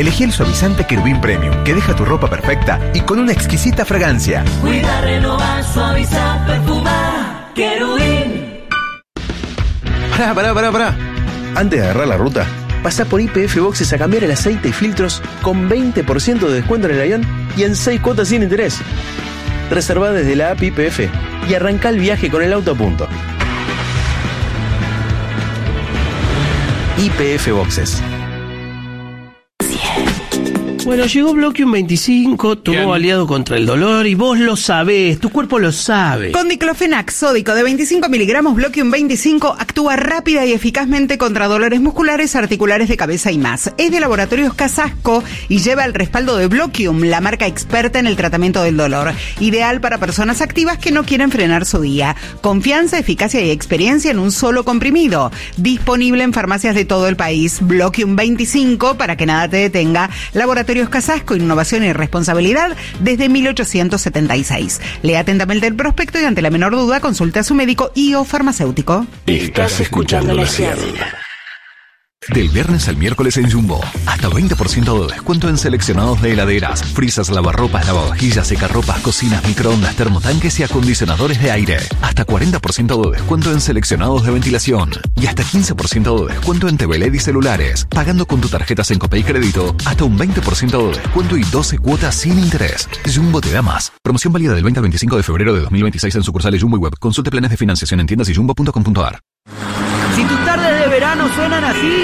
Elegí el suavizante Querubín Premium, que deja tu ropa perfecta y con una exquisita fragancia. Cuida, renovar, suavizar, perfumar. Querubín. Pará, pará, pará, pará. Antes de agarrar la ruta, pasá por I P F Boxes a cambiar el aceite y filtros con veinte por ciento de descuento en el avión y en seis cuotas sin interés. Reservá desde la app I P F y arrancá el viaje con el auto a punto. I P F Boxes. Bueno, llegó Bloquium veinticinco, tu nuevo aliado contra el dolor, y vos lo sabés, tu cuerpo lo sabe. Con diclofenac sódico de veinticinco miligramos, Bloquium veinticinco actúa rápida y eficazmente contra dolores musculares, articulares, de cabeza y más. Es de Laboratorios Casasco y lleva el respaldo de Bloquium, la marca experta en el tratamiento del dolor. Ideal para personas activas que no quieren frenar su día. Confianza, eficacia y experiencia en un solo comprimido. Disponible en farmacias de todo el país. Bloquium veinticinco, para que nada te detenga. Laboratorios Casasco, innovación y responsabilidad desde mil ochocientos setenta y seis. Lea atentamente el prospecto y ante la menor duda consulte a su médico y o farmacéutico. Estás escuchando La cien. Del viernes al miércoles en Jumbo, hasta veinte por ciento de descuento en seleccionados de heladeras, frisas, lavarropas, lavavajillas, secarropas, cocinas, microondas, termotanques y acondicionadores de aire. Hasta cuarenta por ciento de descuento en seleccionados de ventilación. Y hasta quince por ciento de descuento en T V L E D y celulares. Pagando con tu tarjeta Sencopay Crédito, hasta un veinte por ciento de descuento y doce cuotas sin interés. Jumbo te da más. Promoción válida del veinte al veinticinco de febrero de dos mil veintiséis en sucursales Jumbo y web. Consulte planes de financiación en tiendas y jumbo punto com punto a r. Si tus tardes de verano suenan así.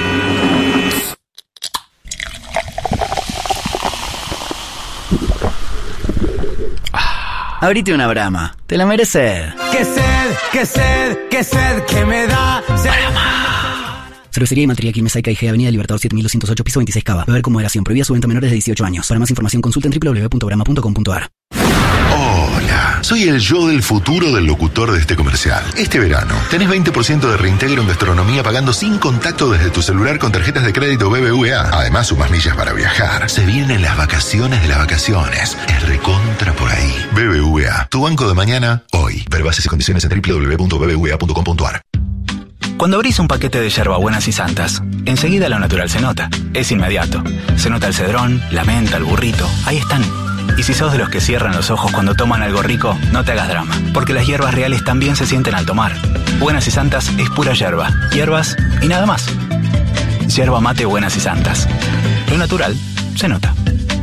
Abrite una Brahma, te la mereces. Qué sed, qué sed, qué sed que me da. Brahma. Cervecería y Materia Quilmes Saica I G, Avenida Libertador siete mil doscientos ocho, piso veintiséis Cava. Beber con moderación, prohibida su venta a menores de dieciocho años. Para más información consulta en doble u doble u doble u punto brahma punto com punto a r. Hola, soy el yo del futuro del locutor de este comercial. Este verano tenés veinte por ciento de reintegro en gastronomía pagando sin contacto desde tu celular con tarjetas de crédito B B V A. Además, sumas millas para viajar. Se vienen las vacaciones de las vacaciones. Es recontra por ahí. B B V A, tu banco de mañana, hoy. Ver bases y condiciones en doble u doble u doble u punto b b v a punto com punto a r. Cuando abrís un paquete de yerbabuenas y santas, enseguida lo natural se nota. Es inmediato. Se nota el cedrón, la menta, el burrito. Ahí están. Y si sos de los que cierran los ojos cuando toman algo rico, no te hagas drama, porque las hierbas reales también se sienten al tomar. Buenas y Santas es pura hierba, hierbas y nada más. Yerba mate Buenas y Santas. Lo natural se nota.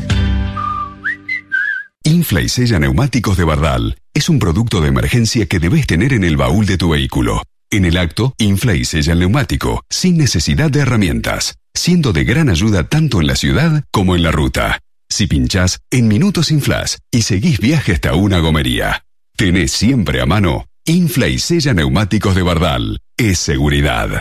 Infla y Sella Neumáticos de Bardal es un producto de emergencia que debes tener en el baúl de tu vehículo. En el acto, infla y sella el neumático, sin necesidad de herramientas, siendo de gran ayuda tanto en la ciudad como en la ruta. Si pinchás, en minutos inflás y seguís viaje hasta una gomería. Tenés siempre a mano Infla y Sella Neumáticos de Bardal. Es seguridad.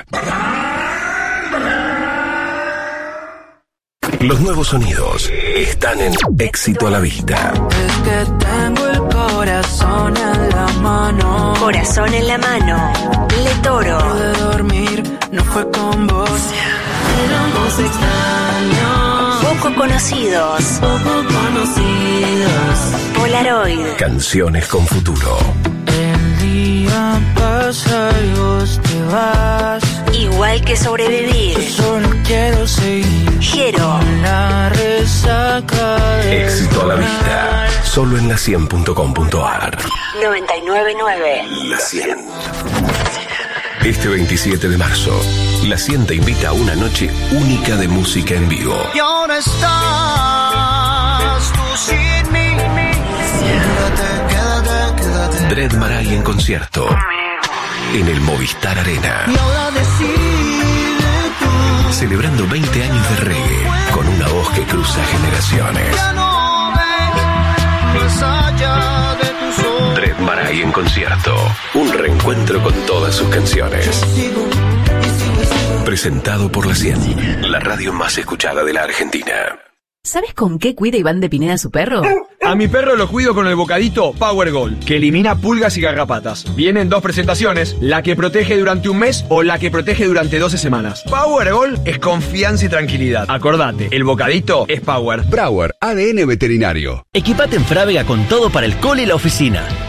Los nuevos sonidos están en Éxito a la Vista. Es que tengo el corazón en la mano. Corazón en la mano. Le Toro. Pude dormir, no fue con vos. Éramos extraños. Poco conocidos. Poco conocidos. Polaroid. Canciones con futuro. El día pasa y vos te vas. Igual que sobrevivir. Yo solo quiero seguir. Jero. La resaca de Éxito a la Vista. Solo en la cien punto com punto a r. noventa y nueve nueve. La cien. Este veintisiete de marzo, La cien te invita a una noche única de música en vivo. Y ahora estás tú sin mí. Quédate, quédate, quédate. Dread Marai en concierto. En el Movistar Arena. Y ahora decide tú. Celebrando veinte años de reggae. Con una voz que cruza generaciones. Ya no ven más allá de tus ojos. Dread Marai en concierto. Un reencuentro con todas sus canciones. Presentado por La cien, la radio más escuchada de la Argentina. ¿Sabes con qué cuida Iván de Pineda a su perro? A mi perro lo cuido con el bocadito Power Gold, que elimina pulgas y garrapatas. Viene en dos presentaciones, la que protege durante un mes o la que protege durante doce semanas. Power Gold es confianza y tranquilidad. Acordate, el bocadito es Power. Brauer, A D N veterinario. Equipate en Frávega con todo para el cole y la oficina.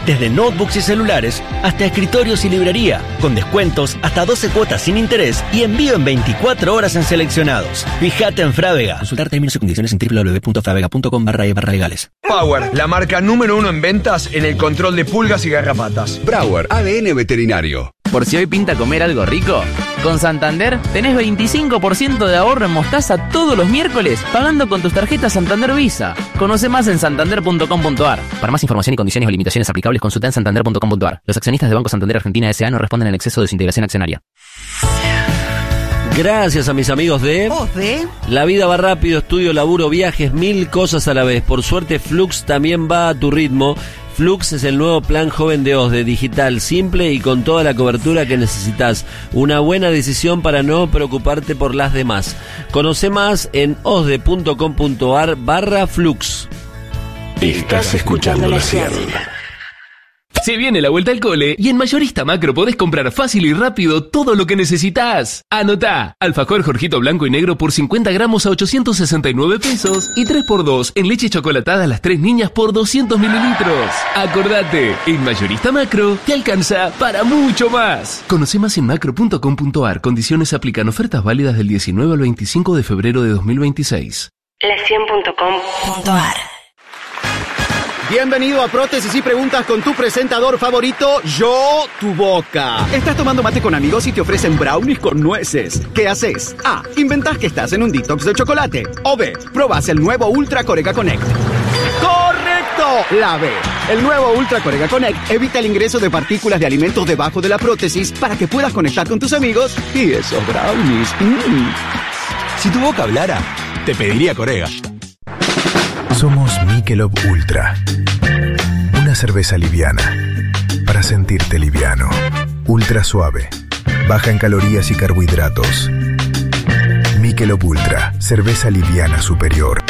Desde notebooks y celulares hasta escritorios y librería, con descuentos hasta doce cuotas sin interés y envío en veinticuatro horas en seleccionados. Fíjate en Frávega. Consultar términos y condiciones en doble u doble u doble u punto frávega punto com barra e barra legales. Power, la marca número uno en ventas en el control de pulgas y garrapatas. Brauer, A D N Veterinario. Por si hoy pinta comer algo rico, con Santander tenés veinticinco por ciento de ahorro en mostaza todos los miércoles pagando con tus tarjetas Santander Visa. Conoce más en santander punto com punto a r. Para más información y condiciones o limitaciones aplicables, consulta en santander punto com punto a r. Los accionistas de Banco Santander Argentina S A no responden al exceso de su integración accionaria. Gracias a mis amigos de... ¿Vos de? La vida va rápido, estudio, laburo, viajes, mil cosas a la vez. Por suerte Flux también va a tu ritmo. Flux es el nuevo plan joven de OSDE, digital, simple y con toda la cobertura que necesitas. Una buena decisión para no preocuparte por las demás. Conoce más en osde punto com punto a r barra Flux. Estás escuchando la cien. Se viene la vuelta al cole y en Mayorista Macro podés comprar fácil y rápido todo lo que necesitas. Anotá, alfajor Jorgito blanco y negro por cincuenta gramos a ochocientos sesenta y nueve pesos y tres por dos en leche chocolatada a las tres niñas por doscientos mililitros. Acordate, en Mayorista Macro te alcanza para mucho más. Conoce más en macro punto com punto a r. Condiciones aplican. Ofertas válidas del diecinueve al veinticinco de febrero de dos mil veintiséis. la cien punto com punto a r. Bienvenido a Prótesis y Preguntas con tu presentador favorito, Yo Tu Boca. Estás tomando mate con amigos y te ofrecen brownies con nueces. ¿Qué haces? A. Inventás que estás en un detox de chocolate. O B. Probás el nuevo Ultra Corega Connect. ¡Correcto! La B. El nuevo Ultra Corega Connect evita el ingreso de partículas de alimentos debajo de la prótesis para que puedas conectar con tus amigos y esos brownies. Mm. Si tu boca hablara, te pediría Corega. Somos Michelob Ultra. Una cerveza liviana. Para sentirte liviano. Ultra suave. Baja en calorías y carbohidratos. Michelob Ultra. Cerveza liviana superior.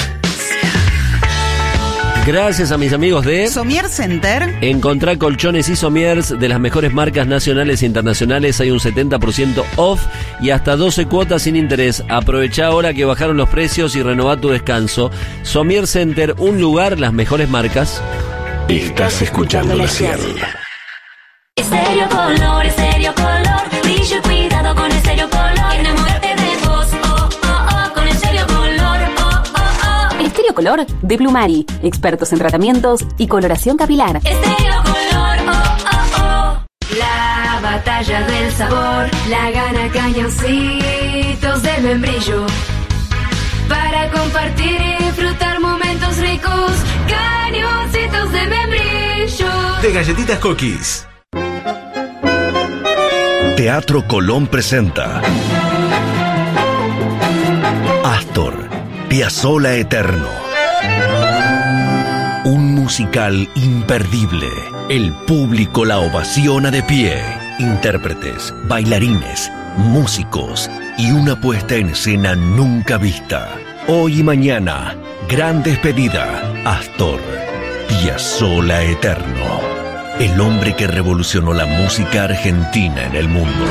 Gracias a mis amigos de... Somier Center. Encontrá colchones y somiers de las mejores marcas nacionales e internacionales. Hay un setenta por ciento off y hasta doce cuotas sin interés. Aprovechá ahora que bajaron los precios y renová tu descanso. Somier Center, un lugar, las mejores marcas. Estás escuchando la cien. Estéreo Color, Estéreo Color, brillo y cuidado con Estéreo Color. Enamórate de vos, oh, oh, oh, con Estéreo Color, oh, oh, oh. Estéreo Color de Plumari, expertos en tratamientos y coloración capilar. Estéreo Color, oh, oh, oh. La batalla del sabor, la gana Cañoncitos del Membrillo. Para compartir y disfrutar momentos ricos, Cañoncitos de Membrillo. De Galletitas Cookies. Teatro Colón presenta Astor, Piazzolla Eterno. Un musical imperdible. El público la ovaciona de pie. Intérpretes, bailarines, músicos y una puesta en escena nunca vista. Hoy y mañana, gran despedida. Astor, Piazzolla Eterno. El hombre que revolucionó la música argentina en el mundo.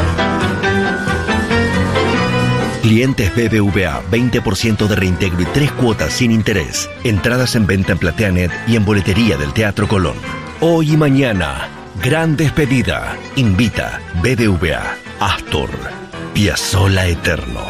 Clientes B B V A, veinte por ciento de reintegro y tres cuotas sin interés. Entradas en venta en PlateaNet y en boletería del Teatro Colón. Hoy y mañana, gran despedida. Invita B B V A. Astor, Piazzolla Eterno.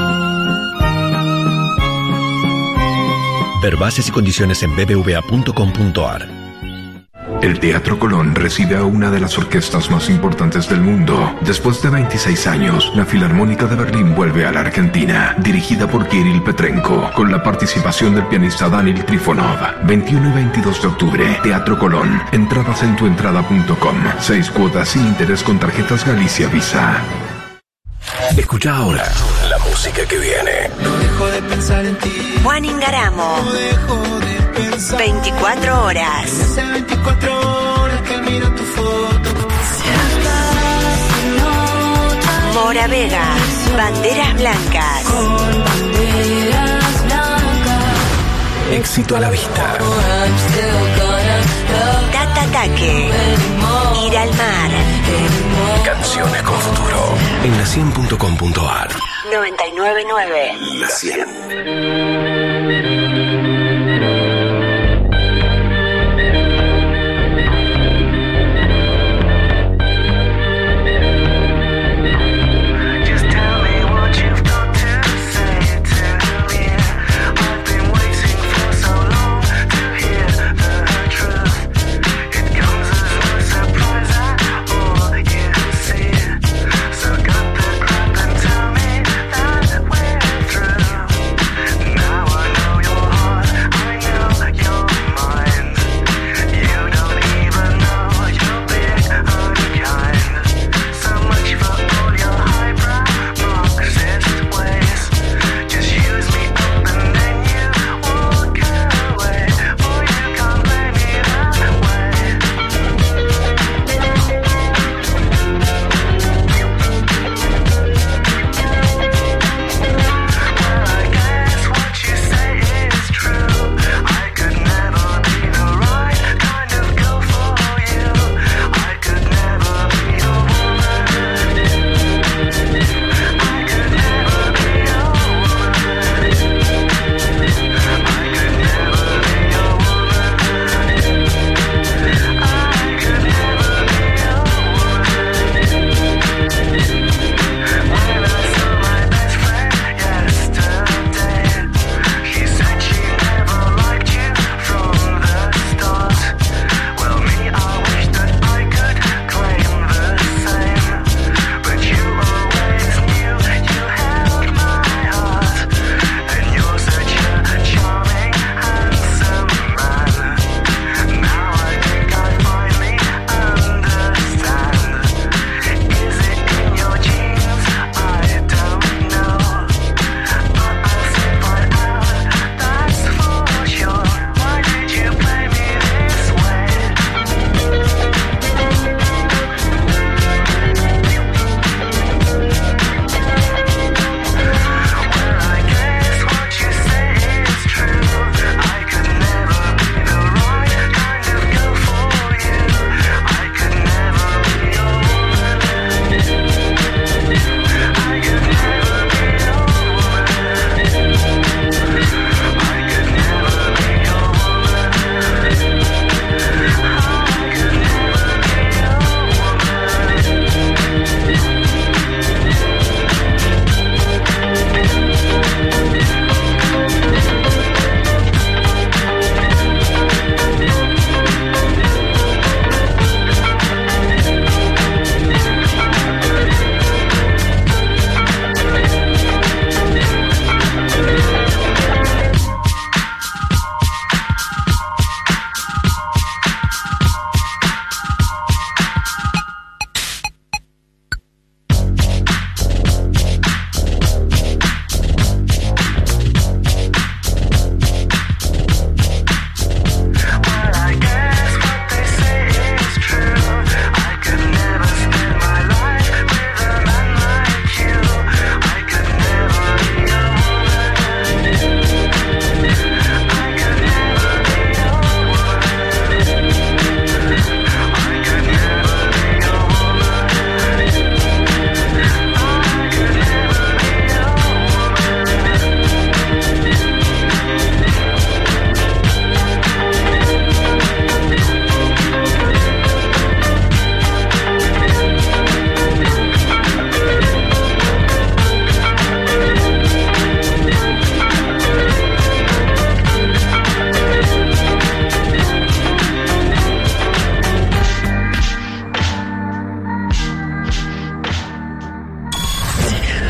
Ver bases y condiciones en b b v a punto com punto a r. El Teatro Colón recibe a una de las orquestas más importantes del mundo. Después de veintiséis años, la Filarmónica de Berlín vuelve a la Argentina, dirigida por Kirill Petrenko, con la participación del pianista Daniel Trifonov. veintiuno y veintidós de octubre, Teatro Colón. Entradas en tuentrada punto com. Seis cuotas sin interés con tarjetas Galicia Visa. Escucha ahora la música que viene. No dejo de pensar en ti. Juan Ingaramo. No dejo de pensar. veinticuatro horas. Hace veinticuatro horas que miro tu foto. Mora Vega. Banderas blancas. Con banderas blancas. Éxito a la vista. Tata Taque. Ir al mar. Canciones con futuro. En la cien punto com punto a r. noventa y nueve punto nueve. La cien.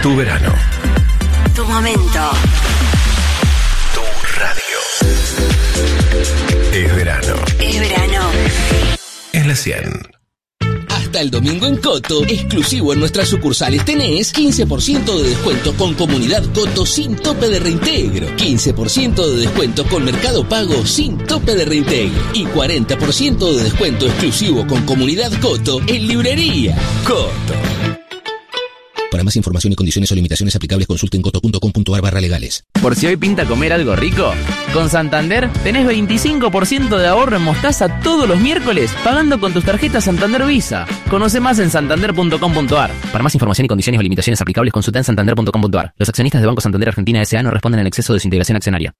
Tu verano. Tu momento. Tu radio. Es verano. Es verano. Es la cien. Hasta el domingo en Coto, exclusivo en nuestras sucursales, tenés quince por ciento de descuento con Comunidad Coto sin tope de reintegro, quince por ciento de descuento con Mercado Pago sin tope de reintegro y cuarenta por ciento de descuento exclusivo con Comunidad Coto en librería Coto. Para más información y condiciones o limitaciones aplicables, consulten coto punto com punto ar barra legales. Por si hoy pinta comer algo rico, con Santander tenés veinticinco por ciento de ahorro en mostaza todos los miércoles pagando con tus tarjetas Santander Visa. Conoce más en santander punto com punto ar. Para más información y condiciones o limitaciones aplicables, consulta en santander punto com punto ar. Los accionistas de Banco Santander Argentina S A no responden al exceso de desintegración accionaria.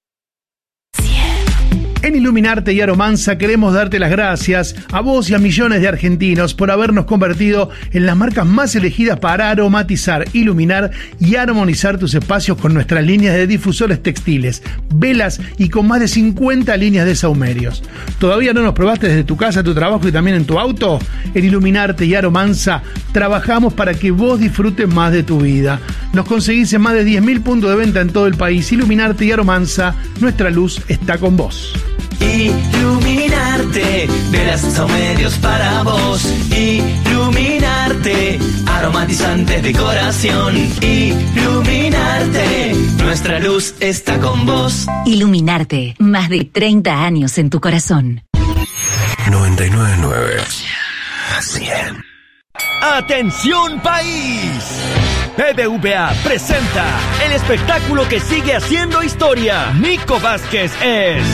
En Iluminarte y Aromanza queremos darte las gracias a vos y a millones de argentinos por habernos convertido en las marcas más elegidas para aromatizar, iluminar y armonizar tus espacios con nuestras líneas de difusores textiles, velas y con más de cincuenta líneas de sahumerios. ¿Todavía no nos probaste desde tu casa, tu trabajo y también en tu auto? En Iluminarte y Aromanza trabajamos para que vos disfrutes más de tu vida. Nos conseguís en más de diez mil puntos de venta en todo el país. Iluminarte y Aromanza, nuestra luz está con vos. Iluminarte, velas saumerios para vos. Iluminarte, aromatizantes decoración. Iluminarte, nuestra luz está con vos. Iluminarte, más de treinta años en tu corazón. noventa y nueve punto nueve. cien. ¡Atención país! B B V A presenta el espectáculo que sigue haciendo historia. Nico Vázquez es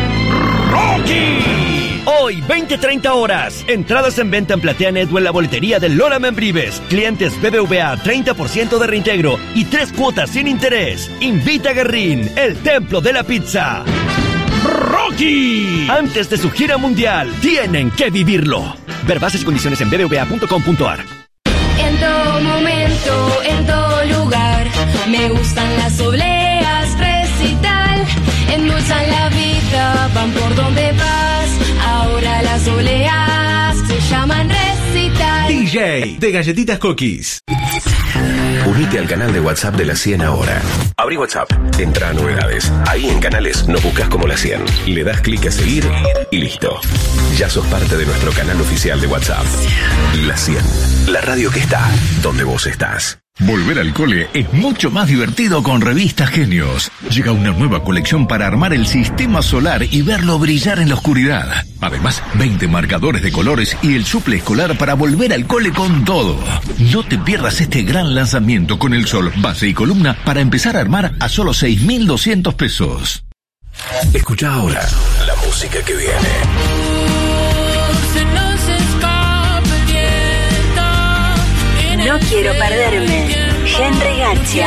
Rocky. Hoy, veinte treinta horas. Entradas en venta en PlateaNet o en la boletería de Lola Membrives. Clientes B B V A, treinta por ciento de reintegro y tres cuotas sin interés. Invita a Guerrín, el templo de la pizza. Rocky. Antes de su gira mundial, tienen que vivirlo. Ver bases y condiciones en b b v a punto com punto ar. En todo momento, en todo lugar, me gustan las obleas, recital, endulzan la vida, van por donde vas, ahora las obleas se llaman recital. D J de Galletitas Cookies. Unite al canal de WhatsApp de la cien ahora. Abrí WhatsApp, entra a novedades. Ahí en canales nos buscas como la cien. Le das clic a seguir y listo. Ya sos parte de nuestro canal oficial de WhatsApp. La cien, la radio que está donde vos estás. Volver al cole es mucho más divertido con Revistas Genios. Llega una nueva colección para armar el sistema solar y verlo brillar en la oscuridad. Además, veinte marcadores de colores y el suple escolar para volver al cole con todo. No te pierdas este gran lanzamiento con el sol, base y columna para empezar a armar a solo seis mil doscientos pesos. Escucha ahora la música que viene. No quiero perderme. Henry García.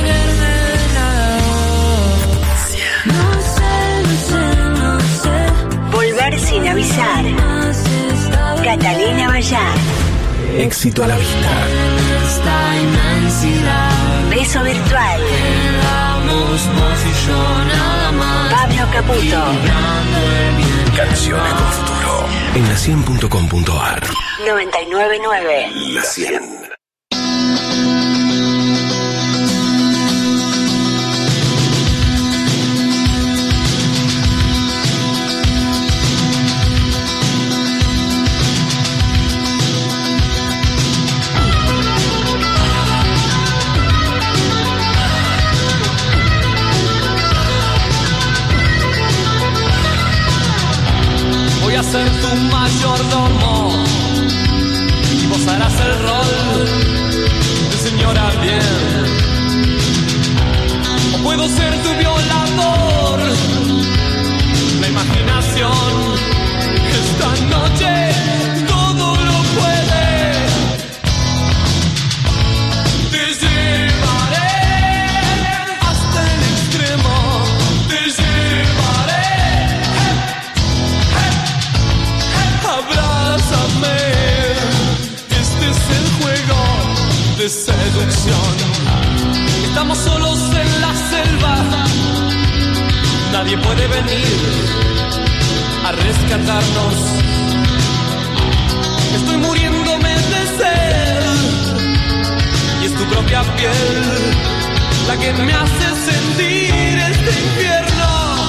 Volver sin avisar. Catalina Bayar. Éxito a la vista. Beso virtual. Pablo Caputo. Canciones con futuro. En la cien punto com punto ar. noventa y nueve punto nueve. La cien. Voy a ser tu mayordomo y vos harás el rol de señora bien. O puedo ser tu violador. La imaginación esta noche todo lo puede. Te llevaré hasta el extremo. Te llevaré. Abrázame, este es el juego de seducción. Estamos solos en la selva, nadie puede venir a rescatarnos. Estoy muriéndome de sed y es tu propia piel que me hace sentir este infierno.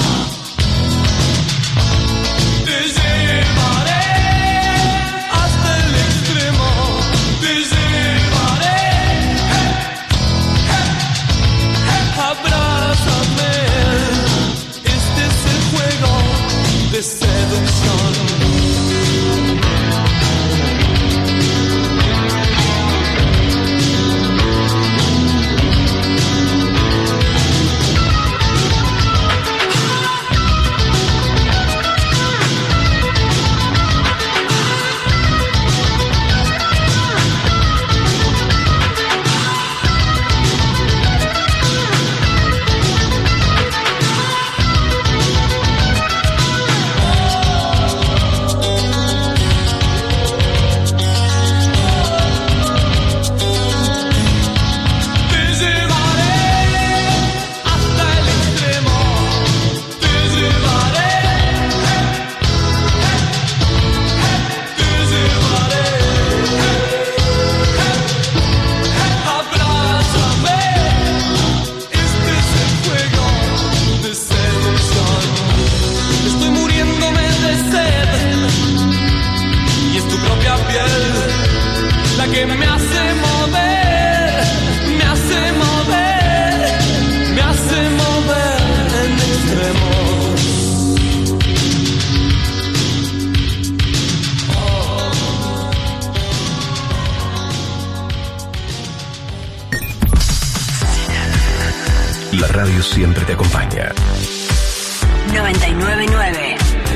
Te llevaré hasta el extremo, te llevaré. Hey, hey, hey, abrázame, este es el juego de seducción. Que me hace mover, me hace mover, me hace mover en extremos. La radio siempre te acompaña. noventa y nueve punto nueve.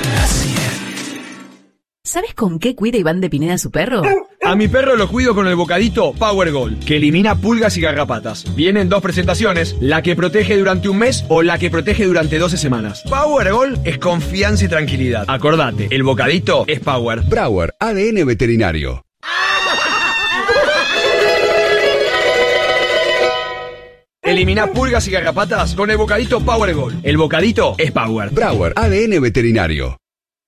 ¿Sabes con qué cuida Iván de Pineda a su perro? A mi perro lo cuido con el bocadito Power Gold, que elimina pulgas y garrapatas. Viene en dos presentaciones, la que protege durante un mes o la que protege durante doce semanas. Power Gold es confianza y tranquilidad. Acordate, el bocadito es Power. Brauer, A D N veterinario. Elimina pulgas y garrapatas con el bocadito Power Gold. El bocadito es Power. Brauer, A D N veterinario.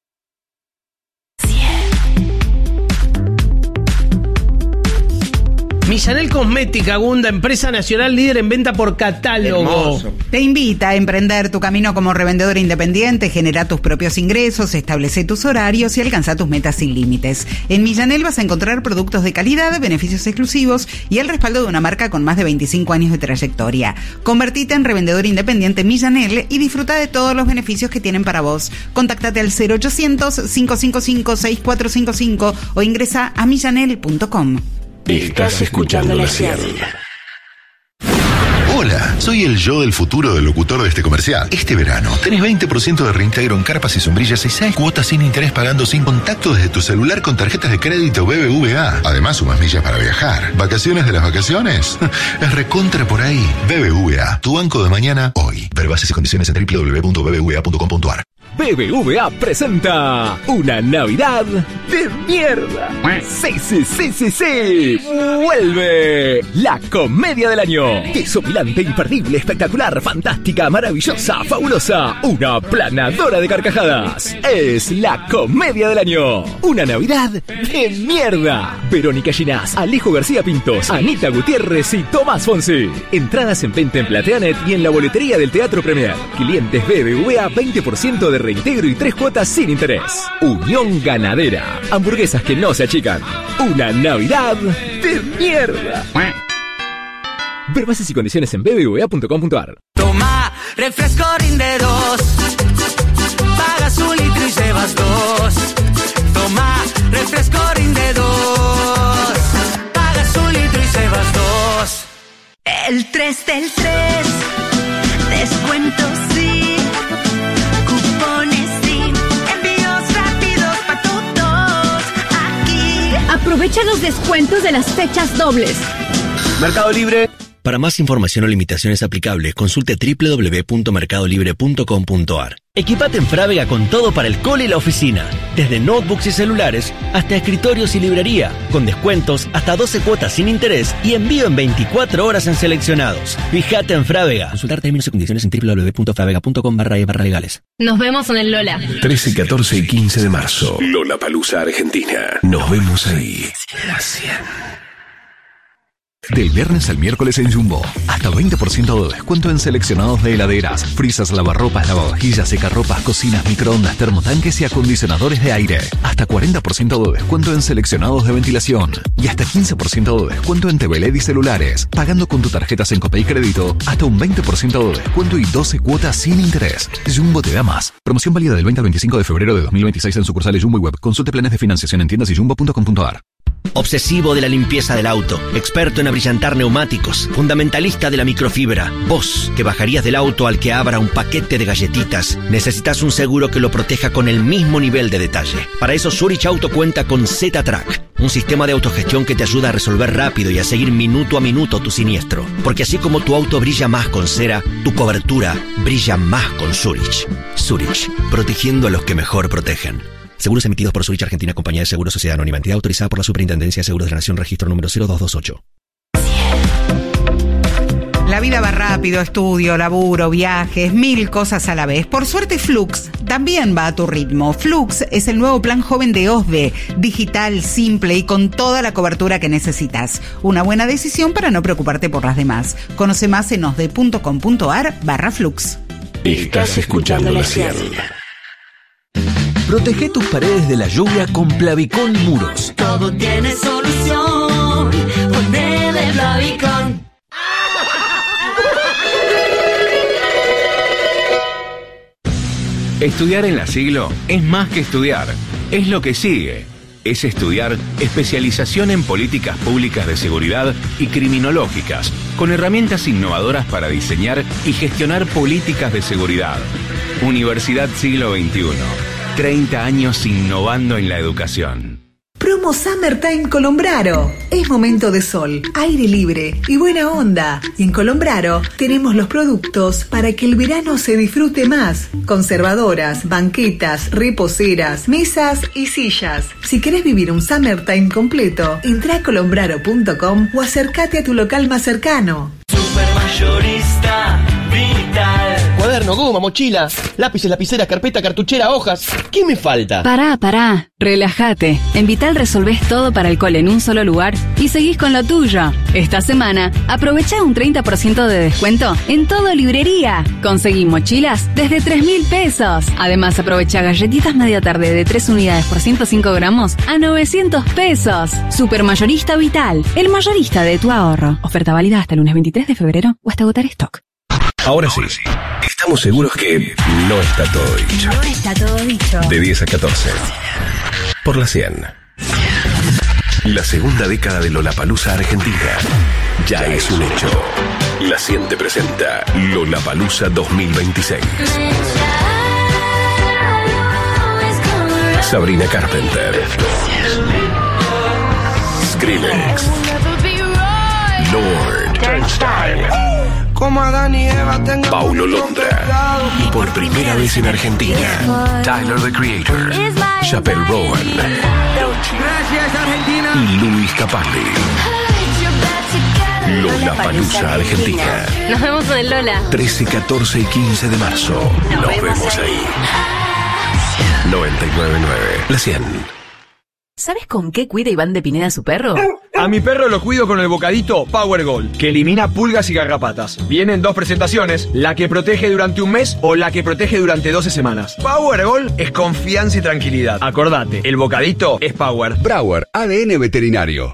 Millanel Cosmética, Gunda, empresa nacional líder en venta por catálogo. Hermoso. Te invita a emprender tu camino como revendedor independiente, genera tus propios ingresos, establece tus horarios y alcanza tus metas sin límites. En Millanel vas a encontrar productos de calidad, beneficios exclusivos y el respaldo de una marca con más de veinticinco años de trayectoria. Convertite en revendedor independiente Millanel y disfruta de todos los beneficios que tienen para vos. Contactate al cero ochocientos, cinco cinco cinco, seis cuatro cinco cinco o ingresa a millanel punto com. Estás escuchando la cien. Hola, soy el yo del futuro del locutor de este comercial. Este verano tenés veinte por ciento de reintegro en carpas y sombrillas y seis cuotas sin interés pagando sin contacto desde tu celular con tarjetas de crédito B B V A. Además, sumas millas para viajar. ¿Vacaciones de las vacaciones? Es recontra por ahí. B B V A, tu banco de mañana, hoy. Ver bases y condiciones en doble u doble u doble u punto b b v a punto com punto a r. B B V A presenta una Navidad de mierda. Sí, sí, sí, sí, sí. Vuelve la comedia del año. Desopilante, imperdible, espectacular, fantástica, maravillosa, fabulosa. Una planadora de carcajadas. Es la comedia del año. Una Navidad de mierda. Verónica Ginás, Alejo García Pintos, Anita Gutiérrez y Tomás Fonsi. Entradas en venta en Plateanet y en la boletería del Teatro Premier. Clientes B B V A, veinte por ciento de reintegro y tres cuotas sin interés. Unión Ganadera. Hamburguesas que no se achican. Una Navidad de mierda. Ver bases y condiciones en b b v a punto com punto a r. Toma, refresco rinde dos. Pagas un litro y llevas dos. Toma, refresco rinde dos. Pagas un litro y llevas dos. El tres del tres. Descuentos sí. Cupones sí. Envíos rápidos para todos. Aquí. Aprovecha los descuentos de las fechas dobles. Mercado Libre. Para más información o limitaciones aplicables, consulte doble u doble u doble u punto mercado libre punto com punto a r. Equipate en Frávega con todo para el cole y la oficina. Desde notebooks y celulares hasta escritorios y librería. Con descuentos hasta doce cuotas sin interés y envío en veinticuatro horas en seleccionados. Fíjate en Frávega. Consultar términos y condiciones en doble u doble u doble u punto frávega punto com barra e barra legales. Nos vemos en el Lola. trece, catorce y quince de marzo. Lollapalooza Argentina. Nos vemos ahí. Del viernes al miércoles en Jumbo. Hasta veinte por ciento de descuento en seleccionados de heladeras, frisas, lavarropas, lavavajillas, secarropas, cocinas, microondas, termotanques y acondicionadores de aire. Hasta cuarenta por ciento de descuento en seleccionados de ventilación. Y hasta quince por ciento de descuento en T V L E D y celulares. Pagando con tu tarjeta Sencopay Crédito, hasta un veinte por ciento de descuento y doce cuotas sin interés. Jumbo te da más. Promoción válida del veinte al veinticinco de febrero de dos mil veintiséis en sucursales Jumbo y web. Consulte planes de financiación en tiendas y jumbo punto com punto a r. Obsesivo de la limpieza del auto, experto en abrillantar neumáticos, fundamentalista de la microfibra. Vos, que bajarías del auto al que abra un paquete de galletitas, necesitas un seguro que lo proteja con el mismo nivel de detalle. Para eso Zurich Auto cuenta con Z-Track, un sistema de autogestión que te ayuda a resolver rápido y a seguir minuto a minuto tu siniestro. Porque así como tu auto brilla más con cera, tu cobertura brilla más con Zurich. Zurich, protegiendo a los que mejor protegen. Seguros emitidos por Zurich Argentina, Compañía de Seguros, Sociedad Anónima, entidad autorizada por la Superintendencia de Seguros de la Nación, registro número cero dos dos ocho. La vida va rápido, estudio, laburo, viajes, mil cosas a la vez. Por suerte, Flux también va a tu ritmo. Flux es el nuevo plan joven de OSDE, digital, simple y con toda la cobertura que necesitas. Una buena decisión para no preocuparte por las demás. Conoce más en osde punto com punto a r barra Flux. Estás escuchando La cien. Protege tus paredes de la lluvia con Plavicón Muros. Todo tiene solución. Ponele Plavicón. Estudiar en la Siglo es más que estudiar. Es lo que sigue. Es estudiar especialización en políticas públicas de seguridad y criminológicas, con herramientas innovadoras para diseñar y gestionar políticas de seguridad. Universidad Siglo veintiuno. treinta años innovando en la educación. Promo Summertime Colombraro. Es momento de sol, aire libre y buena onda. Y en Colombraro tenemos los productos para que el verano se disfrute más. Conservadoras, banquetas, reposeras, mesas y sillas. Si querés vivir un Summertime completo, entra a colombraro punto com o acércate a tu local más cercano. Supermayorista Vital. Cuaderno, goma, mochila, lápices, lapiceras, carpeta, cartuchera, hojas. ¿Qué me falta? Pará, pará, relájate. En Vital resolvés todo para el cole en un solo lugar y seguís con lo tuyo. Esta semana, aprovechá un treinta por ciento de descuento en todo librería. Conseguí mochilas desde tres mil pesos. Además, aprovechá galletitas media tarde de tres unidades por ciento cinco gramos a novecientos pesos. Supermayorista Vital, el mayorista de tu ahorro. Oferta válida hasta el lunes veintitrés de febrero o hasta agotar stock. Ahora sí, estamos seguros que no está todo dicho. No está todo dicho. De diez a catorce. Por La cien. La segunda década de Lollapalooza Argentina ya es un hecho. La cien te presenta Lollapalooza dos mil veintiséis. Sabrina Carpenter, Skrillex, Lord, Turnstile, Paulo Londra y por primera vez en Argentina, Tyler the Creator, Chappelle Rowan y Luis Capaldi. Lollapalooza Argentina. Nos vemos en el Lola. trece, catorce y quince de marzo. Nos, Nos vemos, vemos ahí. noventa y nueve punto nueve. La cien. ¿Sabes con qué cuida Iván de Pineda a su perro? A mi perro lo cuido con el bocadito Power Gold, que elimina pulgas y garrapatas. Viene en dos presentaciones, la que protege durante un mes o la que protege durante doce semanas. Power Gold es confianza y tranquilidad. Acordate, el bocadito es Power. Brauer, A D N Veterinario.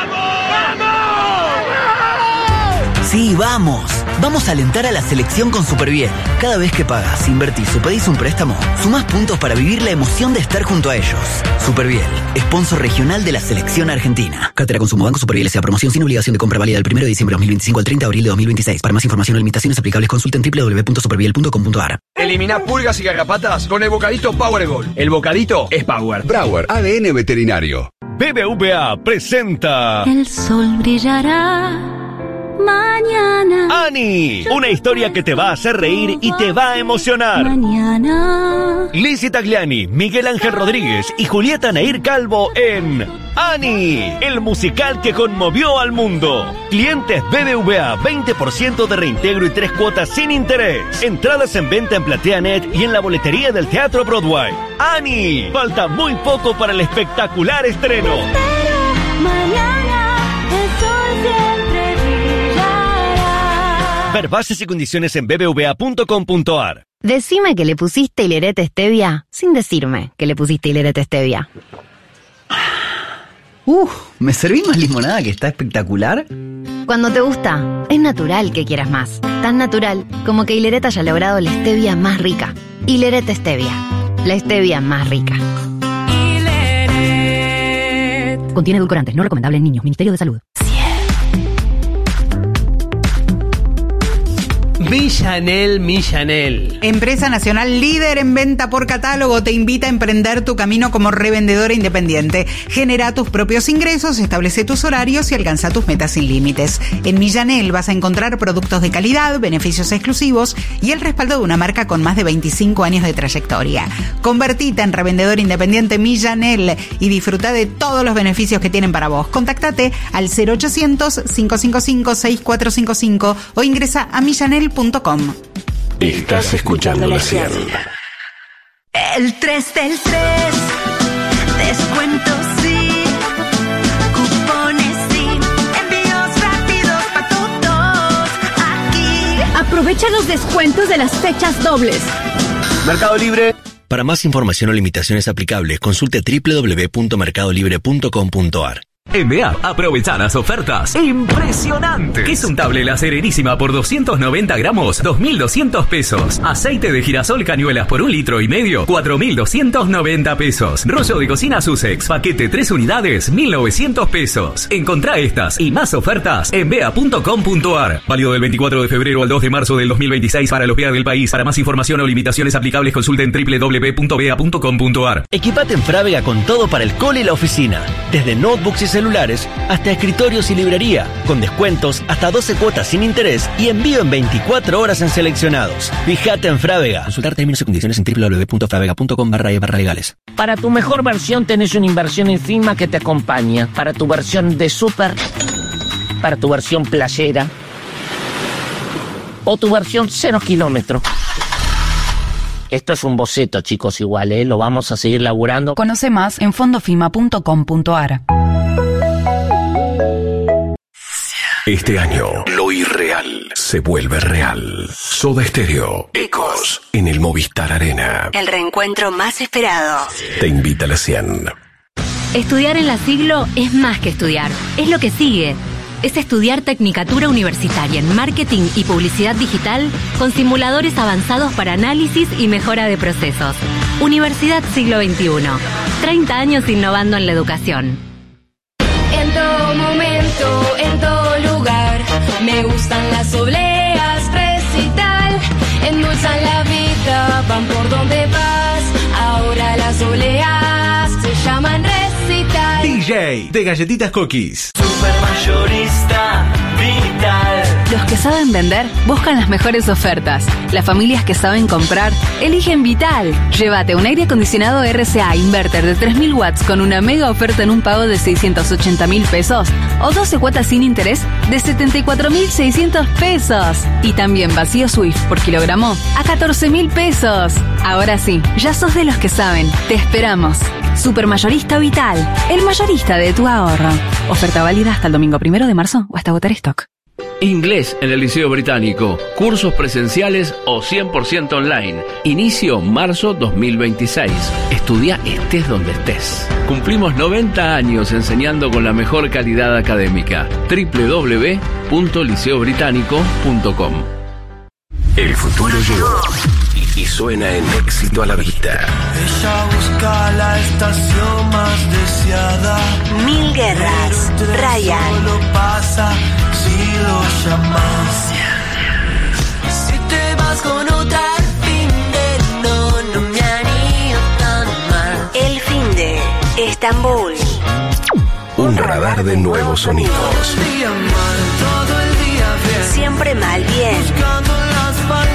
Sí, vamos. Vamos a alentar a la selección con Superbiel. Cada vez que pagas, invertís o pedís un préstamo, sumás puntos para vivir la emoción de estar junto a ellos. Superbiel, sponsor regional de la selección argentina. Cartera Consumo Banco Superbiel S A. Promoción sin obligación de compra válida del primero de diciembre de dos mil veinticinco al treinta de abril de dos mil veintiséis. Para más información o limitaciones aplicables, consulta en doble u doble u doble u punto superbiel punto com punto a r. Elimina pulgas y garrapatas con el bocadito Power Gold. El bocadito es Power. Brauer, A D N Veterinario. B B V A presenta El sol brillará mañana. ¡Ani! Una historia que te va a hacer reír y te va a emocionar. Mañana. Lizzy Tagliani, Miguel Ángel Rodríguez y Julieta Nair Calvo en Ani, el musical que conmovió al mundo. Clientes B B V A, veinte por ciento de reintegro y tres cuotas sin interés. Entradas en venta en PlateaNet y en la boletería del Teatro Broadway. Ani, falta muy poco para el espectacular estreno. Pero mañana el sol siempre Ver bases y condiciones en b b v a punto com punto a r. Decime que le pusiste Hilerete Stevia sin decirme que le pusiste Hilerete Stevia. Uh, ¿me serví más limonada que está espectacular? Cuando te gusta, es natural que quieras más. Tan natural como que Hilerete haya logrado la stevia más rica. Hilerete Stevia, la stevia más rica. Hilerete. Contiene edulcorantes no recomendables en niños. Ministerio de Salud. Millanel, Millanel. Empresa nacional líder en venta por catálogo te invita a emprender tu camino como revendedora independiente. Genera tus propios ingresos, establece tus horarios y alcanza tus metas sin límites. En Millanel vas a encontrar productos de calidad, beneficios exclusivos y el respaldo de una marca con más de veinticinco años de trayectoria. Convertite en revendedor independiente Millanel y disfruta de todos los beneficios que tienen para vos. Contáctate al cero ochocientos, cinco cinco cinco, seis cuatro cinco cinco o ingresa a millanel punto com. Estás escuchando la cien. El tres del tres, descuentos sí, cupones sí, envíos rápidos para todos aquí. Aprovecha los descuentos de las fechas dobles. Mercado Libre. Para más información o limitaciones aplicables, consulte doble u doble u doble u punto mercado libre punto com punto a r. En B E A, aprovecha las ofertas impresionantes. Queso untable La Serenísima por doscientos noventa gramos, dos mil doscientos pesos. Aceite de girasol Cañuelas por un litro y medio, cuatro mil doscientos noventa pesos. Rollo de cocina Sussex, paquete tres unidades, mil novecientos pesos. Encontrá estas y más ofertas en bea punto com punto a r. Válido del veinticuatro de febrero al dos de marzo del dos mil veintiséis para los B E A del país. Para más información o limitaciones aplicables, consulten doble u doble u doble u punto bea punto com punto a r. Equipate en Frávega con todo para el cole y la oficina. Desde notebooks y celulares hasta escritorios y librería, con descuentos hasta doce cuotas sin interés y envío en veinticuatro horas en seleccionados. Fíjate en Frávega. Consultar términos y condiciones en doble u doble u doble u punto frávega punto com barra e barra legales. Para tu mejor versión tenés una inversión encima que te acompaña. Para tu versión de super, para tu versión playera o tu versión cero kilómetro. Esto es un boceto, chicos, igual, ¿eh? Lo vamos a seguir laburando. Conoce más en fondofima punto com punto a r. Este año, lo irreal se vuelve real. Soda Stereo, Ecos, en el Movistar Arena. El reencuentro más esperado. Te invita a la cien. Estudiar en la Siglo es más que estudiar, es lo que sigue. Es estudiar Tecnicatura Universitaria en Marketing y Publicidad Digital con simuladores avanzados para análisis y mejora de procesos. Universidad Siglo veintiuno. treinta años innovando en la educación. En todo momento, en todo lugar, me gustan las obleas, recital. Endulzan la vida, van por donde vas. Ahora las obleas se llaman recital. D J de Galletitas Cookies. Supermayorista Vital. Los que saben vender buscan las mejores ofertas. Las familias que saben comprar eligen Vital. Llévate un aire acondicionado R C A inverter de tres mil watts con una mega oferta en un pago de seiscientos ochenta mil pesos o doce cuotas sin interés de setenta y cuatro mil seiscientos pesos. Y también vacío Swift por kilogramo a catorce mil pesos. Ahora sí, ya sos de los que saben. Te esperamos. Supermayorista Vital, el mayorista de tu ahorro. Oferta válida hasta el domingo primero de marzo o hasta agotar stock. Inglés en el Liceo Británico. Cursos presenciales o cien por ciento online. Inicio marzo dos mil veintiséis. Estudia estés donde estés. Cumplimos noventa años enseñando con la mejor calidad académica. doble u doble u doble u punto liceo británico punto com. El futuro llegó y suena en Éxito a la Vista. Ella busca la estación más deseada. Mil guerras. Ryan. Solo pasa si lo llamas. Si te vas con otra al fin de no, no me animo tan mal. El fin de Estambul. Un radar de nuevos sonidos. Todo el día mal, todo el día bien. Siempre mal bien. Buscando las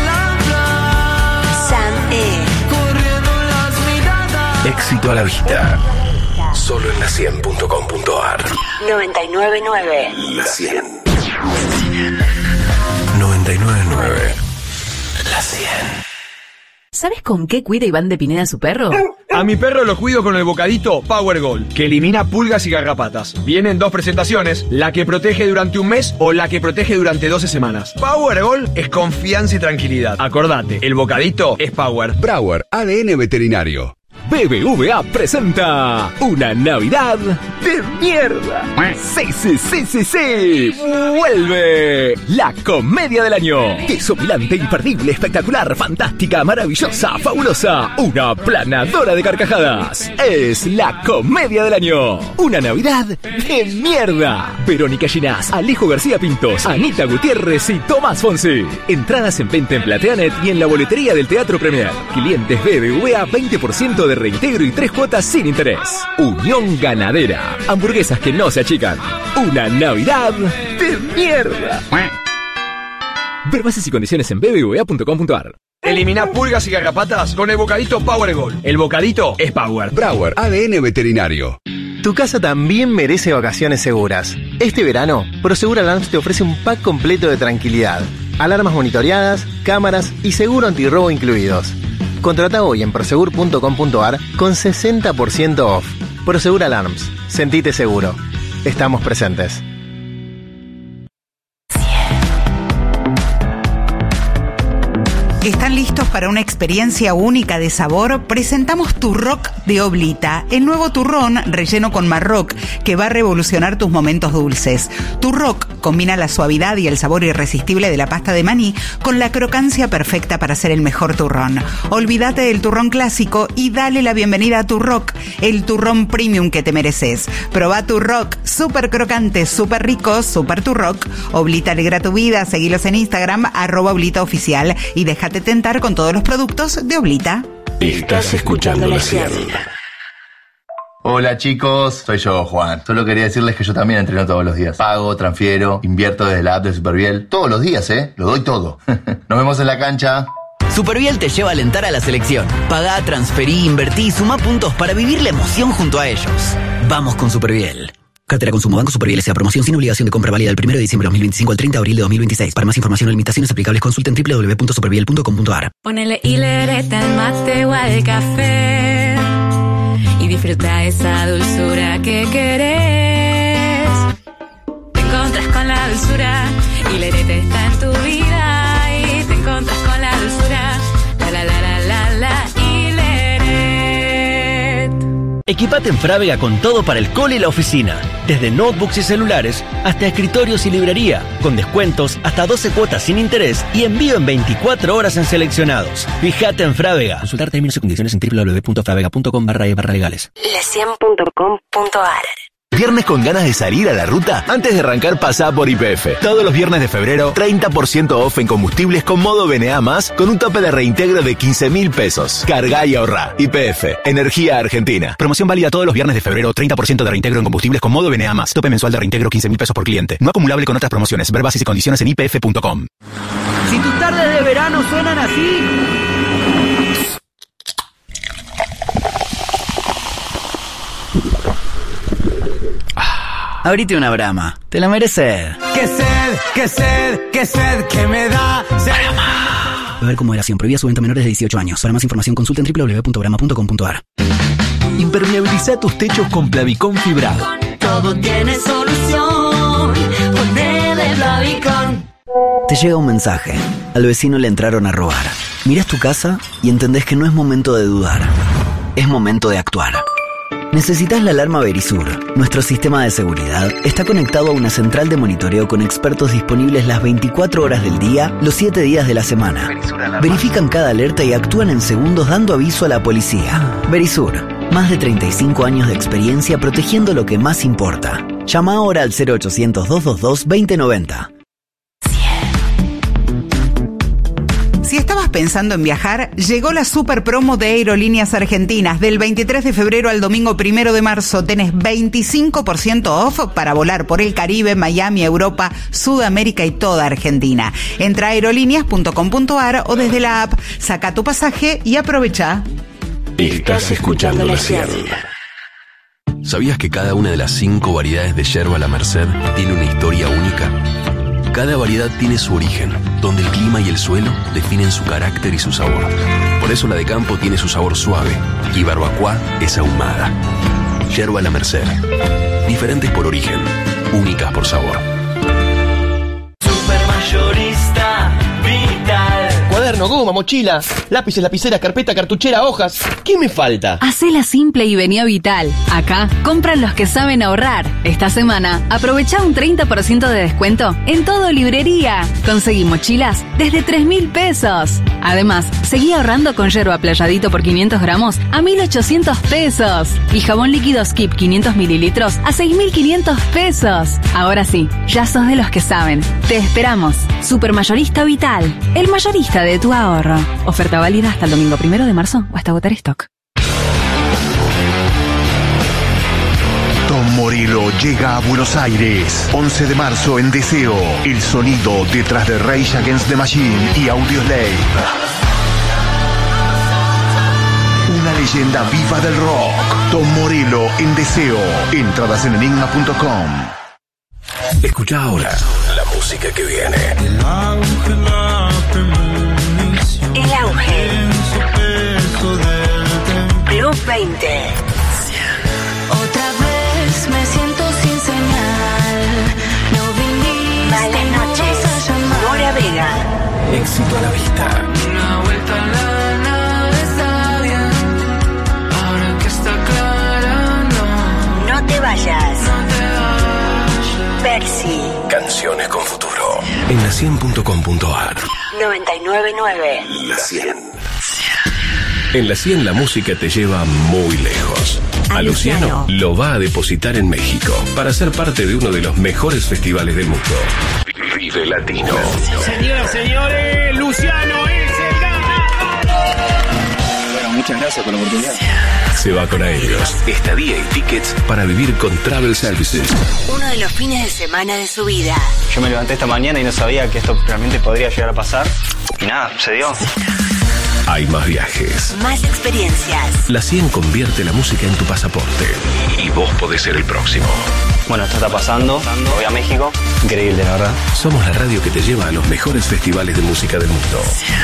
palabras. Sam E. Corriendo las miradas. Éxito a la Vista. Solo en la cien punto com punto a r. noventa y nueve nueve. La cien. noventa y nueve nueve. La cien. ¿sabes con qué cuida Iván de Pineda a su perro? A mi perro lo cuido con el bocadito Power Gold, que elimina pulgas y garrapatas. Vienen dos presentaciones, la que protege durante un mes o la que protege durante doce semanas. Power Gold es confianza y tranquilidad. Acordate, el bocadito es Power. Brauer, A D N Veterinario. B B V A presenta una Navidad de mierda. Sí, sí, sí, sí, sí. Vuelve la comedia del año. Desopilante, imperdible, espectacular, fantástica, maravillosa, fabulosa. Una planadora de carcajadas. Es la comedia del año. Una Navidad de mierda. Verónica Ginás, Alejo García Pintos, Anita Gutiérrez y Tomás Fonsi. Entradas en venta en Plateanet y en la boletería del Teatro Premier. Clientes B B V A, veinte por ciento de reintegro y tres cuotas sin interés. Unión Ganadera. Hamburguesas que no se achican. Una Navidad de mierda. Ver bases y condiciones en b b v a punto com punto a r. Elimina pulgas y garrapatas con el bocadito Power Gold. El bocadito es Power. Brauer, A D N Veterinario. Tu casa también merece vacaciones seguras. Este verano, Prosegur Alarms te ofrece un pack completo de tranquilidad. Alarmas monitoreadas, cámaras y seguro antirrobo incluidos. Contrata hoy en prosegur punto com punto a r con sesenta por ciento off. Prosegur Alarms. Sentite seguro. Estamos presentes. ¿Están listos para una experiencia única de sabor? Presentamos Turrock de Oblita, el nuevo turrón relleno con marroc que va a revolucionar tus momentos dulces. Turrock combina la suavidad y el sabor irresistible de la pasta de maní con la crocancia perfecta para hacer el mejor turrón. Olvídate del turrón clásico y dale la bienvenida a Turrock, el turrón premium que te mereces. Probá Turrock, súper crocante, súper rico, súper Turrock. Oblita alegra tu vida, seguilos en Instagram, arroba Oblita Oficial y déjate tentar con todos los productos de Oblita. Estás escuchando La cien. Hola chicos, soy yo, Juan. Solo quería decirles que yo también entreno todos los días. Pago, transfiero, invierto desde la app de Superviel. Todos los días, ¿eh? Lo doy todo. Nos vemos en la cancha. Superviel te lleva a alentar a la selección. Pagá, transferí, invertí y sumá puntos para vivir la emoción junto a ellos. Vamos con Superviel. Cartera Consumo Banco Superviel S A. Promoción sin obligación de compra válida del primero de diciembre de dos mil veinticinco al treinta de abril de dos mil veintiséis. Para más información o limitaciones aplicables consulten doble u doble u doble u punto superviel punto com punto a r. Ponele hilereta al mate o al café y disfruta esa dulzura que querés. Te encontras con la dulzura, hilereta está en tu vida y te encontras con la dulzura. La la la la la la Hileret. Equipate en Frávega con todo para el cole y la oficina. Desde notebooks y celulares hasta escritorios y librería. Con descuentos hasta doce cuotas sin interés y envío en veinticuatro horas en seleccionados. Fíjate en Frávega. Consultar términos y condiciones en doble u doble u doble u punto fravega punto com barra e barra legales. la cien punto com punto a r. ¿Viernes con ganas de salir a la ruta? Antes de arrancar, pasá por Y P F. Todos los viernes de febrero, treinta por ciento off en combustibles con modo B N A más, con un tope de reintegro de quince mil pesos. Cargá y ahorrá. Y P F, Energía Argentina. Promoción válida todos los viernes de febrero, treinta por ciento de reintegro en combustibles con modo B N A más. Tope mensual de reintegro quince mil pesos por cliente. No acumulable con otras promociones. Ver bases y condiciones en i p f punto com. Si tus tardes de verano suenan así... Abrite una Brahma. Te la mereces. ¡Qué sed, qué sed, qué sed que me da! Brahma. Beber con moderación. Prohibida su venta a menores de dieciocho años. Para más información consulten doble u doble u doble u punto brahma punto com punto a r. Impermeabiliza tus techos con Plavicón fibrado. Todo tiene solución. Ponele Plavicón. Te llega un mensaje. Al vecino le entraron a robar. Mirás tu casa y entendés que no es momento de dudar. Es momento de actuar. Necesitas la alarma Verisur. Nuestro sistema de seguridad está conectado a una central de monitoreo con expertos disponibles las veinticuatro horas del día, los siete días de la semana. Verifican cada alerta y actúan en segundos dando aviso a la policía. Verisur, más de treinta y cinco años de experiencia protegiendo lo que más importa. Llama ahora al cero ochocientos, doscientos veintidós, veinte noventa. Si estabas pensando en viajar, llegó la super promo de Aerolíneas Argentinas. Del veintitrés de febrero al domingo primero de marzo tenés veinticinco por ciento off para volar por el Caribe, Miami, Europa, Sudamérica y toda Argentina. Entra a aerolíneas punto com punto a r o desde la app, saca tu pasaje y aprovecha. Estás escuchando La cien. ¿Sabías que cada una de las cinco variedades de yerba La Merced tiene una historia única? Cada variedad tiene su origen, donde el clima y el suelo definen su carácter y su sabor. Por eso la de campo tiene su sabor suave y Barbacoa es ahumada. Yerba La Merced. Diferentes por origen, únicas por sabor. Supermayorista Vital. Cuaderno, goma, mochila, lápices, lapiceras, carpeta, cartuchera, hojas. ¿Qué me falta? Hacela simple y vení a Vital. Acá compran los que saben ahorrar. Esta semana, aprovecha un treinta por ciento de descuento en todo librería. Conseguí mochilas desde tres mil pesos. Además, seguí ahorrando con yerba Playadito por quinientos gramos a mil ochocientos pesos. Y jabón líquido Skip quinientos mililitros a seis mil quinientos pesos. Ahora sí, ya sos de los que saben. Te esperamos. Supermayorista Vital, el mayorista de tu ahorro. Oferta válida hasta el domingo primero de marzo o hasta agotar stock. Tom Morello llega a Buenos Aires. once de marzo en Deseo. El sonido detrás de Rage Against the Machine y Audioslave. Una leyenda viva del rock. Tom Morello en Deseo. Entradas en enigma punto com. Escucha ahora la música que viene. El auge, la premonición. El auge. Plus veinte. Otra vez me siento sin señal. No viniste. Malas noches. Mora Vega. Éxito a la vista. Una vuelta a la nave está bien. Ahora que está clara, no. No te vayas. No te vayas. Percy. Canciones con futuro. En la cien punto com punto ar. noventa y nueve punto nueve. La cien. En la cien la música te lleva muy lejos. A Luciano lo va a depositar en México para ser parte de uno de los mejores festivales del mundo. Vive Latino. Señoras, señores, Luciano es el ganador. Bueno, muchas gracias por la oportunidad. Se va con Aéreos, estadía y tickets para vivir con Travel Services. Uno de los fines de semana de su vida. Yo me levanté esta mañana y no sabía que esto realmente podría llegar a pasar. Y nada, se dio. Hay más viajes. Más experiencias. La cien convierte la música en tu pasaporte. Y vos podés ser el próximo. Bueno, esto está pasando. Voy a México. Increíble, la verdad. Somos la radio que te lleva a los mejores festivales de música del mundo.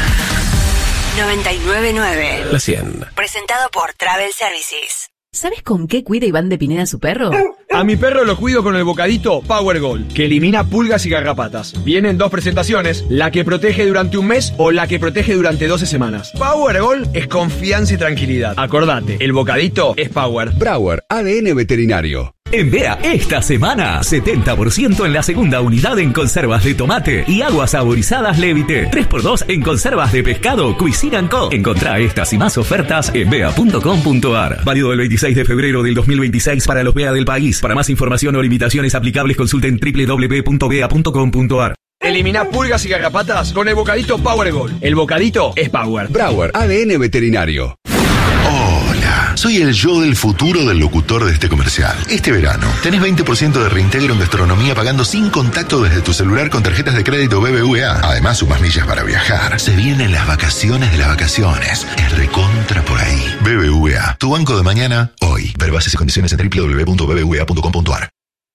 noventa y nueve punto nueve. La cien. Presentado por Travel Services. ¿Sabes con qué cuida Iván de Pineda a su perro? A mi perro lo cuido con el bocadito Power Gold, que elimina pulgas y garrapatas. Viene en dos presentaciones, la que protege durante un mes o la que protege durante doce semanas. Power Gold es confianza y tranquilidad. Acordate, el bocadito es Power. Brauer, A D N Veterinario. En B E A, esta semana, setenta por ciento en la segunda unidad en conservas de tomate y aguas saborizadas Levite. tres por dos en conservas de pescado Cuisine Co. Encontrá estas y más ofertas en bea punto com punto ar. Válido el veintiséis de febrero del dos mil veintiséis para los B E A del país. Para más información o limitaciones aplicables, consulten doble u doble u doble u punto bea punto com punto ar. Elimina pulgas y garrapatas con el bocadito Power Gold. El bocadito es Power. Brauer, A D N Veterinario. Hola, soy el yo del futuro del locutor de este comercial. Este verano tenés veinte por ciento de reintegro en gastronomía pagando sin contacto desde tu celular con tarjetas de crédito B B V A. Además, sumas millas para viajar. Se vienen las vacaciones de las vacaciones. Es recontra por ahí. B B V A, tu banco de mañana, hoy. Ver bases y condiciones en doble u doble u doble u punto b b v a punto com punto ar.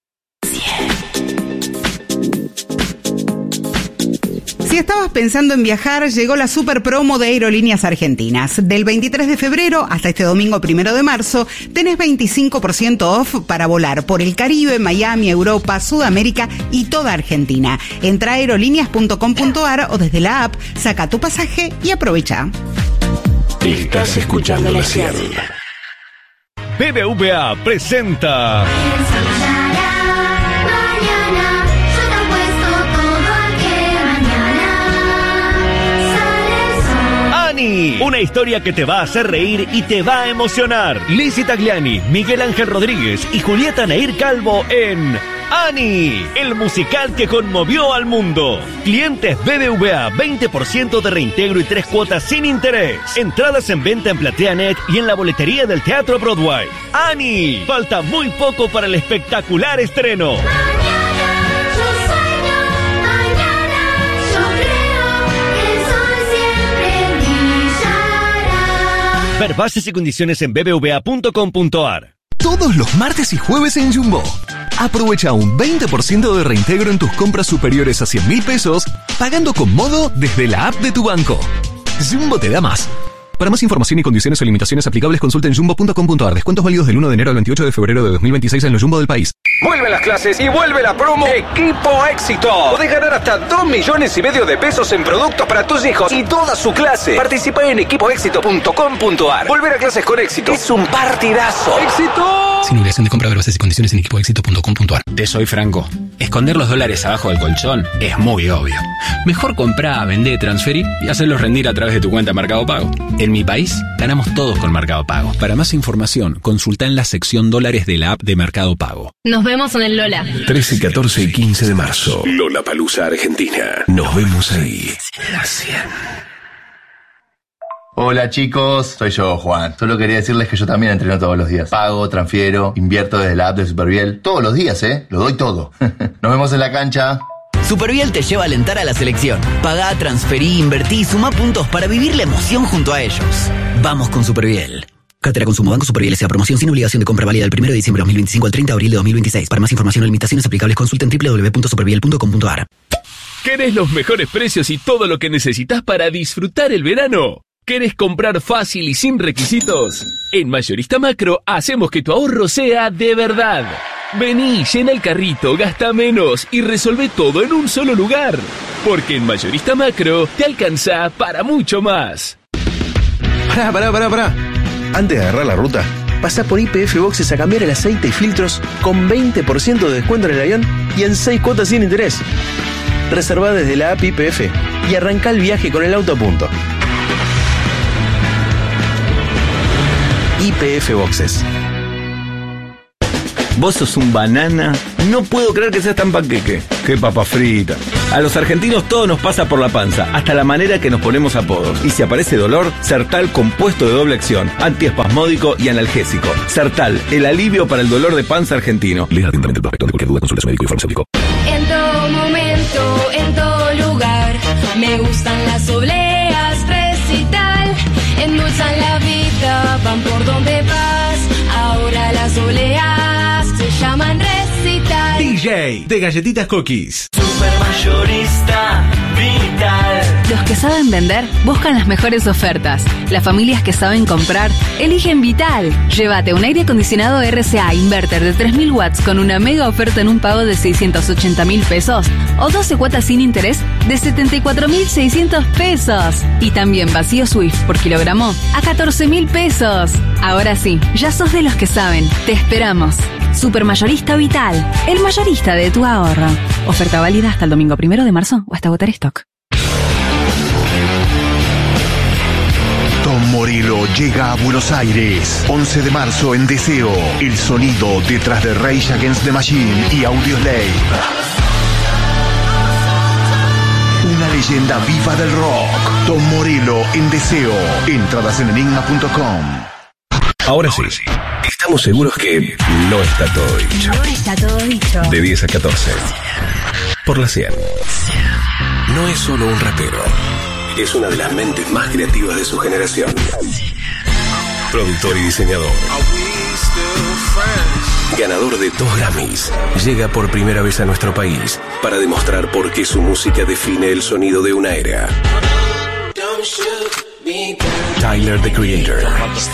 Si estabas pensando en viajar, llegó la super promo de Aerolíneas Argentinas. Del veintitrés de febrero hasta este domingo primero de marzo, tenés veinticinco por ciento off para volar por el Caribe, Miami, Europa, Sudamérica y toda Argentina. Entra a aerolíneas punto com punto ar o desde la app, saca tu pasaje y aprovecha. Estás escuchando la cien. B B V A presenta Ani, una historia que te va a hacer reír y te va a emocionar. Lizzy Tagliani, Miguel Ángel Rodríguez y Julieta Neir Calvo en Ani, el musical que conmovió al mundo. Clientes B B V A, veinte por ciento de reintegro y tres cuotas sin interés. Entradas en venta en PlateaNet y en la boletería del Teatro Broadway. Ani, falta muy poco para el espectacular estreno. Ver bases y condiciones en b b v a punto com punto ar. Todos los martes y jueves en Jumbo. Aprovecha un veinte por ciento de reintegro en tus compras superiores a cien mil pesos, pagando con Modo desde la app de tu banco. Jumbo te da más. Para más información y condiciones o limitaciones aplicables, consulta en jumbo punto com punto ar. Descuentos válidos del uno de enero al veintiocho de febrero de dos mil veintiséis en los Jumbo del país. Vuelven las clases y vuelve la promo Equipo Éxito. Podés ganar hasta dos millones y medio de pesos en productos para tus hijos y toda su clase. Participa en equipo éxito punto com punto ar. Volver a clases con éxito es un partidazo. ¡Éxito! Sin obligación de compra, ver bases y condiciones en equipo éxito punto com punto ar. Te soy franco. Esconder los dólares abajo del colchón es muy obvio. Mejor comprar, vender, transferir y hacerlos rendir a través de tu cuenta Mercado Pago. En mi país, ganamos todos con Mercado Pago. Para más información, consulta en la sección dólares de la app de Mercado Pago. Nos vemos en el Lola. trece, catorce y quince de marzo. Lollapalooza, Argentina. Nos vemos ahí. La cien. Hola chicos, soy yo, Juan. Solo quería decirles que yo también entreno todos los días. Pago, transfiero, invierto desde la app de Superviel. Todos los días, ¿eh? Lo doy todo. Nos vemos en la cancha. Superviel te lleva a alentar a la selección. Pagá, transferí, invertí y sumá puntos para vivir la emoción junto a ellos. Vamos con Superviel. Cátedra Consumo Banco Superviel S A. Promoción sin obligación de compra válida del primero de diciembre de dos mil veinticinco al treinta de abril de dos mil veintiséis. Para más información o limitaciones aplicables, consulta en doble u doble u doble u punto superviel punto com punto ar. ¿Querés los mejores precios y todo lo que necesitas para disfrutar el verano? ¿Querés comprar fácil y sin requisitos? En Mayorista Macro hacemos que tu ahorro sea de verdad. Vení, llena el carrito, gasta menos y resolvé todo en un solo lugar. Porque en Mayorista Macro te alcanza para mucho más. Pará, pará, pará, pará. Antes de agarrar la ruta, pasá por Y P F Boxes a cambiar el aceite y filtros con veinte por ciento de descuento en el avión y en seis cuotas sin interés. Reservá desde la app Y P F y arrancá el viaje con el auto a punto. Y P F Boxes. Vos sos un banana. No puedo creer que seas tan panqueque. Qué papa frita. A los argentinos todo nos pasa por la panza, hasta la manera que nos ponemos apodos. Y si aparece dolor, Sertal compuesto de doble acción, antiespasmódico y analgésico. Sertal, el alivio para el dolor de panza argentino. Lea atentamente el prospecto. De cualquier duda, consulta a su médico y informe médico. En todo momento, en todo lugar, me gustan las obleas, recital. Endulzan la vida, van por donde vas. Ahora las obleas se llaman recital. D J de Galletitas Cookies. Supermayorista Vital. Los que saben vender buscan las mejores ofertas. Las familias que saben comprar eligen Vital. Llévate un aire acondicionado R C A inverter de tres mil watts con una mega oferta en un pago de seiscientos ochenta mil pesos o doce cuotas sin interés de setenta y cuatro mil seiscientos pesos. Y también vacío Swift por kilogramo a catorce mil pesos. Ahora sí, ya sos de los que saben. Te esperamos. Supermayorista Vital, el mayorista de tu ahorro. Oferta válida hasta el domingo primero de marzo o hasta agotar stock. Tom Morello llega a Buenos Aires. once de marzo en Deseo. El sonido detrás de Rage Against the Machine y Audioslave. Una leyenda viva del rock. Tom Morello en Deseo. Entradas en enigma punto com. Ahora sí, estamos seguros que no está todo dicho. No está todo dicho. De diez a catorce. Por la cien. No es solo un rapero. Es una de las mentes más creativas de su generación. Productor y diseñador. Ganador de dos Grammys. Llega por primera vez a nuestro país para demostrar por qué su música define el sonido de una era. Tyler, the Creator.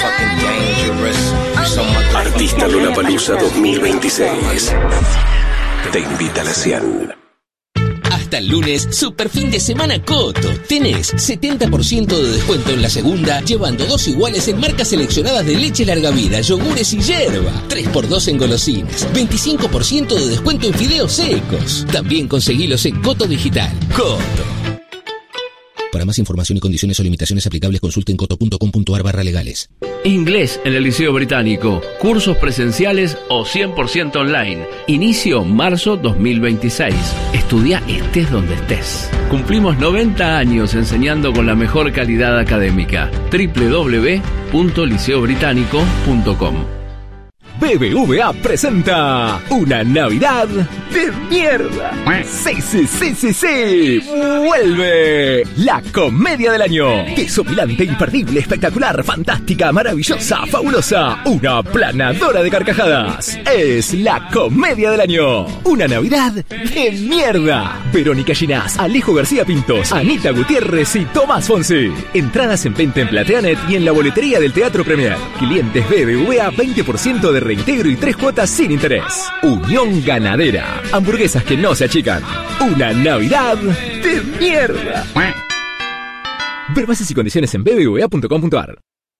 Artista Lollapalooza dos mil veintiséis. Te invita a la cien. Hasta el lunes, super fin de semana Coto. Tenés setenta por ciento de descuento en la segunda, llevando dos iguales en marcas seleccionadas de leche larga vida, yogures y yerba. tres por dos en golosinas. veinticinco por ciento de descuento en fideos secos. También conseguilos en Coto Digital. Coto. Para más información y condiciones o limitaciones aplicables, consulten coto punto com punto ar barra legales. Inglés en el Liceo Británico. Cursos presenciales o cien por ciento online. Inicio marzo dos mil veintiséis. Estudia estés donde estés. Cumplimos noventa años enseñando con la mejor calidad académica. doble u doble u doble u punto liceo británico punto com. B B V A presenta una Navidad de mierda. Sí, sí, sí, sí, sí. Vuelve la comedia del año. Desopilante, imperdible, espectacular, fantástica, maravillosa, fabulosa. Una planadora de carcajadas. Es la comedia del año. Una Navidad de mierda. Verónica Ginás, Alejo García Pintos, Anita Gutiérrez y Tomás Fonsi. Entradas en venta en Plateanet y en la boletería del Teatro Premier. Clientes B B V A, veinte por ciento de reintegro y tres cuotas sin interés. Unión Ganadera. Hamburguesas que no se achican. Una Navidad de mierda. Ver bases y condiciones en b b v a punto com punto a r.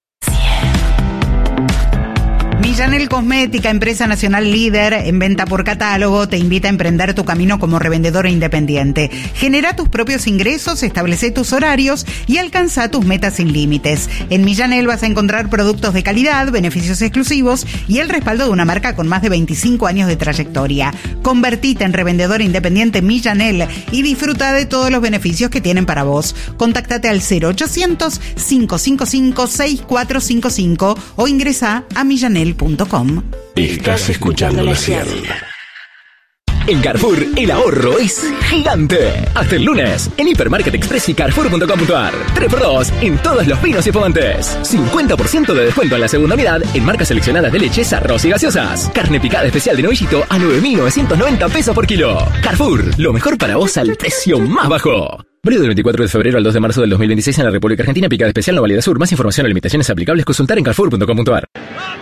Millanel Cosmética, empresa nacional líder en venta por catálogo, te invita a emprender tu camino como revendedora independiente. Genera tus propios ingresos, establece tus horarios y alcanza tus metas sin límites. En Millanel vas a encontrar productos de calidad, beneficios exclusivos y el respaldo de una marca con más de veinticinco años de trayectoria. Convertite en revendedora independiente Millanel y disfruta de todos los beneficios que tienen para vos. Contáctate al cero ochocientos, cinco cinco cinco, seis cuatro cinco cinco o ingresa a millanel punto com. Estás escuchando la cien. En Carrefour, el ahorro es gigante. Hasta el lunes, en Hipermarket Express y Carrefour punto com punto a r. tres por dos en todos los vinos y espumantes. cincuenta por ciento de descuento en la segunda unidad en marcas seleccionadas de leches, arroz y gaseosas. Carne picada especial de novillito a nueve mil novecientos noventa pesos por kilo. Carrefour, lo mejor para vos al precio más bajo. Válido del veinticuatro de febrero al dos de marzo del dos mil veintiséis en la República Argentina. Picada especial no válida sur. Más información o limitaciones aplicables consultar en Carrefour punto com punto a r.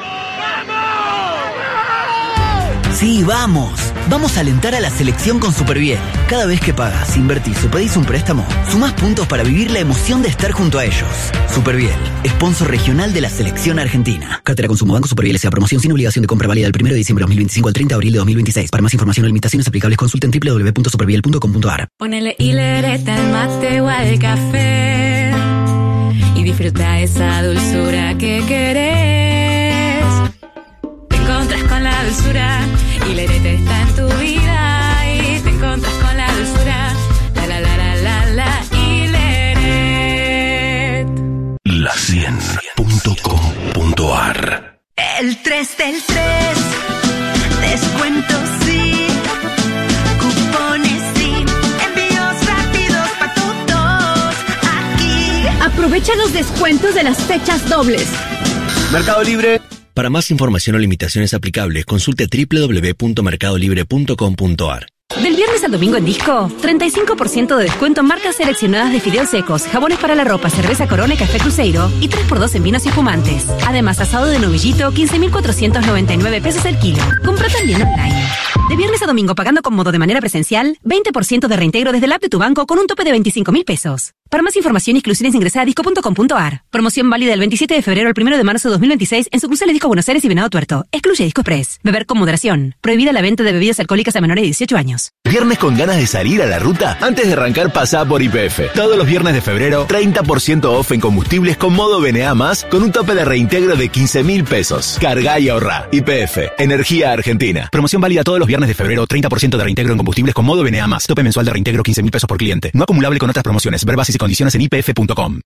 Sí, vamos. Vamos a alentar a la selección con Superbiel. Cada vez que pagas, invertís o pedís un préstamo, sumás puntos para vivir la emoción de estar junto a ellos. Superbiel, sponsor regional de la selección argentina. Cartera Consumo Banco Superbiel S A. Promoción sin obligación de compra válida del primero de diciembre de dos mil veinticinco al treinta de abril de dos mil veintiséis. Para más información o limitaciones aplicables consulten doble u doble u doble u punto superbiel punto com punto a r. Ponele hilereta al mate o al café y disfruta esa dulzura que querés. Te encontras con la dulzura y la Hileret está en tu vida y te encontras con la dulzura. La la la la la la Hileret. La cien punto com punto a r. El tres del tres, descuentos sí, cupones sí, envíos rápidos para todos aquí. Aprovecha los descuentos de las fechas dobles. Mercado Libre. Para más información o limitaciones aplicables, consulte doble u doble u doble u punto mercado libre punto com punto a r. Del viernes al domingo en Disco, treinta y cinco por ciento de descuento en marcas seleccionadas de fideos secos, jabones para la ropa, cerveza Corona y café Cruzeiro y tres por dos en vinos y espumantes. Además, asado de novillito, quince mil cuatrocientos noventa y nueve pesos el kilo. Compra también online. De viernes a domingo pagando con modo de manera presencial, veinte por ciento de reintegro desde el app de tu banco con un tope de veinticinco mil pesos. Para más información y exclusiones ingresa a disco punto com punto a r. Promoción válida del veintisiete de febrero al primero de marzo de dos mil veintiséis en sucursales Disco Buenos Aires y Venado Tuerto. Excluye Disco Express. Beber con moderación. Prohibida la venta de bebidas alcohólicas a menores de dieciocho años. ¿Viernes con ganas de salir a la ruta? Antes de arrancar, pasá por Y P F. Todos los viernes de febrero, treinta por ciento off en combustibles con modo B N A más, con un tope de reintegro de quince mil pesos. Carga y ahorrá. Y P F. Energía Argentina. Promoción válida todos los viernes de febrero, treinta por ciento de reintegro en combustibles con modo B N A más. Tope mensual de reintegro quince mil pesos por cliente. No acumulable con otras promociones. Ver bases y condiciones en I P F punto com.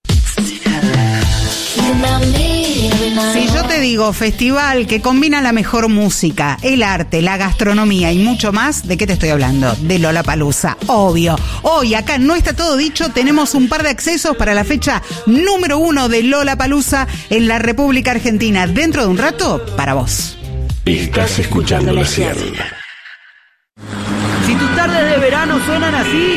Si yo te digo festival que combina la mejor música, el arte, la gastronomía y mucho más, ¿de qué te estoy hablando? De Lollapalooza, obvio. Hoy acá No Está Todo Dicho, tenemos un par de accesos para la fecha número uno de Lollapalooza en la República Argentina. Dentro de un rato, para vos. Estás escuchando la cien. Si tus tardes de verano suenan así...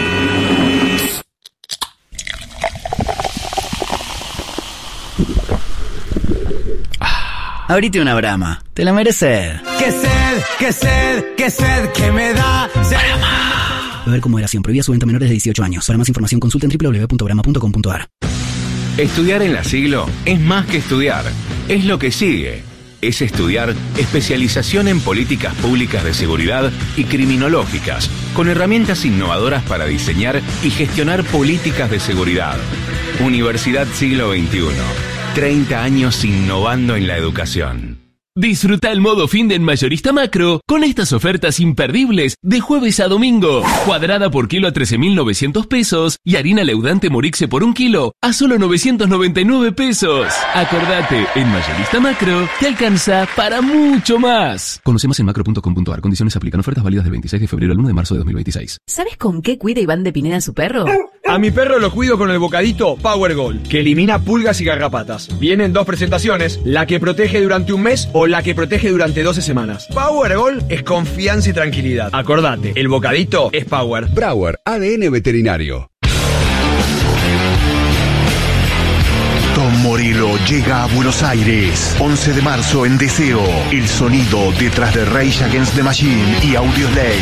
Abrite una Brahma, te la mereces. ¡Qué sed, qué sed, qué sed que me da! Brahma. Beber con moderación, prohibida su venta a menores de dieciocho años. Para más información consulta en doble u doble u doble u punto brahma punto com punto a r. Estudiar en la Siglo es más que estudiar, es lo que sigue. Es estudiar especialización en políticas públicas de seguridad y criminológicas, con herramientas innovadoras para diseñar y gestionar políticas de seguridad. Universidad Siglo veintiuno. treinta años innovando en la educación. Disfruta el modo fin de en Mayorista Macro con estas ofertas imperdibles de jueves a domingo. Cuadrada por kilo a trece mil novecientos pesos y harina leudante Morixe por un kilo a solo novecientos noventa y nueve pesos. Acordate, en Mayorista Macro te alcanza para mucho más. Conoce más en macro punto com punto ar. Condiciones aplican. Ofertas válidas del veintiséis de febrero al uno de marzo de dos mil veintiséis. ¿Sabes con qué cuida Iván de Pineda a su perro? A mi perro lo cuido con el bocadito Power Gold, que elimina pulgas y garrapatas. Vienen dos presentaciones, la que protege durante un mes o la que protege durante doce semanas. Power Gold es confianza y tranquilidad. Acordate, el bocadito es Power. Brauer, A D N Veterinario. Tom Morello llega a Buenos Aires. once de marzo en Deseo. El sonido detrás de Rage Against the Machine y Audioslave.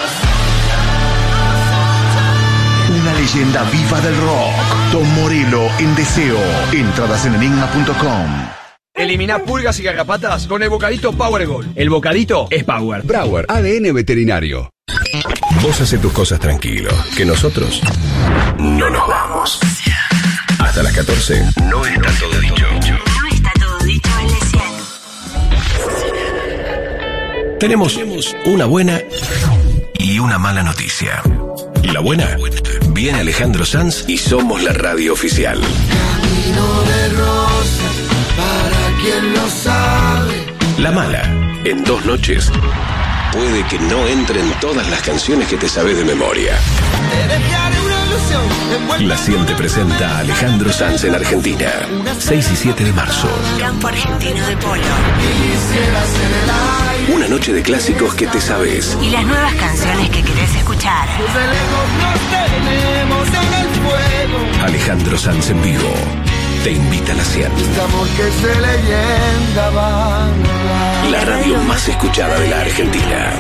Una leyenda viva del rock. Tom Morello en Deseo. Entradas en enigma punto com. Elimina pulgas y garrapatas con el bocadito Power Gold. El bocadito es Power. Brauer, A D N Veterinario. Vos haces tus cosas tranquilo, que nosotros no nos vamos. Hasta las catorce no está todo dicho. No está todo dicho en la cien. Tenemos una buena y una mala noticia. La buena, viene Alejandro Sanz y somos la radio oficial. Camino de rosas, para quien lo sabe. La mala, en dos noches, puede que no entren todas las canciones que te sabes de memoria. Te dejaré una ilusión. La cien te presenta a Alejandro Sanz en Argentina, seis y siete de marzo. Campo Argentino de Polo. Una noche de clásicos que te sabes. Y las nuevas canciones que querés escuchar. Alejandro Sanz en vivo. Te invita a la cien. La radio más escuchada de la Argentina.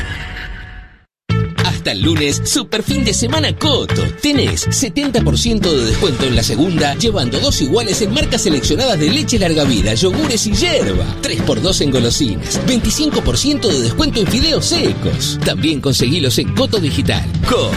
Hasta el lunes, super fin de semana Coto. Tenés setenta por ciento de descuento en la segunda, llevando dos iguales en marcas seleccionadas de leche larga vida, yogures y yerba. tres por dos en golosinas. veinticinco por ciento de descuento en fideos secos. También conseguilos en Coto Digital. Coto.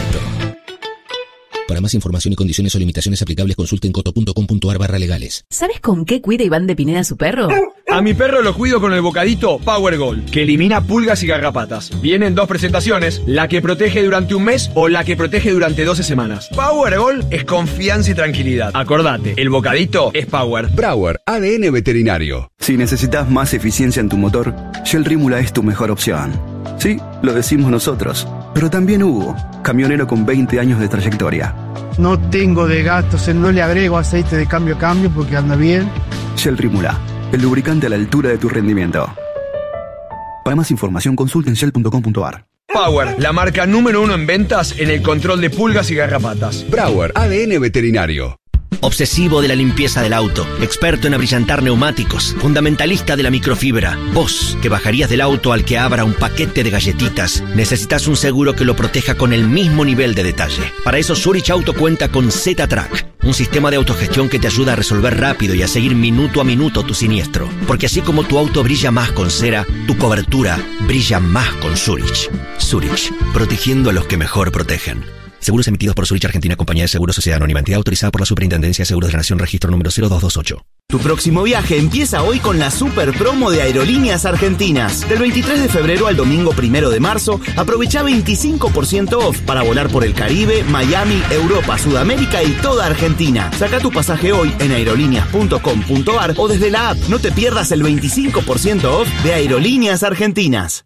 Para más información y condiciones o limitaciones aplicables, consulten coto punto com punto ar barra legales. ¿Sabes con qué cuida Iván de Pineda a su perro? A mi perro lo cuido con el bocadito Power Gold, que elimina pulgas y garrapatas. Vienen dos presentaciones, la que protege durante un mes o la que protege durante doce semanas. Power Gold es confianza y tranquilidad. Acordate, el bocadito es Power. Brauer, A D N Veterinario. Si necesitas más eficiencia en tu motor, Shell Rímula es tu mejor opción. Sí, lo decimos nosotros, pero también Hugo, camionero con veinte años de trayectoria. No tengo de gastos, no le agrego aceite de cambio a cambio porque anda bien. Shell Rímula, el lubricante a la altura de tu rendimiento. Para más información, consulta en shell punto com punto ar. Power, la marca número uno en ventas en el control de pulgas y garrapatas. Brauer, A D N Veterinario. Obsesivo de la limpieza del auto, experto en abrillantar neumáticos, fundamentalista de la microfibra. Vos, que bajarías del auto al que abra un paquete de galletitas, necesitas un seguro que lo proteja con el mismo nivel de detalle. Para eso Zurich Auto cuenta con Z-Track, un sistema de autogestión que te ayuda a resolver rápido y a seguir minuto a minuto tu siniestro. Porque así como tu auto brilla más con cera, tu cobertura brilla más con Zurich. Zurich, protegiendo a los que mejor protegen. Seguros emitidos por Zurich Argentina, Compañía de Seguros, Sociedad Anónima, entidad autorizada por la Superintendencia de Seguros de la Nación, registro número cero dos dos ocho. Tu próximo viaje empieza hoy con la super promo de Aerolíneas Argentinas. Del veintitrés de febrero al domingo primero de marzo, aprovecha veinticinco por ciento off para volar por el Caribe, Miami, Europa, Sudamérica y toda Argentina. Saca tu pasaje hoy en aerolíneas punto com punto ar o desde la app. No te pierdas el veinticinco por ciento off de Aerolíneas Argentinas.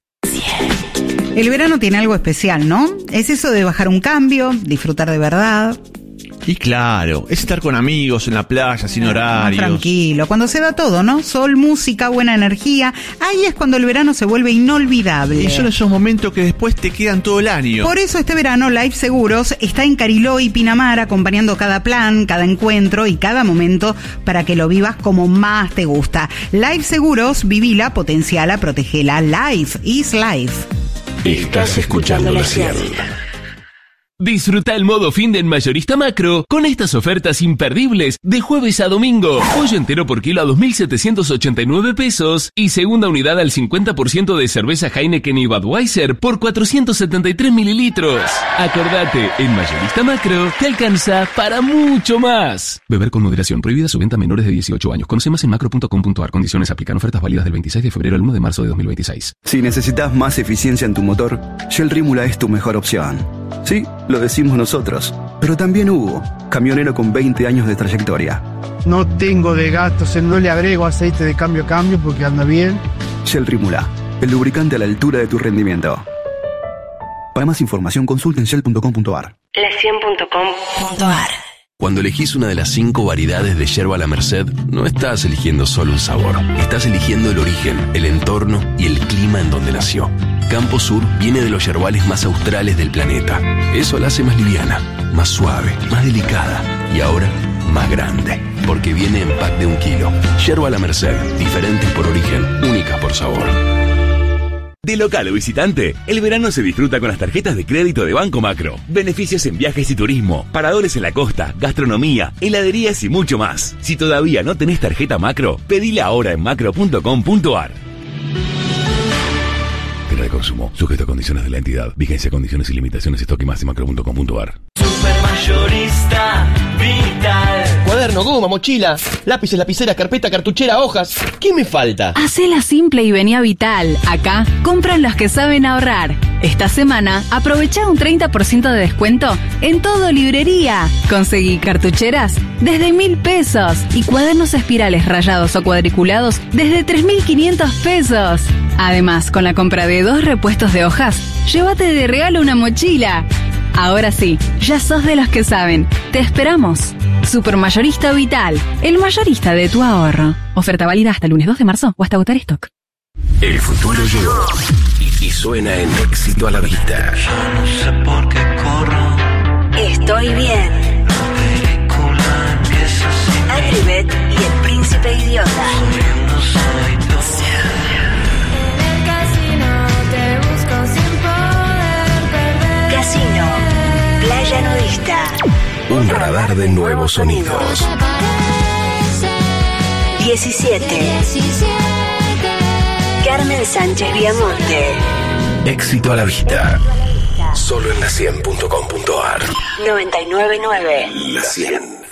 El verano tiene algo especial, ¿no? Es eso de bajar un cambio, disfrutar de verdad. Y claro, es estar con amigos en la playa, sin horarios. Tranquilo, cuando se da todo, ¿no? Sol, música, buena energía. Ahí es cuando el verano se vuelve inolvidable. Y son esos momentos que después te quedan todo el año. Por eso este verano Life Seguros está en Cariló y Pinamar acompañando cada plan, cada encuentro y cada momento para que lo vivas como más te gusta. Life Seguros, vivila, potenciala, protegela. Life is life. Estás escuchando la cien. Disfruta el modo fin de en Mayorista Macro con estas ofertas imperdibles de jueves a domingo. Pollo entero por kilo a dos mil setecientos ochenta y nueve pesos y segunda unidad al cincuenta por ciento de cerveza Heineken y Budweiser por cuatrocientos setenta y tres mililitros. Acordate, en Mayorista Macro te alcanza para mucho más. Beber con moderación. Prohibida su venta a menores de dieciocho años. Conoce más en macro punto com punto a r. Condiciones aplican. Ofertas válidas del veintiséis de febrero al uno de marzo de dos mil veintiséis. Si necesitas más eficiencia en tu motor, Shell Rímula es tu mejor opción. Sí, lo decimos nosotros, pero también Hugo, camionero con veinte años de trayectoria. No tengo desgastos, no le agrego aceite de cambio a cambio porque anda bien. Shell Rímula, el lubricante a la altura de tu rendimiento. Para más información consulta en shell punto com punto a r. la cien punto com punto a r. Cuando elegís una de las cinco variedades de yerba La Merced, no estás eligiendo solo un sabor. Estás eligiendo el origen, el entorno y el clima en donde nació. Campo Sur viene de los yerbales más australes del planeta. Eso la hace más liviana, más suave, más delicada y ahora más grande. Porque viene en pack de un kilo. Yerba La Merced, diferentes por origen, únicas por sabor. De local o visitante, el verano se disfruta con las tarjetas de crédito de Banco Macro. Beneficios en viajes y turismo, paradores en la costa, gastronomía, heladerías y mucho más. Si todavía no tenés tarjeta Macro, pedila ahora en macro punto com punto a r. Tierra de consumo, sujeto a condiciones de la entidad. Vigencia, condiciones y limitaciones, stock y más en macro punto com punto a r. Supermayorista Vital. Cuaderno, goma, mochila, lápices, lapiceras, carpeta, cartuchera, hojas. ¿Qué me falta? Hacela simple y vení a Vital. Acá compran los que saben ahorrar. Esta semana aprovecha un treinta por ciento de descuento en todo librería. Conseguí cartucheras desde mil pesos y cuadernos espirales rayados o cuadriculados desde tres mil quinientos pesos. Además, con la compra de dos repuestos de hojas, llévate de regalo una mochila. Ahora sí, ya sos de los que saben. Te esperamos. Supermayorista Vital, el mayorista de tu ahorro. Oferta válida hasta el lunes dos de marzo o hasta agotar stock. El futuro llegó y suena en Éxito a la Vista. Yo no sé por qué corro. Estoy bien. Angry Bet y el príncipe idiota. En el casino te busco sin poder perder. Casino, playa nudista. Un radar de nuevos sonidos. diecisiete. Carmen Sánchez Viamonte. Éxito a la Vista. Solo en la cien punto com punto a r. noventa y nueve punto nueve. La cien.